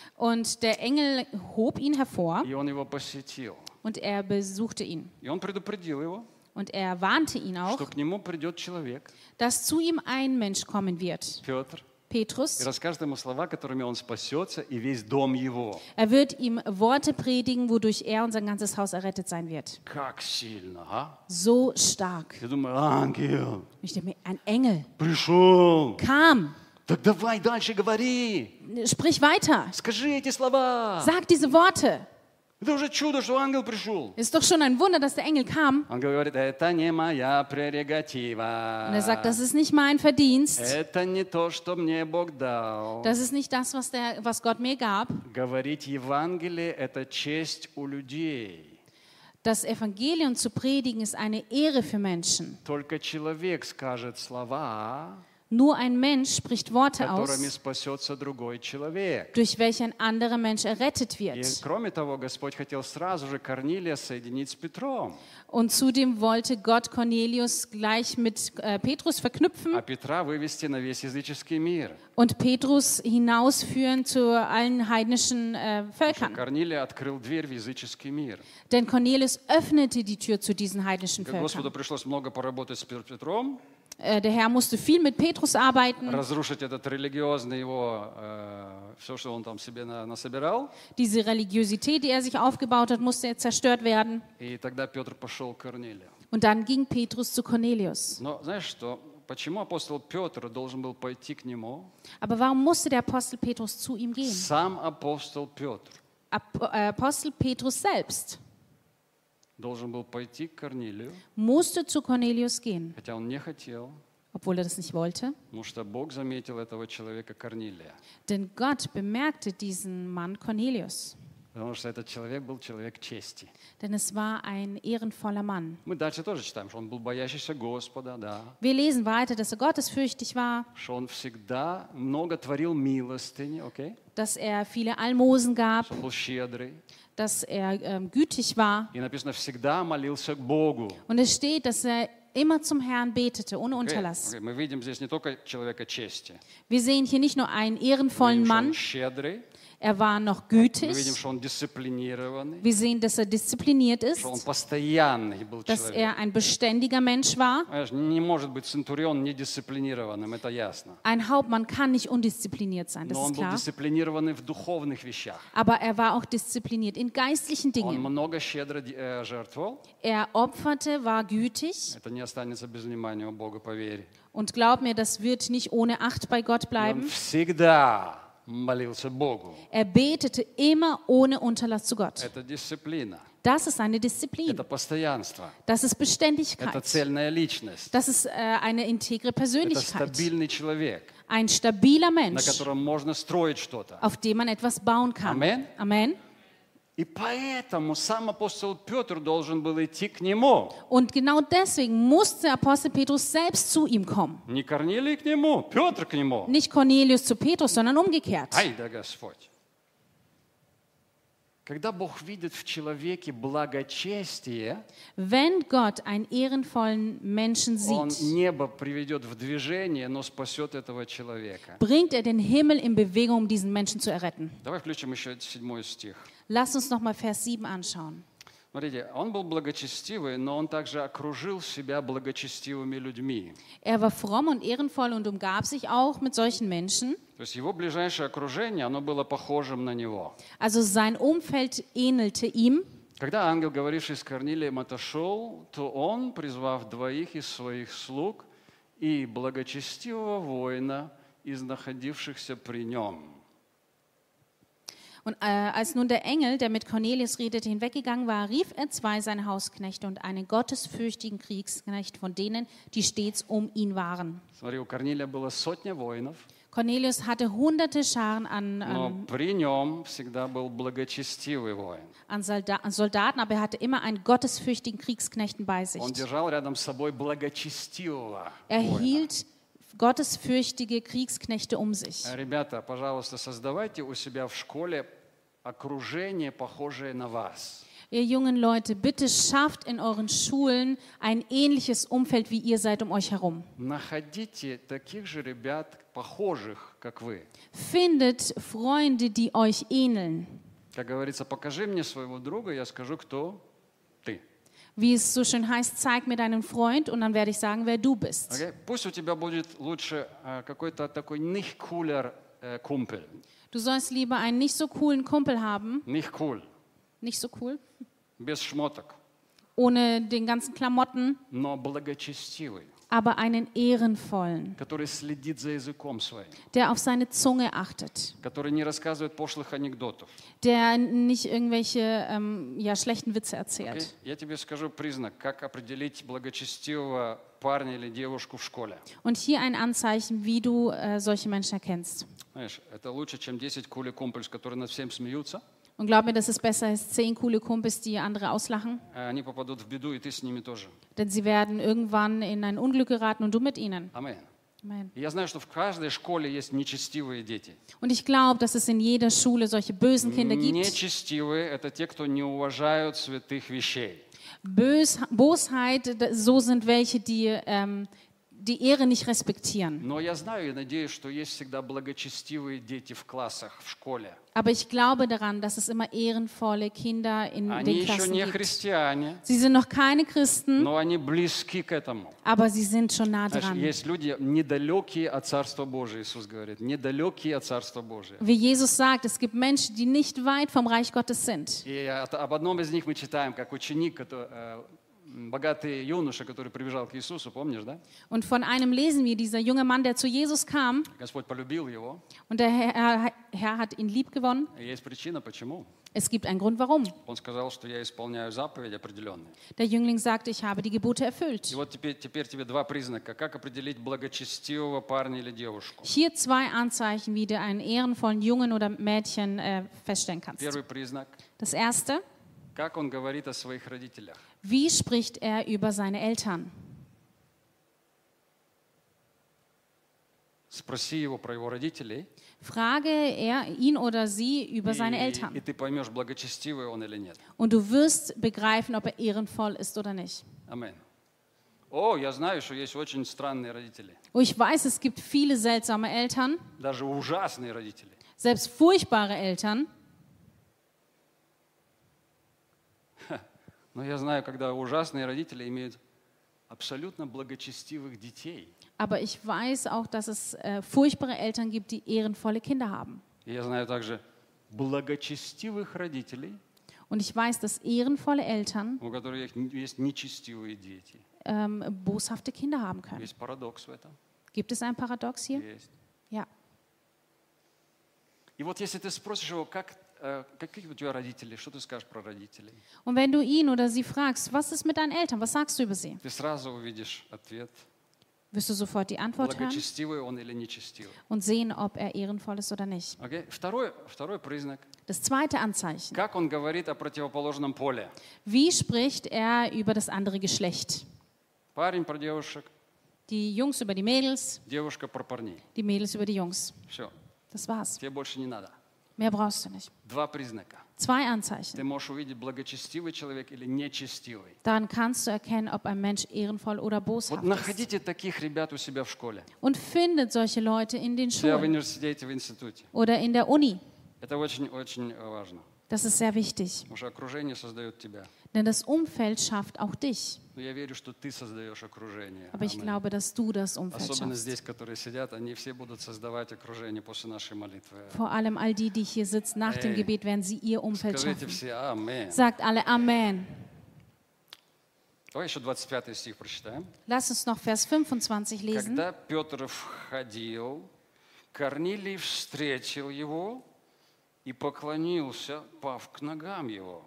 Und der Engel hob ihn hervor и он его посетил. und er besuchte ihn. И он предупредил его, Und er warnte ihn auch, что к нему придет человек, dass zu ihm ein Mensch kommen wird, Петр, и Petrus. расскажет ему слова, которыми он спасется, и весь дом его. Er wird ihm Worte predigen, wodurch er und sein ganzes Haus errettet sein wird. Как сильно, а? So stark. Я думаю, ангел Ich denke mir, ein Engel пришел. kam. Так давай дальше говори. Sprich weiter. Скажи эти слова. Sag diese Worte. Это уже чудо, что ангел пришел. Ist doch schon ein Wunder, dass der Engel kam. Ангел говорит, это не моя Und прерогатива. er sagt, das ist nicht mein Verdienst. Это не то, что мне Бог дал. Das ist nicht das, was, der, was Gott mir gab. Говорить Евангелие – это честь у людей. Das Evangelium zu predigen ist eine Ehre für Menschen. Только человек скажет слова, Nur ein Mensch spricht Worte которыми aus, спасется другой человек. durch welche ein anderer Mensch errettet И wird. кроме того, Господь хотел сразу же Корнилия соединить с Петром, Und zudem wollte Gott Cornelius gleich mit äh, Petrus verknüpfen а Петра вывести на весь языческий мир. und Petrus hinausführen zu allen heidnischen äh, Völkern. Корнилий открыл дверь в языческий мир. Denn Cornelius öffnete die Tür zu diesen heidnischen Господу Völkern. пришлось много поработать с Петром, Äh, der Herr musste viel mit Petrus arbeiten, разрушить этот религиозный его, э, все, что он там себе на- насобирал. diese Religiosität, die er sich aufgebaut hat, musste zerstört werden. И тогда Петр пошел к Корнилию. Und dann ging Petrus zu Cornelius. Но знаешь что? Почему апостол Петр должен был пойти к нему? Aber warum musste der Apostel Petrus zu ihm gehen? Сам апостол Петр Ap- äh, Apostel Petrus selbst должен был пойти к Корнилию, musste zu Cornelius gehen, хотя он не хотел, obwohl er das nicht wollte. потому что Бог заметил этого человека Корнилия. Denn Gott bemerkte diesen Mann Cornelius, Потому что этот человек был человек чести. denn es war ein ehrenvoller Mann. Мы дальше тоже читаем, что он был боящийся Господа, да, Wir lesen weiter, dass er gottesfürchtig war, что он всегда много творил милостыни, окей? dass er viele Almosen gab, Что он был щедрый. dass er ähm, gütig war. И написано, всегда молился к Богу. Und es steht, dass er immer zum Herrn betete, ohne Окей? Unterlass. Окей, мы видим здесь не только человека чести. Wir sehen hier nicht nur einen Мы ehrenvollen видим, что он Mann, щедрый. er war noch Мы видим, gütig. что он дисциплинированный. Wir sehen, dass er diszipliniert ist, Что он постоянный был dass человек. er ein beständiger Mensch war. Понимаешь, не может быть центурион недисциплинированным, это ясно. Ein Hauptmann kann nicht undiszipliniert sein, das Но он ist был klar. дисциплинированный в духовных вещах. Aber er war auch diszipliniert in geistlichen Он Dingen. много щедро э, жертвовал. Er opferte, war gütig. Это не останется без внимания у Бога, поверь. Und glaub mir, das wird nicht ohne Acht bei Gott И он bleiben. всегда молился Богу. Er betete immer ohne Unterlass zu Gott. Это дисциплина, Das ist eine Disziplin. это постоянство, Das ist это Beständigkeit. цельная личность, Das ist äh, eine integre это Persönlichkeit. стабильный человек, Ein stabiler на Mensch, котором можно строить что-то. auf dem man etwas bauen kann. Amen. Amen. И поэтому сам апостол Петр должен был идти к нему. Und genau deswegen musste Apostel Petrus selbst zu ihm kommen. Не Корнилий к нему, Петр к нему. Nicht Cornelius zu Petrus, sondern umgekehrt. Ай да Господь. Когда Бог видит в человеке благочестие, Wenn Gott einen ehrenvollen Menschen Он sieht, небо приведет в движение, но спасет этого человека. bringt er den Himmel in Bewegung, um diesen Menschen zu erretten. Давай включим еще седьмой стих. Lass uns nochmal Vers sieben anschauen. Смотрите, он был благочестивый, но он также окружил себя благочестивыми людьми. Er war fromm und ehrenvoll und umgab sich auch mit solchen Menschen. То есть его ближайшее окружение, оно было похожим на него. Also sein Umfeld ähnelte ihm. Когда ангел, говоривший с Корнилием, отошел, то он, призвав двоих из своих слуг и благочестивого воина из находившихся при нем. Und äh, als nun der Engel, der mit Cornelius redete, hinweggegangen war, rief er zwei seiner Hausknechte und einen gottesfürchtigen Kriegsknecht von denen, die stets um ihn waren. Смотри, у Корнилия было сотня воинов, Cornelius hatte hunderte Scharen an, но an, при нем всегда был благочестивый воин. an, Solda an Soldaten, aber er hatte immer einen gottesfürchtigen Kriegsknechten bei sich. Он держал рядом с собой благочестивого Er воина. hielt gottesfürchtige Kriegsknechte um sich. Ребята, пожалуйста, создавайте у себя в школе окружение, похожее на вас. Ihr jungen Leute, bitte schafft in euren Schulen ein ähnliches Umfeld, wie ihr seid um euch herum. Находите таких же ребят, похожих, как вы. Findet Freunde, die euch ähneln. Как говорится, покажи мне своего друга, я скажу, кто ты. Wie es so schön heißt, zeig mir deinen Freund und dann werde ich sagen, wer du bist. Okay? Пусть у тебя будет лучше э, какой-то такой nicht cooler äh, Kumpel. Du sollst lieber einen nicht so coolen Kumpel haben, Nicht cool, nicht so cool, без шмоток, ohne den ganzen Klamotten, но благочестивый, aber einen ehrenvollen, который следит за языком своим, der auf seine Zunge achtet, который не рассказывает пошлых анекдотов. der nicht irgendwelche ähm, ja, schlechten Witze Okay? erzählt. Я тебе скажу признак, как определить благочестивого парня или девушку в школе. Und hier ein Anzeichen, wie du äh, solche Menschen erkennst. Знаешь, это лучше, чем десять кули кумпельс, которые над всем смеются. Und glaub mir, dass es besser ist, zehn coole Kumpels, die andere auslachen, Они попадут в беду, и ты с ними тоже. denn sie werden irgendwann in ein Unglück geraten und du mit ihnen. Аминь. Amen. И я знаю, что в каждой школе есть нечестивые дети. Und ich glaube, dass es in jeder Schule solche bösen Kinder gibt. Нечестивые – это те, кто не уважают святых вещей. Bös, Bosheit, da- so sind welche, die ähm, die Ehre nicht respektieren. Но я знаю и надеюсь, что есть всегда благочестивые дети в классах, в школе. Aber ich glaube daran, dass es immer ehrenvolle Kinder in Они den еще Klassen не gibt. христиане, Sie sind noch keine Christen, но они близки к этому. aber sie sind schon nah Знаешь, dran. есть люди недалекие от Царства Божия, Иисус говорит, недалекие от Царства Божия. Wie Jesus sagt, es gibt Menschen, die nicht weit vom Reich Gottes sind. И от- об одном из них мы читаем, как ученик, который, э, богатый юноша, который прибежал к Иисусу, помнишь, да? Und von einem lesen wir, dieser junge Mann, der zu Jesus kam, Господь полюбил его. und der Herr, Herr hat ihn lieb gewonnen. И есть причина, почему. Es gibt einen Grund, warum. Он сказал, что я исполняю заповеди определенные. Der Jüngling sagte, ich habe die Gebote И erfüllt. вот теперь, теперь тебе два признака. Как определить благочестивого парня или девушку? Hier zwei Anzeichen, wie du einen ehrenvollen Jungen oder Mädchen äh, feststellen kannst. Первый признак. Das erste, Как он говорит о своих родителях. wie spricht er über seine Eltern? Спроси его про его родителей, Frage er ihn oder sie über seine и, и Eltern. ты поймешь, благочестивый он или нет. Und du wirst begreifen, ob er ehrenvoll ist oder nicht. Аминь. О, я знаю, что есть очень странные родители. Oh, ich weiß, es gibt viele seltsame Eltern, Даже ужасные родители. selbst furchtbare Eltern. Но я знаю, когда ужасные родители имеют абсолютно благочестивых детей. Aber ich weiß auch, dass es äh, furchtbare Eltern gibt, die ehrenvolle Kinder haben. И я знаю также благочестивых родителей, Und ich weiß, dass ehrenvolle Eltern у которых есть нечестивые дети. ähm, boshafte Kinder haben können. Есть парадокс в этом. Gibt es ein Paradox hier? Есть. Ja. И вот если ты спросишь его, как, э, какие у тебя родители, что ты скажешь про родителей? Und wenn du ihn oder sie fragst, was ist mit deinen Eltern, was sagst du über sie? Ты сразу увидишь ответ, Wirst du sofort die Antwort hören благочестивый он или нечестивый. und sehen, ob er ehrenvoll ist oder nicht. Okay? Второй, второй признак. Das zweite Anzeichen. Как он говорит о противоположном поле? Wie spricht er über das andere Geschlecht? Парень про девушек, Die Jungs über die Mädels, девушка про парней. die Mädels über die Jungs. Все, Das war's. тебе больше не надо. Mehr brauchst du nicht. Два признака. Zwei Ты Anzeichen. можешь увидеть, благочестивый человек или нечестивый. Daran kannst du erkennen, ob ein Mensch ehrenvoll oder Вот boshaft ist. находите таких ребят у себя в школе, Und findet solche Leute in den у себя в Schulen университете, в институте. oder in der Uni. Это очень-очень важно. Das ist sehr wichtig, Потому что окружение создает тебя. denn das Umfeld schafft auch dich. Но я верю, что ты создаешь окружение. Aber ich Аминь. glaube, dass du das Umfeld Особенно schaffst. здесь, которые сидят, они все будут создавать окружение после нашей молитвы. Vor allem all die, die hier sitzen, nach dem Hey. Gebet werden sie ihr Umfeld Скажите schaffen. все «Амен». Sagt alle Amen. Давай еще двадцать пятый стих прочитаем. Lass uns noch Vers fünfundzwanzig lesen. Когда Петр входил, Корнилий встретил его и поклонился, пав к ногам его.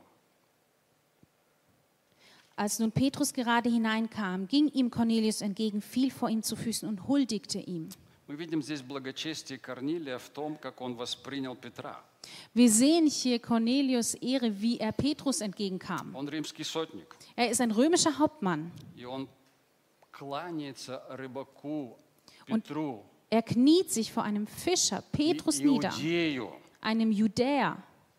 Als nun Petrus gerade hineinkam, ging ihm Cornelius entgegen, fiel vor ihm zu Füßen und huldigte ihm. Мы видим здесь благочестие Корнилия в том, как он воспринял Петра. Wir sehen hier Cornelius Ehre, wie er Petrus entgegenkam. Он римский сотник, Er ist ein römischer Hauptmann и он кланяется рыбаку Петру, Er kniet sich vor einem Fischer, Petrus, и- nieder, иудею. einem Judäer.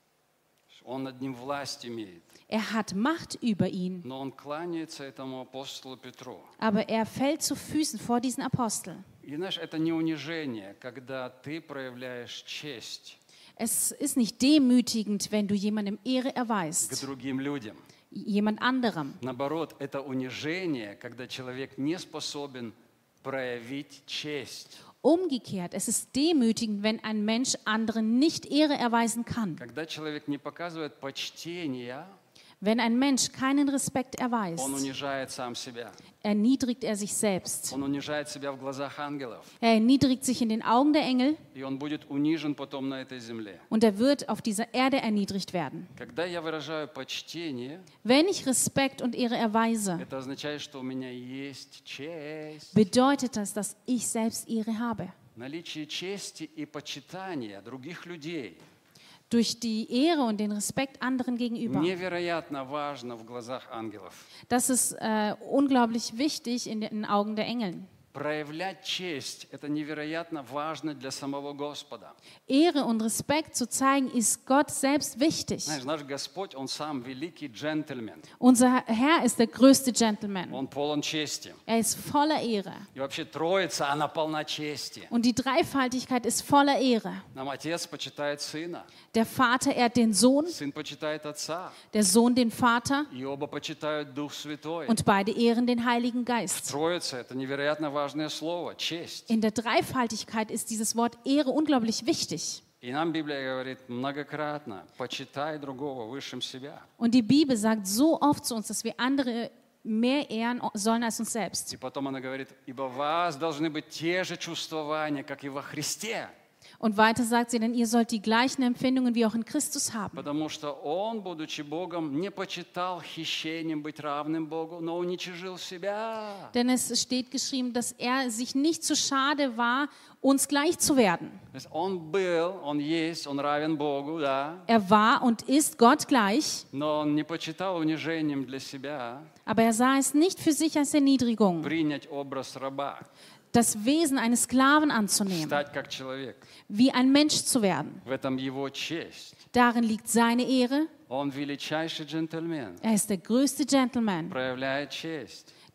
Он над ним власть имеет. Er hat Macht über ihn, Но он кланяется этому апостолу Петру. aber er fällt zu Füßen vor diesen Apostel. И знаешь, это не унижение, когда ты проявляешь честь Es ist nicht demütigend, wenn du jemandem Ehre к erweist, другим людям. jemand anderem. Наоборот, это унижение, когда человек не способен проявить честь. Umgekehrt, es ist demütigend, wenn ein Mensch anderen nicht Ehre erweisen kann. Когда человек не показывает почтения, Wenn ein Mensch keinen Respekt он erweist, унижает сам себя. erniedrigt er sich selbst. Он унижает себя в глазах ангелов. Er erniedrigt sich in den Augen der Engel И он будет унижен потом на этой земле. und er wird auf dieser Erde erniedrigt werden. Когда я выражаю почтение, Wenn ich Respekt und Ehre erweise, это означает, что у меня есть честь. bedeutet das, dass ich selbst Ehre habe. Наличие чести и почитания других людей Durch die Ehre und den Respekt anderen gegenüber. невероятно важно в глазах ангелов. Das ist äh, unglaublich wichtig in den Augen der Engel. Проявлять честь – это невероятно важно для самого Господа. Ehre und Respekt zu zeigen, ist Gott selbst wichtig. Знаешь, наш Господь, Он сам великий джентльмен. Unser Herr ist der größte Gentleman. Он полон чести. Er ist voller Ehre. И вообще Троица, она полна чести. Und die Dreifaltigkeit ist voller Ehre. Нам Отец почитает Сына, Der Vater ehrt den Sohn, Сын почитает Отца, der Sohn den Vater и оба почитают Дух Святой. und beide ehren den Heiligen Geist. Троица – это невероятно важное слово, честь. In der Dreifaltigkeit ist dieses Wort Ehre unglaublich wichtig. И нам Библия говорит многократно, почитай другого высшим себя. Und die Bibel sagt so oft zu uns, dass wir andere mehr ehren sollen als uns selbst. И потом она говорит, ибо в вас должны быть те же чувствования, как и во Христе. Und weiter sagt sie, denn ihr sollt die gleichen Empfindungen wie auch in Christus haben. Потому что Он, будучи Богом, не почитал хищением быть равным Богу, но уничижил себя. Denn es steht geschrieben, dass er sich nicht zu schade war, uns gleich zu werden. То есть Он был, Он есть, Он равен Богу, да, Er war und ist Gott gleich, но Он не почитал унижением для себя aber er sah es nicht für sich als Erniedrigung, принять образ раба, das Wesen eines Sklaven anzunehmen, стать как человек. wie ein Mensch zu werden. В этом Его честь. Darin liegt seine Ehre. Он величайший джентльмен, Er ist der größte Gentleman, проявляет честь.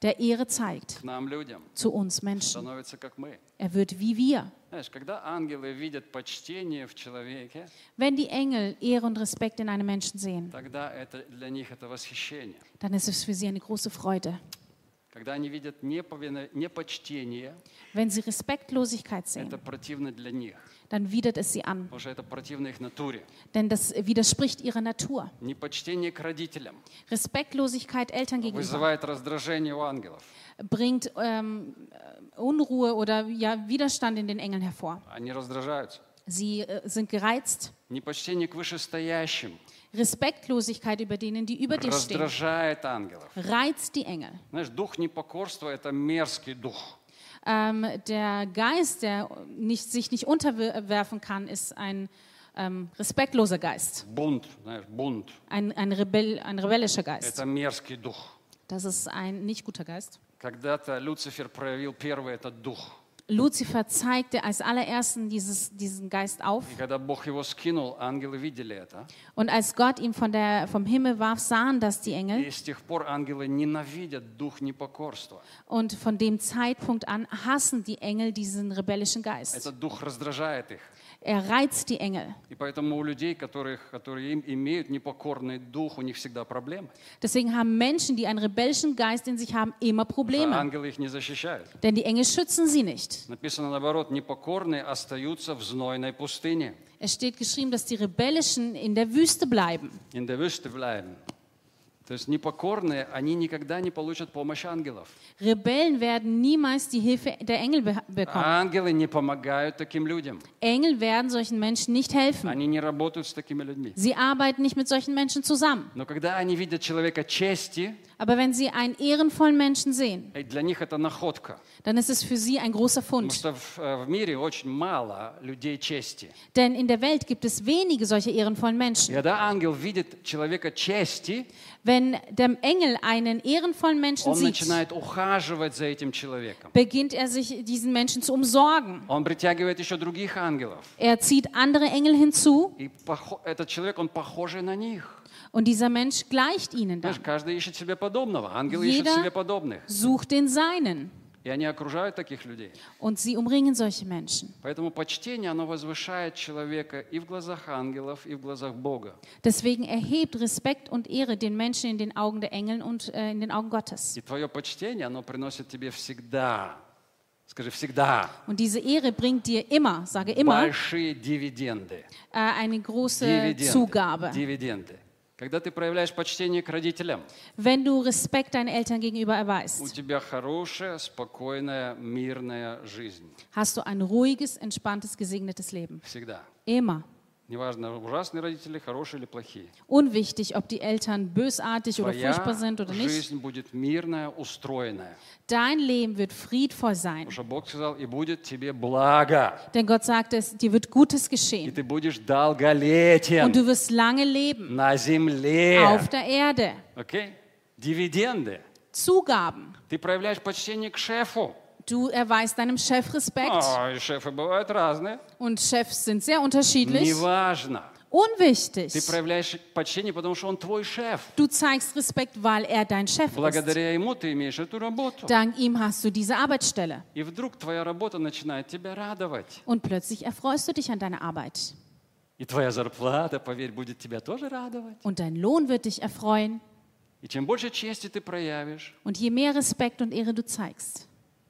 der Ehre zeigt к нам, людям, zu uns Menschen. становится как мы. Er wird wie wir. Знаешь, когда ангелы видят почтение в человеке, Wenn die Engel Ehre und Respekt in einem Menschen sehen, тогда это, для них это восхищение. dann ist es für sie eine große Freude. Когда они видят неповино- непочтение, Wenn sie Respektlosigkeit sehen, это противно для них, dann widert es sie an, потому что это противно их натуре. denn das widerspricht ihrer Natur. Непочтение к родителям Respektlosigkeit Eltern gegenüber вызывает раздражение у ангелов. bringt ähm, Unruhe oder ja, Widerstand in den Engeln hervor. Они раздражаются. Sie äh, sind gereizt. Непочтение к вышестоящим Respektlosigkeit über denen, die über dir stehen, раздражает ангелов. reizt die Engel. Знаешь, дух непокорства – это мерзкий дух. Ähm, der Geist, der nicht, sich nicht unterwerfen kann, ist ein ähm, respektloser Geist, Бунт, знаешь, бунт ein, ein, Rebell, ein rebellischer – Geist. это мерзкий дух. Das ist ein nicht guter Geist. Когда-то Люцифер проявил первый этот дух. Luzifer zeigte als allerersten dieses, diesen Geist auf. И когда Бог его скинул, ангелы видели это. Und als Gott ihn von der, vom Himmel warf, sahen das die И Engel. с тех пор ангелы ненавидят дух непокорства. Und von dem Zeitpunkt an hassen die Engel diesen rebellischen Geist. Этот дух раздражает их. Er reizt die Engel. И поэтому у людей, которых, которые им имеют непокорный дух, у них всегда проблемы. Deswegen haben Menschen, die einen rebellischen Geist in sich haben, immer Потому что Probleme. ангелы их не защищают. Denn die Engel schützen sie nicht. Написано наоборот, непокорные остаются в знойной пустыне. Es steht geschrieben, dass die Rebellischen in der Wüste bleiben. In der Wüste bleiben. То есть непокорные, они никогда не получат помощь ангелов. Rebellen werden niemals die Hilfe der Engel be bekommen. Ангелы не помогают таким людям. Engel werden solchen Menschen nicht helfen. Они не работают с такими людьми. Sie arbeiten nicht mit solchen Menschen zusammen. Но когда они видят человека чести, Aber wenn sie einen ehrenvollen Menschen sehen, для них это находка. dann ist es für sie ein großer Потому Fund. что в, в мире очень мало людей чести. Denn in der Welt gibt es wenige solche ehrenvollen И Menschen. когда ангел видит человека чести, Wenn der Engel einen ehrenvollen Menschen он sieht, начинает ухаживать за этим человеком. beginnt er sich diesen Menschen zu umsorgen. Он притягивает еще других ангелов. Er zieht andere Engel hinzu И похо- этот человек, он похожий на них. und dieser Mensch gleicht ihnen Знаешь, dann, каждый ищет себе подобного. Ангелы ищут Jeder- себе подобных. sucht den Seinen. И они окружают таких людей. Und sie umringen solche Menschen. Поэтому почтение, оно возвышает человека и в глазах ангелов, и в глазах Бога. Deswegen erhebt Respekt und Ehre den Menschen in den Augen der Engeln und äh, in den Augen Gottes. И твое почтение, оно приносит тебе всегда, скажи, всегда, Und diese Ehre bringt dir immer, sage immer, большие дивиденды. äh, eine große Дивиденды. Zugabe. Дивиденды. Когда ты проявляешь почтение к родителям, Wenn du Respekt deinen Eltern gegenüber у erweist, тебя хорошая, спокойная, мирная жизнь. hast du ein ruhiges, entspanntes, gesegnetes Leben. Всегда. Immer. Неважно, ужасные родители, хорошие или плохие. Unwichtig, ob die Eltern bösartig oder Твоя furchtbar sind oder nicht. жизнь будет мирная, устроенная. Dein Leben wird friedvoll sein. Потому что Бог сказал, и будет тебе благо. Denn Gott sagt es, dir wird Gutes И geschehen. ты будешь долголетен Und du wirst lange leben на земле. auf der Erde. Окей? Дивиденды. Zugaben. Ты проявляешь почтение к шефу. Du erweist deinem Chef Respekt. А, и шефы бывают разные. Und Chefs sind sehr unterschiedlich. Неважно. Unwichtig. Ты проявляешь почтение, потому что он твой шеф. Du zeigst Respekt, weil er dein Chef ist. Благодаря ему ты имеешь эту работу. Dank ihm hast du diese Arbeitsstelle. И вдруг твоя работа начинает тебя радовать. Und plötzlich erfreust du dich an deiner Arbeit. И твоя зарплата, поверь, будет тебя тоже радовать. Und dein Lohn wird dich erfreuen. И чем больше чести ты проявишь, Und je mehr Respekt und Ehre du zeigst,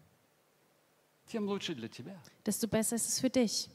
тем лучше для тебя. desto besser ist es für dich.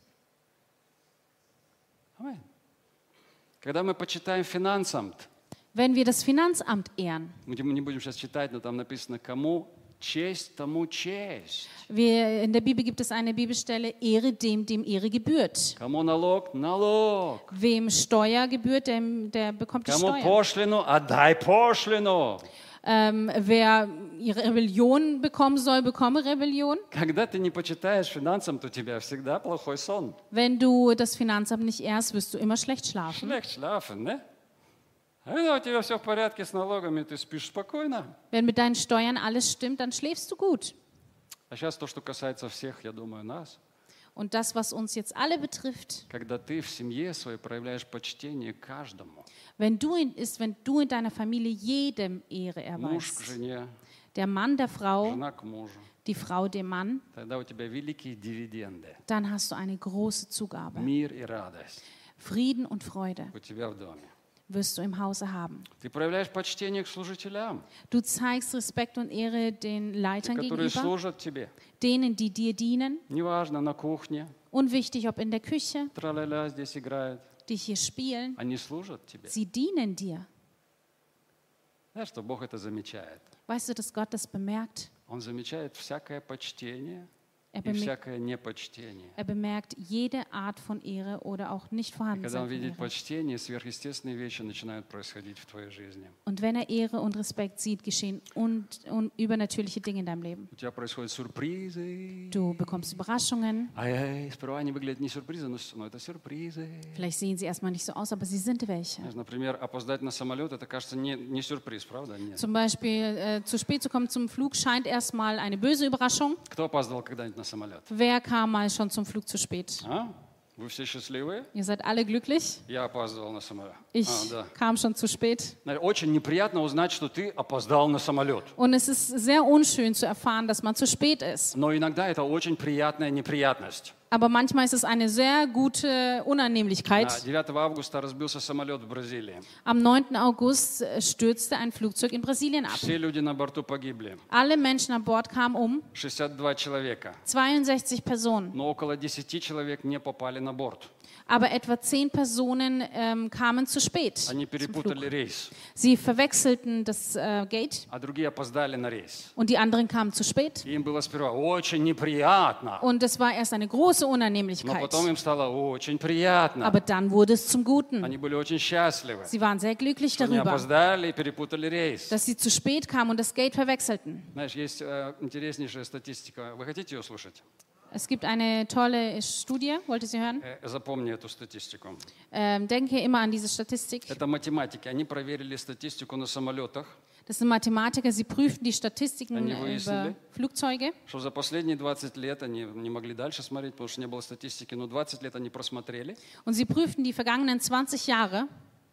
Аминь. Когда мы почитаем финансамт, Wenn wir das Finanzamt ehren, мы не будем сейчас читать, но там написано, кому честь, тому честь. wir, in der Bibel gibt es eine Bibelstelle, Ehre dem, dem Ehre gebührt. Кому налог, налог. Wem Steuer gebührt, dem, der bekommt die Кому Steuer. пошлину, отдай пошлину. Ähm, wer ihre Rebellion bekommen soll, bekomme Rebellion. Когда ты не почитаешь финансамт, у тебя всегда плохой сон. Wenn du das Finanzamt nicht ehrst, wirst du immer schlecht schlafen. Schlecht schlafen, ne? А когда у тебя все в порядке с налогами, ты спишь спокойно. Wenn mit deinen Steuern alles stimmt, dann schläfst du gut. А сейчас то, что касается всех, я думаю, нас. Und das, was uns jetzt alle betrifft, Когда ты в семье своей проявляешь почтение каждому. wenn du in, ist, wenn du in deiner Familie jedem Ehre Муж к erweist. жене, der Mann der Frau, жена к мужу, die Frau dem Mann, тогда у тебя великие дивиденды. dann hast du eine große Zugabe. Мир и радость Frieden und Freude у тебя в доме. wirst du im Hause haben. Ты проявляешь почтение к служителям, Du zeigst Respekt und Ehre den Leitern которые gegenüber, служат тебе. denen, die dir dienen. Неважно, на кухне, Unwichtig, ob in der Küche, тра-ля-ля здесь играют. die hier spielen, Они служат тебе. sie dienen dir. Знаешь, что Бог это замечает? Weißt du, dass Gott das bemerkt? Он замечает всякое почтение Er и bemerkt, всякое непочтение. er bemerkt jede Art von Ehre oder auch nicht И vorhanden когда он sein von видит Ehre. почтение, сверхъестественные вещи начинают происходить в твоей жизни. Und wenn er Ehre und Respekt sieht, geschehen und, und übernatürliche Dinge in deinem Leben. У тебя происходят сюрпризы. Du bekommst Überraschungen. А э, сперва они выглядят не сюрпризы, но, с- но это сюрпризы. Vielleicht sehen sie erstmal nicht so aus, aber sie sind welche. Знаешь, например, опоздать на самолет, это кажется не, не сюрприз, правда? Нет. Zum Beispiel äh, zu spät zu kommen zum Flug scheint erstmal eine böse Überraschung. Кто опаздывал когда-нибудь на самолет? Wer kam mal schon zum Flug zu spät? А? Вы все счастливые? Ihr seid alle glücklich. Я опаздывал на самолет. Ich А, да. kam schon zu spät. Знаешь, очень неприятно узнать, что ты опоздал на самолет. Und es ist sehr unschön zu erfahren, dass man zu spät ist. Но иногда это очень приятная неприятность. Aber manchmal ist es eine sehr gute А, Unannehmlichkeit. девятого августа разбился самолет в Бразилии. Am neunten August äh, stürzte ein Flugzeug in Brasilien ab. Все люди на борту погибли. Alle Menschen an Bord kamen um, шестьдесят два человека. zweiundsechzig Personen. Но около десяти человек не попали на борт. Aber etwa zehn Personen ähm, kamen zu spät Они zum перепутали Flug. рейс, Sie verwechselten das äh, Gate а другие опоздали на рейс. und die anderen kamen zu spät. И им было сперва очень неприятно, Und es war erst eine große но Unannehmlichkeit. потом им стало очень приятно. Aber dann wurde es zum Guten. Они были очень счастливы, Sie waren sehr glücklich что они darüber, опоздали и перепутали рейс. dass sie zu spät kamen und das Gate verwechselten. Знаешь, есть э, интереснейшая статистика. Вы хотите ее слушать? Es gibt eine tolle Studie, wollt ihr sie hören? Э, запомни эту статистику. Ähm, denke immer an diese Statistik. Это математики. Они проверили статистику на самолетах, Das sind Mathematiker, sie prüften die Statistiken Они über выяснили, Flugzeuge. что за последние двадцать лет, они не могли дальше смотреть, потому что не было статистики, но двадцать лет они просмотрели, Und sie prüften die vergangenen zwanzig Jahre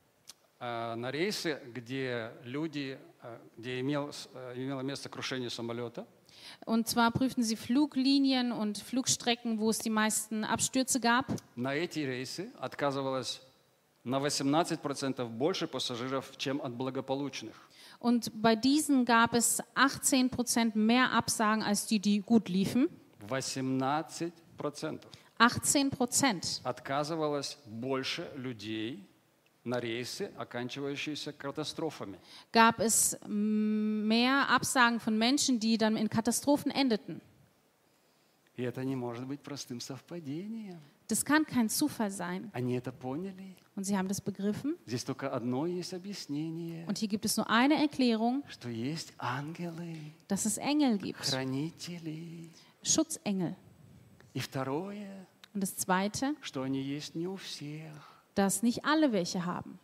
э, на рейсы, где люди, э, где имел, с- э, имело место крушение самолета, Und zwar prüften sie Fluglinien und Flugstrecken, wo es die meisten Abstürze gab. на эти рейсы отказывалось на восемнадцать процентов больше пассажиров, чем от благополучных. Und bei diesen gab es achtzehn Prozent mehr Absagen als die, die gut liefen. восемнадцать процентов achtzehn Prozent. отказывалось больше людей на рейсы, оканчивающиеся катастрофами. Gab es mm, mehr Absagen von Menschen, die dann in Katastrophen endeten. И это не может быть простым совпадением. Das kann kein Zufall sein. Они это поняли. Und sie haben das begriffen. Здесь только одно есть объяснение, Und hier gibt es nur eine Erklärung, что есть ангелы, dass es Engel gibt. хранители. Schutzengel. И второе, Und das Zweite, что они есть не у всех. dass nicht alle welche haben.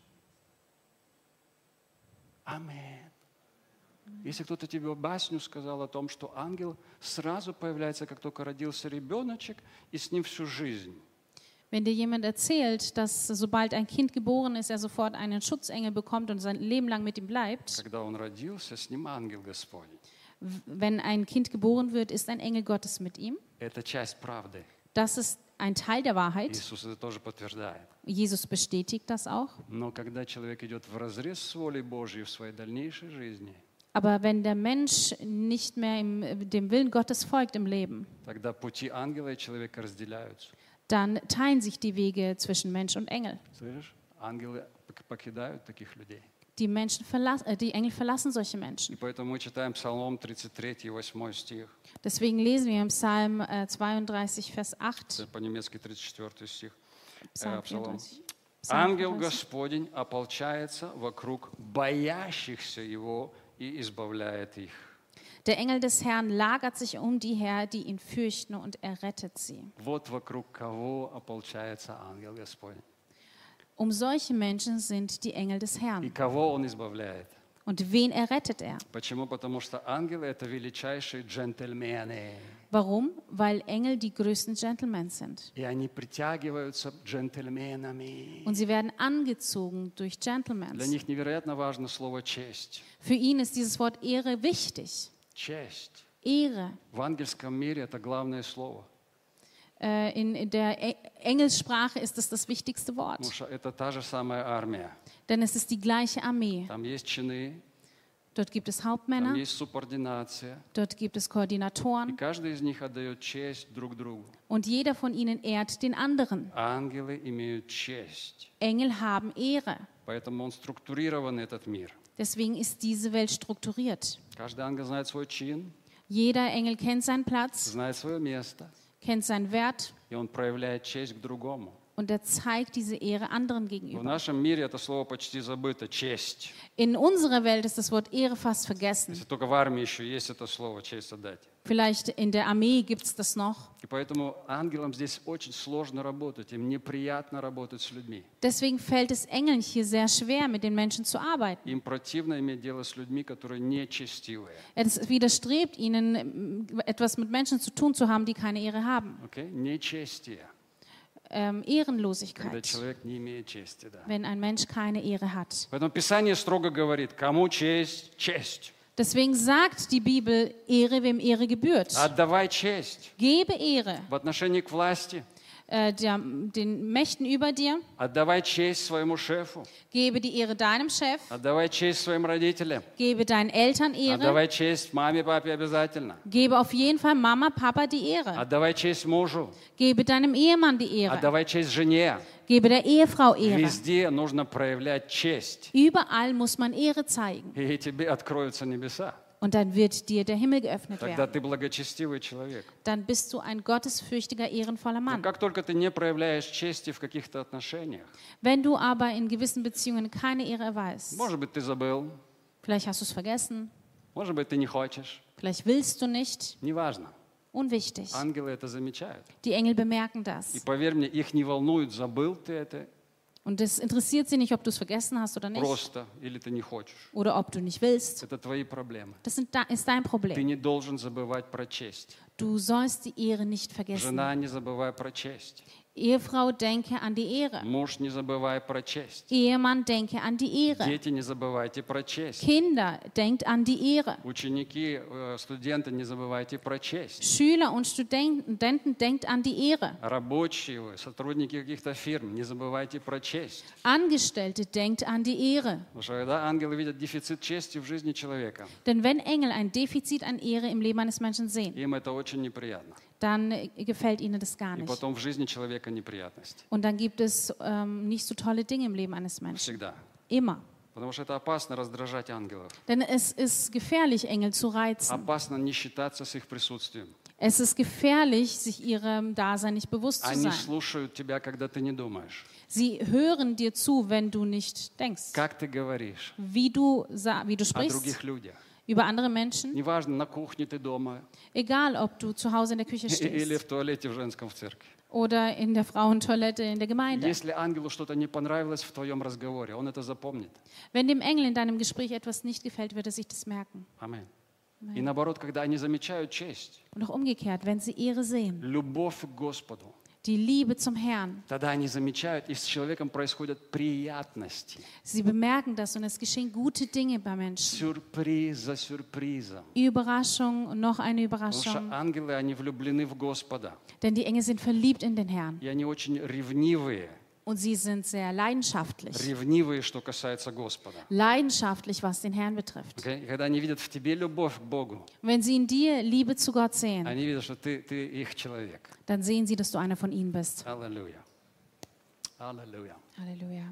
Аминь. Если кто-то тебе басню сказал о том, что ангел сразу появляется, как только родился ребеночек, и с ним всю жизнь. Wenn dir jemand erzählt, dass sobald ein Kind geboren ist, er sofort einen Schutzengel bekommt und sein Leben lang mit ihm bleibt, Когда он родился, с ним ангел Господень. w- wenn ein Kind geboren wird, ist ein Engel Gottes mit ihm. Это часть правды. Das ist ein Teil der Wahrheit. Иисус это тоже подтверждает. Jesus bestätigt das auch. Но когда человек идет вразрез с волей Божьей в своей дальнейшей жизни, Aber wenn der Mensch nicht mehr im, dem Willen Gottes folgt im Leben, тогда пути ангела и человека разделяются. dann teilen sich die Wege zwischen Mensch und Engel. Слышишь? Ангелы пок- покидают таких людей. Die, Menschen verlas äh, die Engel verlassen solche И Menschen. поэтому мы читаем Псалом тридцать три, восьмой стих. Deswegen lesen wir im Psalm äh, zweiunddreißig, Vers acht. Это по-немецки тридцать четвёртый стих. Psalm Э, Псалом. vierunddreißig. Psalm Ангел vierunddreißig. Господень ополчается вокруг боящихся Его и избавляет их. Der Engel des Herrn lagert sich um die her, die ihn fürchten, und er rettet sie. Вот вокруг кого ополчается ангел Господень. Um solche Menschen sind die Engel des И Herrn. кого он избавляет? Und wen errettet er? Почему? Потому что ангелы — это величайшие джентльмены. Warum? Weil Engel die größten Gentlemen sind. И они притягиваются джентльменами. Und sie werden angezogen durch Для Gentlemen. них невероятно важно слово «честь». Für ihn ist dieses Wort Ehre wichtig. Честь. Ehre. В ангельском мире это главное слово. Äh, in, in der E- Engelssprache ist es das wichtigste Wort, Потому что это та же самая армия. denn es ist die gleiche Armee. Там есть чины, Dort gibt es там Hauptmänner, есть субординация. dort gibt es И Koordinatoren каждый из них отдает честь друг другу. und jeder von ihnen ehrt den anderen. Ангелы имеют честь. Engel haben Ehre. Поэтому он структурирован, этот мир. Deswegen ist diese Welt strukturiert. Каждый ангел знает свой чин, Jeder Engel kennt seinen Platz, знает свое место. kennt seinen Wert И он проявляет честь к другому. und er zeigt diese Ehre anderen В gegenüber. нашем мире это слово почти забыто. Честь. In unserer Welt ist das Wort Ehre fast vergessen. Если только в армии еще есть это слово честь отдать. Vielleicht in der Armee gibt es das noch. И поэтому ангелам здесь очень сложно работать. Им неприятно работать с людьми. Deswegen fällt es Engeln hier sehr schwer, mit den Menschen zu arbeiten. Им противно иметь дело с людьми, которые нечестивые. Es widerstrebt ihnen, etwas mit Menschen zu tun zu haben, die keine Ehre haben. Okay? Нечестие. Ähm, Когда Ehrenlosigkeit, человек не имеет чести. Да. wenn ein Mensch keine Ehre hat. Поэтому Писание строго говорит, кому честь, честь. Deswegen sagt die Bibel, Ehre, wem Ehre gebührt. Отдавай честь Gebe Ehre в отношении к власти. äh, der, den Mächten über dir. Отдавай честь своему шефу. Gebe die Ehre deinem Chef. Отдавай честь своим родителям. Gebe deinen Eltern Ehre. Отдавай честь маме, папе обязательно. Gebe auf jeden Fall Mama, Papa die Ehre. Отдавай честь мужу. Gebe deinem Ehemann die Ehre. Отдавай честь жене. Gebe der Ehefrau Ehre. Везде нужно проявлять честь. Überall muss man Ehre zeigen. И тебе откроются небеса. Und dann wird dir der Himmel geöffnet Тогда werden. ты благочестивый человек. Dann bist du ein gottesfürchtiger, ehrenvoller Но Mann. как только ты не проявляешь чести в каких-то отношениях, Wenn du aber in gewissen Beziehungen keine Ehre erweist, может быть, ты забыл, vielleicht hast du es vergessen, может быть, ты не хочешь, vielleicht willst du nicht, неважно. unwichtig. Ангелы это замечают. Die Engel bemerken И das. поверь мне, их не волнует, забыл ты это Und es interessiert sie nicht, ob du es vergessen hast oder nicht. просто или ты не хочешь. Oder ob du nicht willst. Это твои проблемы. Das sind, da- ist dein Ты Problem. не должен забывать про честь. Du sollst die Ehre nicht vergessen. Жена, не забывай про честь. Ehefrau, denke an die Ehre. Муж, не забывай про честь. Ehemann, denke an die Ehre. Дети, не забывайте про честь. Kinder, denkt an die Ehre. Ученики, э, студенты, не забывайте про честь. Schüler und Studenten, denkt an die Ehre. Рабочие вы, сотрудники каких-то фирм, не забывайте про честь. Angestellte, denkt an die Ehre. Потому что когда ангелы видят дефицит чести в жизни человека, Denn wenn Engel ein Defizit an Ehre im Leben eines Menschen sehen, им это очень неприятно. dann äh, gefällt ihnen das gar И nicht. потом в жизни человека неприятности. Und dann gibt es ähm, nicht so tolle Dinge im Leben eines Menschen. Всегда. Immer. Потому что это опасно раздражать ангелов. Denn es ist gefährlich, Engel zu reizen. Опасно не считаться с их присутствием. Es ist gefährlich, sich ihrem Dasein nicht bewusst zu Они sein. слушают тебя, когда ты не думаешь. Sie hören dir zu, wenn du nicht denkst. Как ты говоришь Wie du, sa- wie du о sprichst других людях. über andere Menschen. Неважно, на кухне ты дома Egal, ob du zu Hause in der Küche или stehst в туалете в женском в церкви. oder in der Frauentoilette in der Gemeinde. Если ангелу что-то не понравилось в твоем разговоре, он это запомнит. Wenn dem Engel in deinem Gespräch etwas nicht gefällt, wird er sich das merken. Аминь. И наоборот, когда они замечают честь, Und auch umgekehrt, wenn sie Ehre sehen, любовь к Господу, die Liebe zum Herrn, тогда они замечают, и с человеком происходят приятности. sie bemerken das und es geschehen gute Dinge bei Menschen. Сюрприз за сюрпризом. Überraschung und noch eine Потому что Überraschung. ангелы, они влюблены в Господа. Denn die Engel sind verliebt in den Herrn И они очень ревнивые. und sie sind sehr leidenschaftlich. Ревнивые, что касается Господа. Leidenschaftlich, was den Herrn betrifft. Okay? И когда они видят в тебе любовь к Богу, Und wenn sie in dir Liebe zu Gott sehen, они видят, что ты, ты их человек. dann sehen sie, dass du einer von ihnen bist. Аллилуйя. Аллилуйя. Halleluja.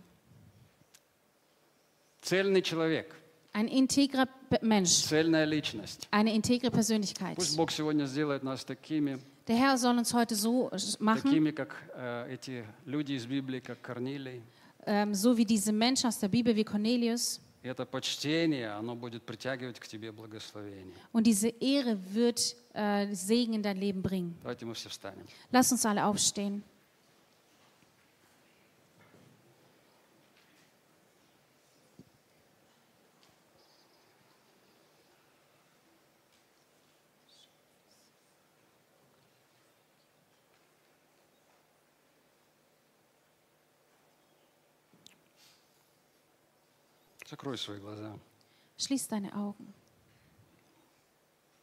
Цельный человек, Ein integrer P- Mensch, цельная личность. eine integre Persönlichkeit. Пусть Бог сегодня сделает нас такими, Der Herr soll uns heute so machen, такими, как э, эти люди из Библии, как Корнилий. ähm, so wie diese Menschen aus der Bibel, wie Cornelius. И это почтение, оно будет притягивать к тебе благословение. Und diese Ehre wird äh, Segen in dein Leben bringen. Давайте мы все встанем. Lass uns alle aufstehen. Закрой свои глаза. Schließ deine Augen.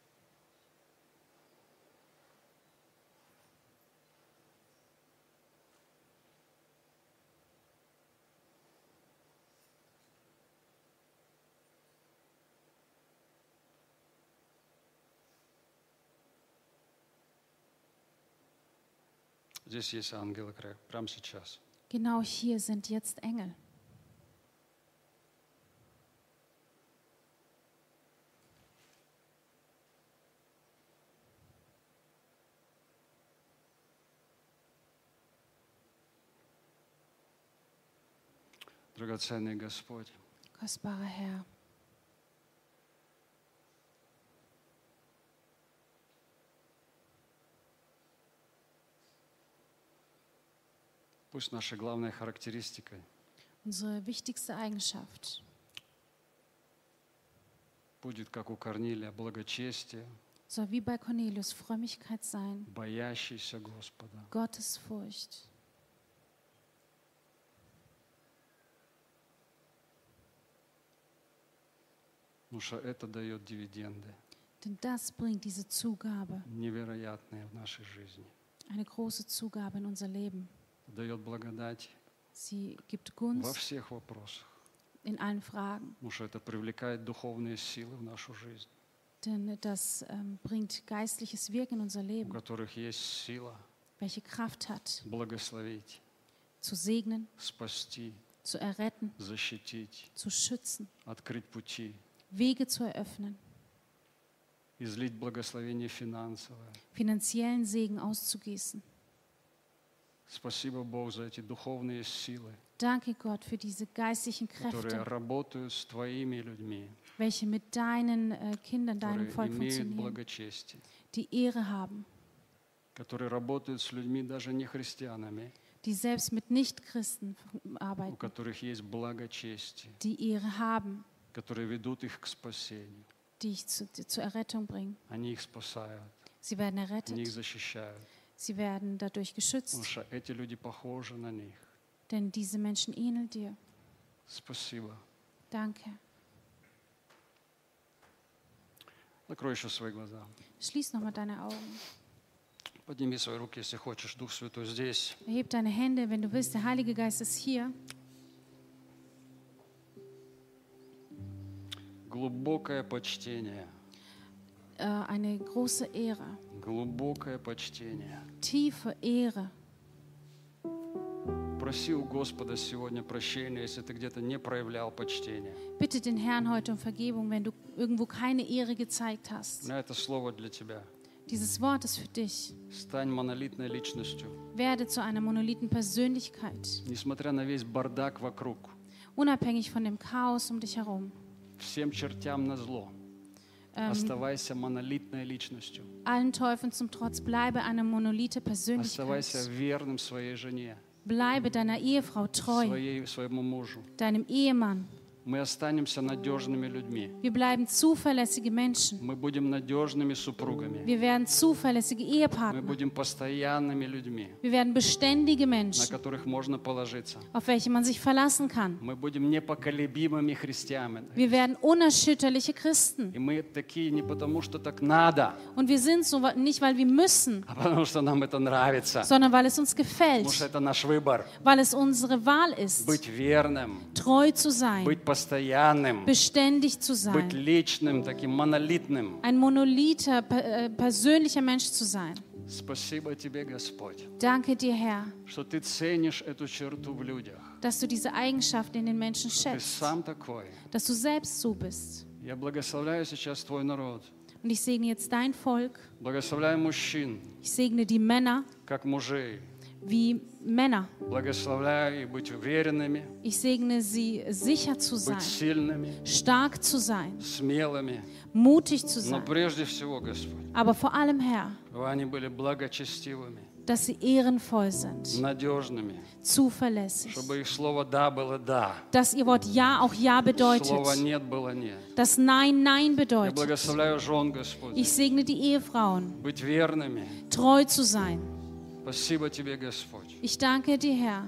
Здесь есть ангелы, прямо сейчас. Genau hier sind jetzt Engel. Драгоценный Господь, Kostbarer Herr, пусть наша главная характеристика unsere wichtigste Eigenschaft будет, как у Корнилия, благочестие, soll wie bei Cornelius Frömmigkeit sein, боящийся Господа. Gottesfurcht. Потому что это дает дивиденды Denn das bringt diese Zugabe, невероятные в нашей жизни. eine große Zugabe in unser Leben. Дает благодать Sie gibt во Gunst всех вопросах. in allen Fragen, Потому что это привлекает духовные силы в нашу жизнь, denn das ähm, bringt geistliches Wirken in unser у Leben, которых есть сила welche Kraft hat, благословить, zu segnen, спасти, zu erretten, защитить, zu schützen, открыть пути, Wege zu eröffnen, излить благословение финансовое. finanziellen Segen auszugießen. Спасибо Богу за эти духовные силы, Danke Gott für diese geistlichen которые Kräfte, работают с Твоими людьми, welche mit deinen äh, Kindern, deinem которые Volk имеют funktionieren, благочестие, die Ehre haben, которые работают с людьми даже не христианами, die selbst mit Nichtchristen у arbeiten, которых есть благочестие, die Ehre haben, которые ведут их к спасению. die ich zu, die zur Errettung bringen. Они их спасают, Sie werden они их errettet, защищают, sie werden dadurch потому geschützt, что эти люди похожи на них. denn diese Menschen ähneln dir. Спасибо. Danke. Закрой еще свои глаза. Schließ nochmal deine Augen. Подними свои руки, если хочешь. Дух Святой здесь. Erheb deine Hände, wenn du willst. Der Heilige Geist ist hier. Глубокое почтение. Äh, eine große Ehre, Глубокое почтение. tiefe Ehre. Проси у Господа сегодня прощения, если ты где-то не проявлял почтения. Bitte den Herrn heute um Vergebung, wenn du irgendwo keine Ehre gezeigt hast. На это слово для тебя. Dieses Wort ist für dich. Стань монолитной личностью. Werde zu einer monolithen Persönlichkeit, Несмотря на весь бардак вокруг, unabhängig von dem Chaos um dich herum. всем чертям назло, Ähm, оставайся монолитной личностью. allen Teufeln zum Trotz, bleibe eine monolithe Оставайся Persönlichkeit. верным своей жене, Bleibe deiner Ehefrau treu, своей, своему мужу. deinem Ehemann. Мы останемся надежными людьми. Wir bleiben zuverlässige Menschen. Мы будем надежными супругами. Wir werden zuverlässige Мы Ehepartner. будем постоянными людьми, Wir werden beständige на Menschen, которых можно положиться. auf welche man sich verlassen kann. Мы будем непоколебимыми христианами. Wir werden unerschütterliche Christen. И мы такие не потому, что так надо, Und wir sind so nicht, weil wir müssen, а потому что нам это нравится. sondern weil es uns Потому gefällt, что это наш выбор. weil es unsere Wahl ist, Быть верным, treu zu sein, быть постоянным, beständig zu быть sein, личным, таким монолитным. ein monolither, per- äh, persönlicher Mensch zu sein. Спасибо тебе, Господь, Danke dir, Herr, что ты ценишь эту черту в людях. dass du diese Eigenschaft in den Menschen Ты schätzt, сам такой. dass du selbst so bist. Я благословляю сейчас твой народ. Und ich segne jetzt dein Volk, Благословляю мужчин, ich segne die Männer как мужей. wie Männer. Благословляю и быть уверенными, Ich segne sie, sicher zu быть sein, сильными, stark zu sein, смелыми. mutig zu Но sein. прежде всего, Господь, Aber vor allem, Herr, чтобы они были благочестивыми, dass sie ehrenvoll sind, надежными, zuverlässig, чтобы их слово «да» было «да», dass ihr Wort Ja auch Ja bedeutet, слово «нет» было «нет». dass Nein Nein Я bedeutet. благословляю жен, Господь, Ich segne die Ehefrauen, быть верными. treu zu sein. Спасибо Тебе, Господь. Ich danke dir, Herr.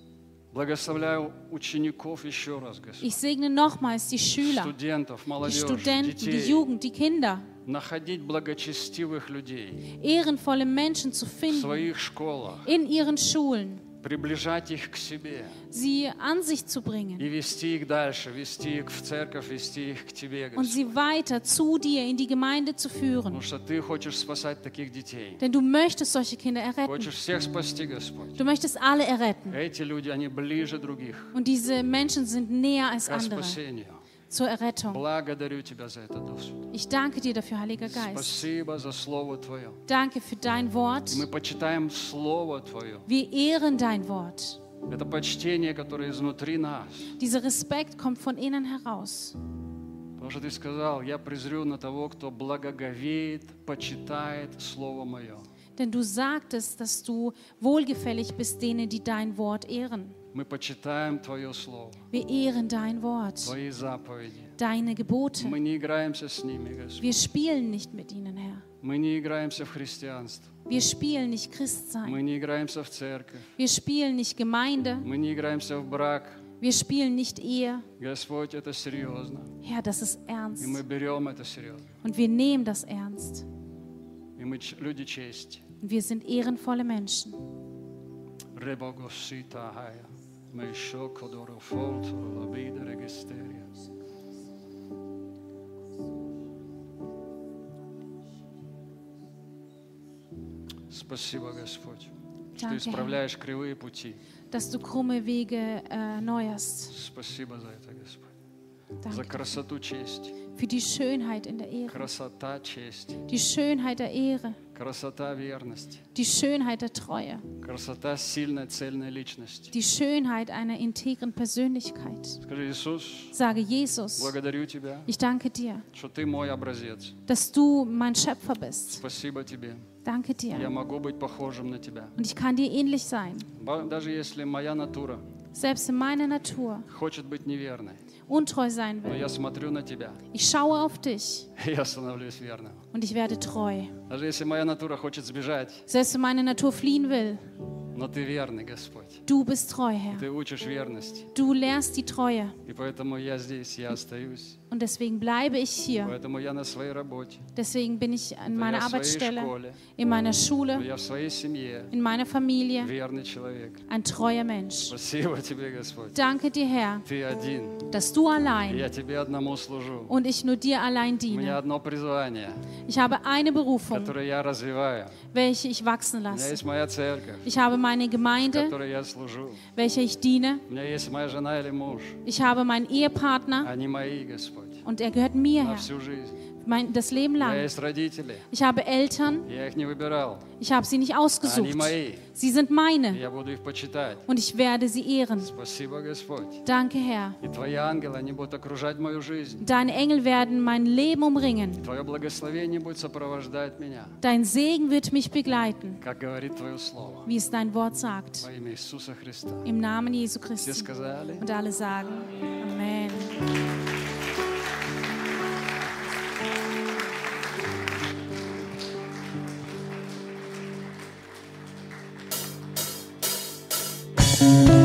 Благословляю учеников еще раз, Господь. Ich segne nochmals die Schüler, Студентов, die молодежь, Studenten, die детей. Jugend, die Kinder, Находить благочестивых людей ehrenvolle Menschen zu в finden своих школах, in ihren Schulen, приближать их к себе sie an sich zu bringen и вести их дальше, вести их в церковь, вести их к Тебе, und Господь. sie weiter zu dir in die Gemeinde zu führen. Потому что Ты хочешь спасать таких детей. Denn du möchtest solche Kinder erretten. Хочешь всех спасти, Господь. Du möchtest alle erretten. Эти люди, они ближе других Und diese Menschen sind näher als к andere спасению. zur Errettung. Благодарю Тебя за это, Господь. Ich danke dir dafür, Heiliger Geist. Спасибо за Слово Твое. Danke für dein Wort. И мы почитаем Слово Твое. Wir ehren dein Wort. Это почтение, которое изнутри нас. Dieser Respekt kommt von innen heraus. Потому что Ты сказал, я презрю на того, кто благоговеет, почитает Слово Мое. Denn du sagtest, dass du wohlgefällig bist denen, die dein Wort ehren. Мы почитаем Твое Слово, Wir ehren dein Wort, Твои заповеди. deine Gebote. Мы не играемся с ними, Господь. Wir spielen nicht mit ihnen, Herr. Мы не играемся в христианство. Wir spielen nicht Christsein. Мы не играемся в церковь. Wir spielen nicht Gemeinde. Мы не играемся в брак. Wir spielen nicht Ehe. Господь, это серьезно. Herr, das ist ernst. И мы берем это серьезно. Und wir nehmen das ernst. И мы ч- люди чести. Und wir sind ehrenvolle Menschen. Ребогосита хая. Мы еще кодору фолтуру лобида регистерия. Спасибо, Господь, что Danke, исправляешь кривые пути. Dass du krumme Wege äh, neuerst. Спасибо за это, Господь. За Danke красоту чести. für die Schönheit in der Ehre. Красота чести. Die Schönheit der Ehre. Красота верности. Die Schönheit der Treue. Красота сильной, цельной личности. Die Schönheit einer integren Persönlichkeit. Скажи, Иисус, Sage Jesus, благодарю Тебя, ich danke dir, что Ты мой образец. dass du mein Schöpfer bist. Спасибо Тебе. Danke Я dir. могу быть похожим на Тебя. Und ich kann dir ähnlich sein. Ба- Даже если моя натура Selbst in meiner Natur хочет быть неверной, untreu sein но will. я смотрю на Тебя, Ich schaue auf dich и я становлюсь верным. und ich werde treu. Даже если моя натура хочет сбежать, Selbst wenn meine Natur fliehen will, но Ты верный, Господь. du bist treu, Herr. Ты учишь верности. Du lehrst die Treue. И поэтому я здесь, я остаюсь. Und deswegen bleibe ich hier. Поэтому я на своей работе, Deswegen bin ich an я meiner в своей Arbeitsstelle, школе, in meiner Schule, я в своей семье in meiner Familie, верный человек. ein treuer Mensch. Спасибо Тебе, Господь. Danke dir, Herr, Ты один. dass du И allein я Тебе одному служу. und ich nur dir allein У меня diene. одно призвание, Ich habe eine Berufung, которое я развиваю. welche ich wachsen У меня lasse. есть моя церковь, Ich habe meine Gemeinde, которой я служу. welcher ich diene. У меня есть моя жена или муж. Ich habe meinen Ehepartner Они мои, Господь, und er gehört mir, на Herr, всю жизнь. mein, das Leben У меня lang. есть родители. Ich habe Eltern, Я их не выбирал. ich habe sie nicht Они ausgesucht. мои. Sie sind И meine я буду их почитать. und ich werde sie ehren. Спасибо, Господь. Danke, Herr. И Твои ангелы, они будут окружать мою жизнь. Deine Engel werden mein Leben umringen. Твое благословение будет сопровождать меня, Dein Segen wird mich begleiten, как говорит Твое Слово. wie es dein Wort sagt. Во имя Иисуса Христа. Im Namen Jesu Все Christi. сказали? Und alle sagen Amen. Thank